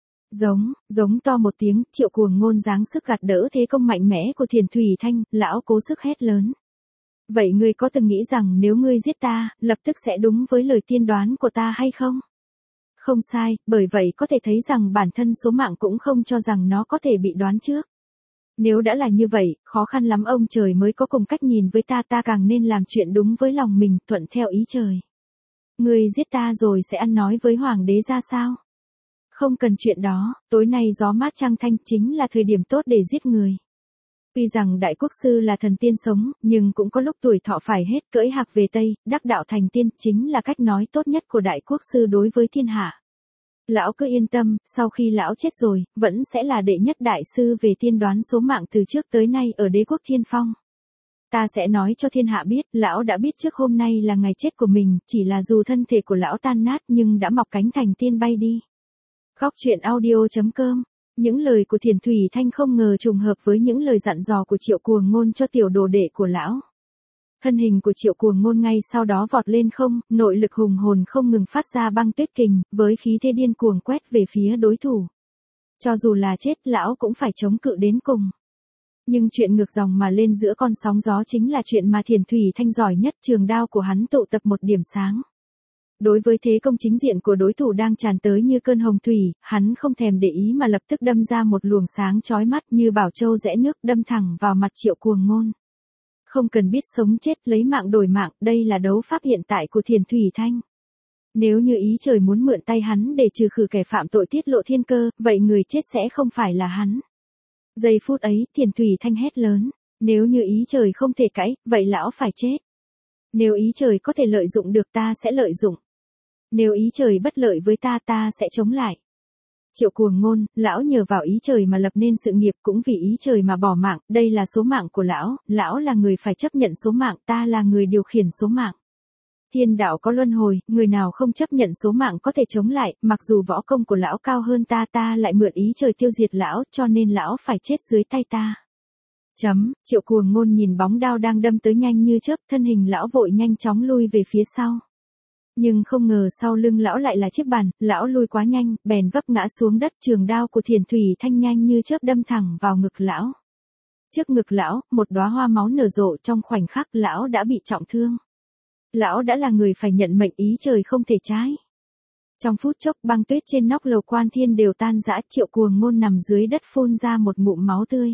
Giống to một tiếng, Triệu Cuồng Ngôn giáng sức gạt đỡ thế công mạnh mẽ của Thiền Thủy Thanh, lão cố sức hét lớn. Vậy ngươi có từng nghĩ rằng nếu ngươi giết ta, lập tức sẽ đúng với lời tiên đoán của ta hay không? Không sai, bởi vậy có thể thấy rằng bản thân số mạng cũng không cho rằng nó có thể bị đoán trước. Nếu đã là như vậy, khó khăn lắm ông trời mới có cùng cách nhìn với ta, ta càng nên làm chuyện đúng với lòng mình, thuận theo ý trời. Ngươi giết ta rồi sẽ ăn nói với hoàng đế ra sao? Không cần chuyện đó, tối nay gió mát trăng thanh chính là thời điểm tốt để giết người. Tuy rằng đại quốc sư là thần tiên sống, nhưng cũng có lúc tuổi thọ phải hết, cưỡi hạc về Tây, đắc đạo thành tiên, chính là cách nói tốt nhất của đại quốc sư đối với thiên hạ. Lão cứ yên tâm, sau khi lão chết rồi, vẫn sẽ là đệ nhất đại sư về tiên đoán số mạng từ trước tới nay ở đế quốc Thiên Phong. Ta sẽ nói cho thiên hạ biết, lão đã biết trước hôm nay là ngày chết của mình, chỉ là dù thân thể của lão tan nát nhưng đã mọc cánh thành tiên bay đi. Góc truyện audio.com. Những lời của Thiền Thủy Thanh không ngờ trùng hợp với những lời dặn dò của Triệu Cuồng Ngôn cho tiểu đồ đệ của lão. Thân hình của Triệu Cuồng Ngôn ngay sau đó vọt lên không, nội lực hùng hồn không ngừng phát ra băng tuyết kình, với khí thế điên cuồng quét về phía đối thủ. Cho dù là chết, lão cũng phải chống cự đến cùng. Nhưng chuyện ngược dòng mà lên giữa con sóng gió chính là chuyện mà Thiền Thủy Thanh giỏi nhất, trường đao của hắn tụ tập một điểm sáng. Đối với thế công chính diện của đối thủ đang tràn tới như cơn hồng thủy, hắn không thèm để ý mà lập tức đâm ra một luồng sáng chói mắt như bảo châu rẽ nước, đâm thẳng vào mặt Triệu Cuồng Ngôn. Không cần biết sống chết, lấy mạng đổi mạng, đây là đấu pháp hiện tại của Thiền Thủy Thanh. Nếu như ý trời muốn mượn tay hắn để trừ khử kẻ phạm tội tiết lộ thiên cơ, vậy người chết sẽ không phải là hắn. Giây phút ấy, Thiền Thủy Thanh hét lớn, nếu như ý trời không thể cãi, vậy lão phải chết. Nếu ý trời có thể lợi dụng được, ta sẽ lợi dụng. Nếu ý trời bất lợi với ta, ta sẽ chống lại. Triệu Cuồng Ngôn, lão nhờ vào ý trời mà lập nên sự nghiệp, cũng vì ý trời mà bỏ mạng, đây là số mạng của lão là người phải chấp nhận số mạng, ta là người điều khiển số mạng. Thiên đạo có luân hồi, người nào không chấp nhận số mạng có thể chống lại, mặc dù võ công của lão cao hơn ta, ta lại mượn ý trời tiêu diệt lão, cho nên lão phải chết dưới tay ta. Triệu Cuồng Ngôn nhìn bóng đao đang đâm tới nhanh như chớp, thân hình lão vội nhanh chóng lui về phía sau. Nhưng không ngờ sau lưng lão lại là chiếc bàn, lão lui quá nhanh, bèn vấp ngã xuống đất, trường đao của Thiền Thủy Thanh nhanh như chớp đâm thẳng vào ngực lão. Trước ngực lão, một đóa hoa máu nở rộ, trong khoảnh khắc lão đã bị trọng thương. Lão đã là người phải nhận mệnh, ý trời không thể trái. Trong phút chốc băng tuyết trên nóc lầu Quan Thiên đều tan rã, Triệu Cuồng Ngôn nằm dưới đất phun ra một ngụm máu tươi.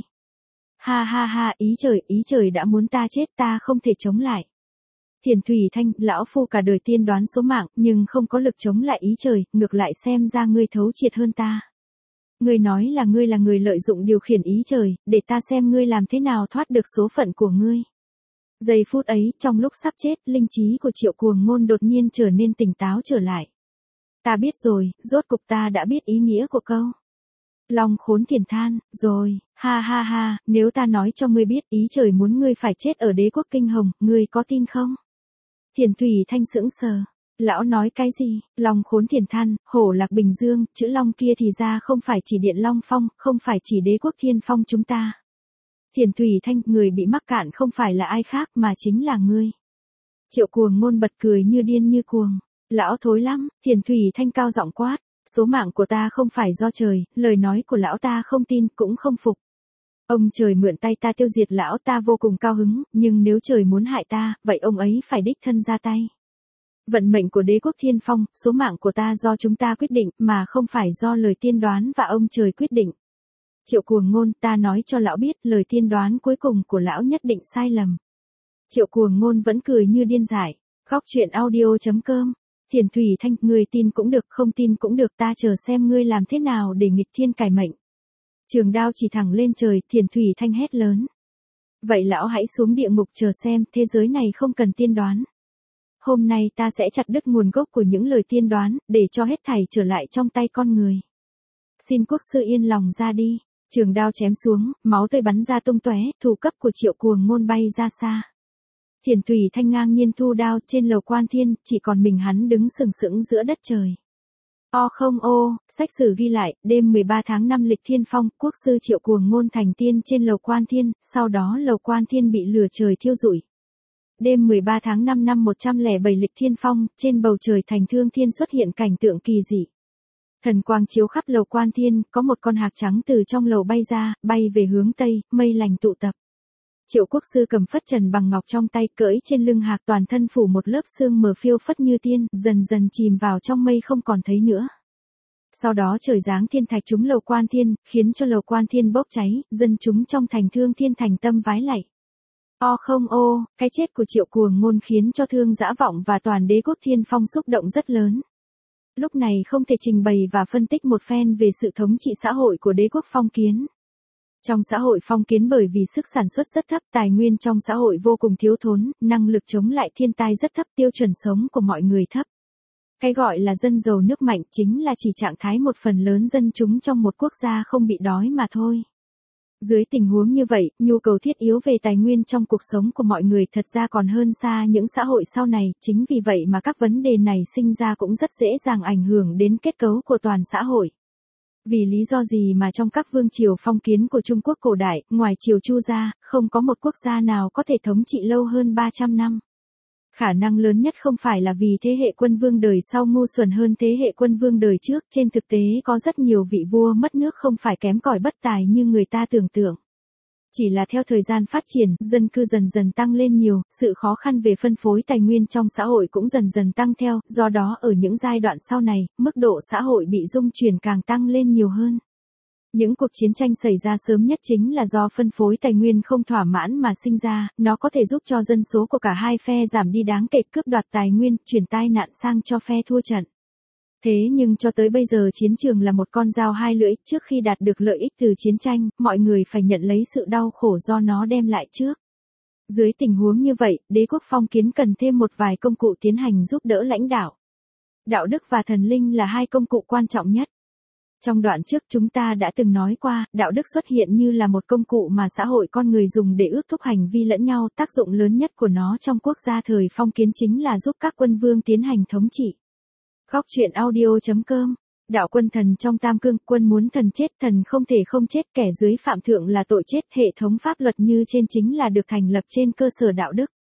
Ha ha ha, ý trời đã muốn ta chết, ta không thể chống lại. Thiền Thủy Thanh, lão phu cả đời tiên đoán số mạng, nhưng không có lực chống lại ý trời, ngược lại xem ra ngươi thấu triệt hơn ta. Ngươi nói là ngươi là người lợi dụng điều khiển ý trời, để ta xem ngươi làm thế nào thoát được số phận của ngươi. Giây phút ấy, trong lúc sắp chết, linh trí của Triệu Cuồng Ngôn đột nhiên trở nên tỉnh táo trở lại. Ta biết rồi, rốt cục ta đã biết ý nghĩa của câu. Long Khốn Thiền than, rồi, ha ha ha, nếu ta nói cho ngươi biết ý trời muốn ngươi phải chết ở đế quốc Kinh Hồng, ngươi có tin không? Thiền Thủy Thanh sững sờ. Lão nói cái gì? Long Khốn Thiền than, hổ lạc Bình Dương, chữ Long kia thì ra không phải chỉ Điện Long Phong, không phải chỉ đế quốc Thiên Phong chúng ta. Thiền Thủy Thanh, người bị mắc cạn không phải là ai khác mà chính là ngươi. Triệu Cuồng Ngôn bật cười như điên như cuồng. Lão thối lắm, Thiền Thủy Thanh cao giọng quát. Số mạng của ta không phải do trời, lời nói của lão ta không tin cũng không phục. Ông trời mượn tay ta tiêu diệt lão ta vô cùng cao hứng, nhưng nếu trời muốn hại ta, vậy ông ấy phải đích thân ra tay. Vận mệnh của đế quốc Thiên Phong, số mạng của ta do chúng ta quyết định, mà không phải do lời tiên đoán và ông trời quyết định. Triệu Cuồng Ngôn, ta nói cho lão biết, lời tiên đoán cuối cùng của lão nhất định sai lầm. Triệu Cuồng Ngôn vẫn cười như điên dại. Khóc chuyện audio.com. Thiền Thủy Thanh, người tin cũng được, không tin cũng được, ta chờ xem ngươi làm thế nào để nghịch thiên cải mệnh. Trường đao chỉ thẳng lên trời, Thiền Thủy Thanh hét lớn. Vậy lão hãy xuống địa ngục chờ xem, thế giới này không cần tiên đoán. Hôm nay ta sẽ chặt đứt nguồn gốc của những lời tiên đoán, để cho hết thảy trở lại trong tay con người. Xin quốc sư yên lòng ra đi. Trường đao chém xuống, máu tươi bắn ra tung tóe, thủ cấp của Triệu Cuồng Ngôn bay ra xa. Thiền Thủy Thanh ngang nhiên thu đao, trên lầu Quan Thiên, chỉ còn mình hắn đứng sừng sững giữa đất trời. Sách sử ghi lại, đêm 13 tháng 5 lịch Thiên Phong, quốc sư Triệu Cuồng Ngôn thành tiên trên lầu Quan Thiên, sau đó lầu Quan Thiên bị lửa trời thiêu rụi. Đêm 13 tháng 5 năm 107 lịch Thiên Phong, trên bầu trời thành Thương Thiên xuất hiện cảnh tượng kỳ dị. Thần quang chiếu khắp lầu Quan Thiên, có một con hạc trắng từ trong lầu bay ra, bay về hướng Tây, mây lành tụ tập. Triệu quốc sư cầm phất trần bằng ngọc trong tay, cưỡi trên lưng hạc, toàn thân phủ một lớp sương mờ phiêu phất như tiên, dần dần chìm vào trong mây không còn thấy nữa. Sau đó trời giáng thiên thạch trúng lầu Quan Thiên, khiến cho lầu Quan Thiên bốc cháy, dân chúng trong thành Thương Thiên thành tâm vái lạy. Cái chết của Triệu Cuồng Ngôn khiến cho Thương Dã Vọng và toàn đế quốc Thiên Phong xúc động rất lớn. Lúc này không thể trình bày và phân tích một phen về sự thống trị xã hội của đế quốc phong kiến. Trong xã hội phong kiến, bởi vì sức sản xuất rất thấp, tài nguyên trong xã hội vô cùng thiếu thốn, năng lực chống lại thiên tai rất thấp, tiêu chuẩn sống của mọi người thấp. Cái gọi là dân giàu nước mạnh chính là chỉ trạng thái một phần lớn dân chúng trong một quốc gia không bị đói mà thôi. Dưới tình huống như vậy, nhu cầu thiết yếu về tài nguyên trong cuộc sống của mọi người thật ra còn hơn xa những xã hội sau này, chính vì vậy mà các vấn đề này sinh ra cũng rất dễ dàng ảnh hưởng đến kết cấu của toàn xã hội. Vì lý do gì mà trong các vương triều phong kiến của Trung Quốc cổ đại, ngoài triều Chu ra, không có một quốc gia nào có thể thống trị lâu hơn 300 năm. Khả năng lớn nhất không phải là vì thế hệ quân vương đời sau ngu xuẩn hơn thế hệ quân vương đời trước, trên thực tế có rất nhiều vị vua mất nước không phải kém cỏi bất tài như người ta tưởng tượng. Chỉ là theo thời gian phát triển, dân cư dần dần tăng lên nhiều, sự khó khăn về phân phối tài nguyên trong xã hội cũng dần dần tăng theo, do đó ở những giai đoạn sau này, mức độ xã hội bị dung chuyển càng tăng lên nhiều hơn. Những cuộc chiến tranh xảy ra sớm nhất chính là do phân phối tài nguyên không thỏa mãn mà sinh ra, nó có thể giúp cho dân số của cả hai phe giảm đi đáng kể, cướp đoạt tài nguyên, chuyển tai nạn sang cho phe thua trận. Thế nhưng cho tới bây giờ chiến trường là một con dao hai lưỡi, trước khi đạt được lợi ích từ chiến tranh, mọi người phải nhận lấy sự đau khổ do nó đem lại trước. Dưới tình huống như vậy, đế quốc phong kiến cần thêm một vài công cụ tiến hành giúp đỡ lãnh đạo. Đạo đức và thần linh là hai công cụ quan trọng nhất. Trong đoạn trước chúng ta đã từng nói qua, đạo đức xuất hiện như là một công cụ mà xã hội con người dùng để ước thúc hành vi lẫn nhau, tác dụng lớn nhất của nó trong quốc gia thời phong kiến chính là giúp các quân vương tiến hành thống trị. Khóc chuyện audio.com. Đạo quân thần trong Tam Cương, quân muốn thần chết, thần không thể không chết, kẻ dưới phạm thượng là tội chết, hệ thống pháp luật như trên chính là được thành lập trên cơ sở đạo đức.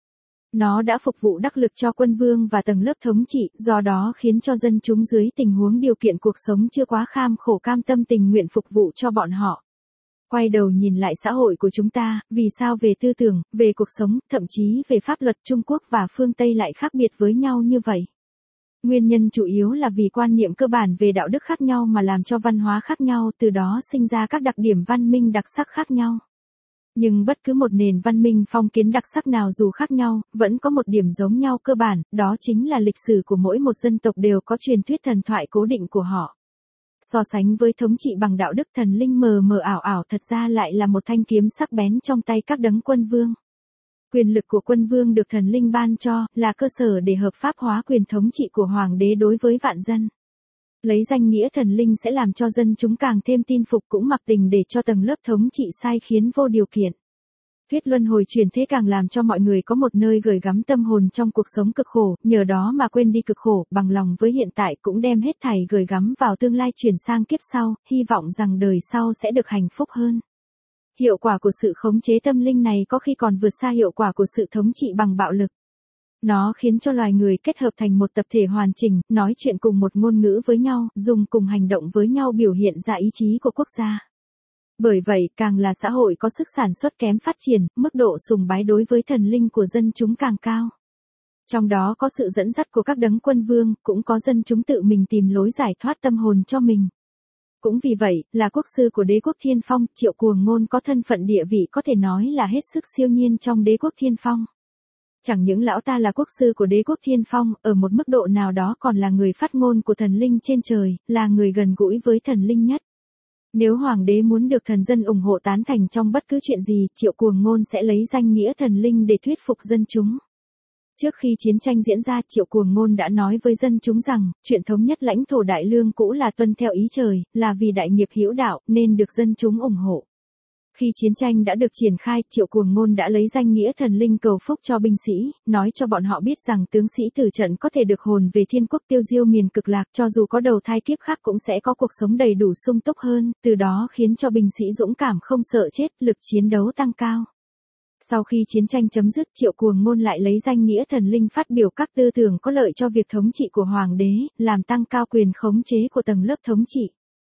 Nó đã phục vụ đắc lực cho quân vương và tầng lớp thống trị, do đó khiến cho dân chúng dưới tình huống điều kiện cuộc sống chưa quá kham khổ cam tâm tình nguyện phục vụ cho bọn họ. Quay đầu nhìn lại xã hội của chúng ta, vì sao về tư tưởng, về cuộc sống, thậm chí về pháp luật Trung Quốc và phương Tây lại khác biệt với nhau như vậy? Nguyên nhân chủ yếu là vì quan niệm cơ bản về đạo đức khác nhau mà làm cho văn hóa khác nhau, từ đó sinh ra các đặc điểm văn minh đặc sắc khác nhau. Nhưng bất cứ một nền văn minh phong kiến đặc sắc nào dù khác nhau, vẫn có một điểm giống nhau cơ bản, đó chính là lịch sử của mỗi một dân tộc đều có truyền thuyết thần thoại cố định của họ. So sánh với thống trị bằng đạo đức, thần linh mờ mờ ảo ảo thật ra lại là một thanh kiếm sắc bén trong tay các đấng quân vương. Quyền lực của quân vương được thần linh ban cho, là cơ sở để hợp pháp hóa quyền thống trị của hoàng đế đối với vạn dân. Lấy danh nghĩa thần linh sẽ làm cho dân chúng càng thêm tin phục, cũng mặc tình để cho tầng lớp thống trị sai khiến vô điều kiện. Thuyết luân hồi chuyển thế càng làm cho mọi người có một nơi gửi gắm tâm hồn trong cuộc sống cực khổ, nhờ đó mà quên đi cực khổ, bằng lòng với hiện tại, cũng đem hết thảy gửi gắm vào tương lai chuyển sang kiếp sau, hy vọng rằng đời sau sẽ được hạnh phúc hơn. Hiệu quả của sự khống chế tâm linh này có khi còn vượt xa hiệu quả của sự thống trị bằng bạo lực. Nó khiến cho loài người kết hợp thành một tập thể hoàn chỉnh, nói chuyện cùng một ngôn ngữ với nhau, dùng cùng hành động với nhau biểu hiện ra ý chí của quốc gia. Bởi vậy, càng là xã hội có sức sản xuất kém phát triển, mức độ sùng bái đối với thần linh của dân chúng càng cao. Trong đó có sự dẫn dắt của các đấng quân vương, cũng có dân chúng tự mình tìm lối giải thoát tâm hồn cho mình. Cũng vì vậy, là quốc sư của đế quốc Thiên Phong, Triệu Cuồng Ngôn có thân phận địa vị có thể nói là hết sức siêu nhiên trong đế quốc Thiên Phong. Chẳng những lão ta là quốc sư của đế quốc Thiên Phong, ở một mức độ nào đó còn là người phát ngôn của thần linh trên trời, là người gần gũi với thần linh nhất. Nếu hoàng đế muốn được thần dân ủng hộ tán thành trong bất cứ chuyện gì, Triệu Cuồng Ngôn sẽ lấy danh nghĩa thần linh để thuyết phục dân chúng. Trước khi chiến tranh diễn ra, Triệu Cuồng Ngôn đã nói với dân chúng rằng, chuyện thống nhất lãnh thổ Đại Lương cũ là tuân theo ý trời, là vì đại nghiệp hữu đạo, nên được dân chúng ủng hộ. Khi chiến tranh đã được triển khai, Triệu Cuồng Ngôn đã lấy danh nghĩa thần linh cầu phúc cho binh sĩ, nói cho bọn họ biết rằng tướng sĩ tử trận có thể được hồn về thiên quốc tiêu diêu miền cực lạc, cho dù có đầu thai kiếp khác cũng sẽ có cuộc sống đầy đủ sung túc hơn, từ đó khiến cho binh sĩ dũng cảm không sợ chết, lực chiến đấu tăng cao. Sau khi chiến tranh chấm dứt, Triệu Cuồng Ngôn lại lấy danh nghĩa thần linh phát biểu các tư tưởng có lợi cho việc thống trị của hoàng đế, làm tăng cao quyền khống chế của tầng lớp thống trị.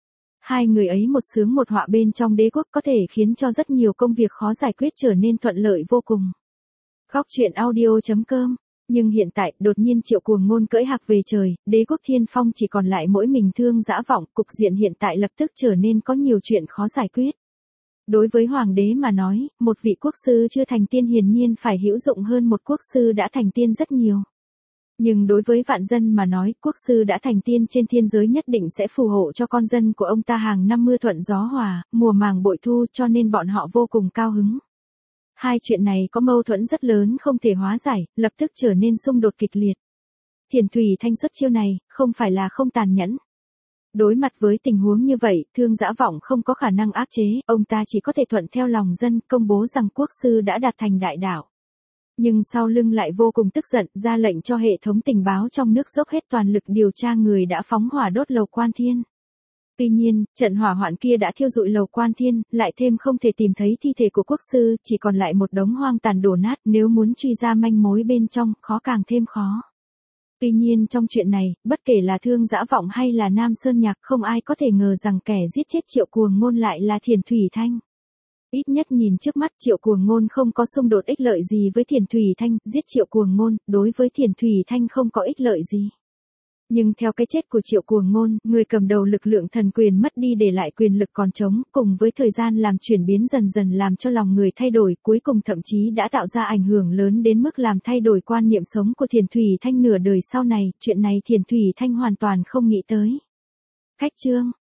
Hai người ấy một sướng một họa bên trong đế quốc có thể khiến cho rất nhiều công việc khó giải quyết trở nên thuận lợi vô cùng. Góc truyện audio.com. Nhưng hiện tại, đột nhiên Triệu Cuồng Ngôn cưỡi hạc về trời, đế quốc Thiên Phong chỉ còn lại mỗi mình Thương Dã Vọng, cục diện hiện tại lập tức trở nên có nhiều chuyện khó giải quyết. Đối với hoàng đế mà nói, một vị quốc sư chưa thành tiên hiển nhiên phải hữu dụng hơn một quốc sư đã thành tiên rất nhiều. Nhưng đối với vạn dân mà nói, quốc sư đã thành tiên trên thiên giới nhất định sẽ phù hộ cho con dân của ông ta hàng năm mưa thuận gió hòa, mùa màng bội thu, cho nên bọn họ vô cùng cao hứng. Hai chuyện này có mâu thuẫn rất lớn không thể hóa giải, lập tức trở nên xung đột kịch liệt. Thiền Thủy Thanh xuất chiêu này, không phải là không tàn nhẫn. Đối mặt với tình huống như vậy, Thương Dã Vọng không có khả năng áp chế, ông ta chỉ có thể thuận theo lòng dân, công bố rằng quốc sư đã đạt thành đại đạo. Nhưng sau lưng lại vô cùng tức giận, ra lệnh cho hệ thống tình báo trong nước dốc hết toàn lực điều tra người đã phóng hỏa đốt lầu Quan Thiên. Tuy nhiên, trận hỏa hoạn kia đã thiêu rụi lầu Quan Thiên, lại thêm không thể tìm thấy thi thể của quốc sư, chỉ còn lại một đống hoang tàn đổ nát, nếu muốn truy ra manh mối bên trong, khó càng thêm khó. Tuy nhiên trong chuyện này, bất kể là Thương Dã Vọng hay là Nam Sơn Nhạc, không ai có thể ngờ rằng kẻ giết chết Triệu Cuồng Ngôn lại là Thiền Thủy Thanh. Ít nhất nhìn trước mắt, Triệu Cuồng Ngôn không có xung đột ích lợi gì với Thiền Thủy Thanh, giết Triệu Cuồng Ngôn, đối với Thiền Thủy Thanh không có ích lợi gì. Nhưng theo cái chết của Triệu Cuồng Ngôn, người cầm đầu lực lượng thần quyền mất đi để lại quyền lực còn trống, cùng với thời gian làm chuyển biến dần dần làm cho lòng người thay đổi, cuối cùng thậm chí đã tạo ra ảnh hưởng lớn đến mức làm thay đổi quan niệm sống của Thiền Thủy Thanh nửa đời sau này, chuyện này Thiền Thủy Thanh hoàn toàn không nghĩ tới. Khách chương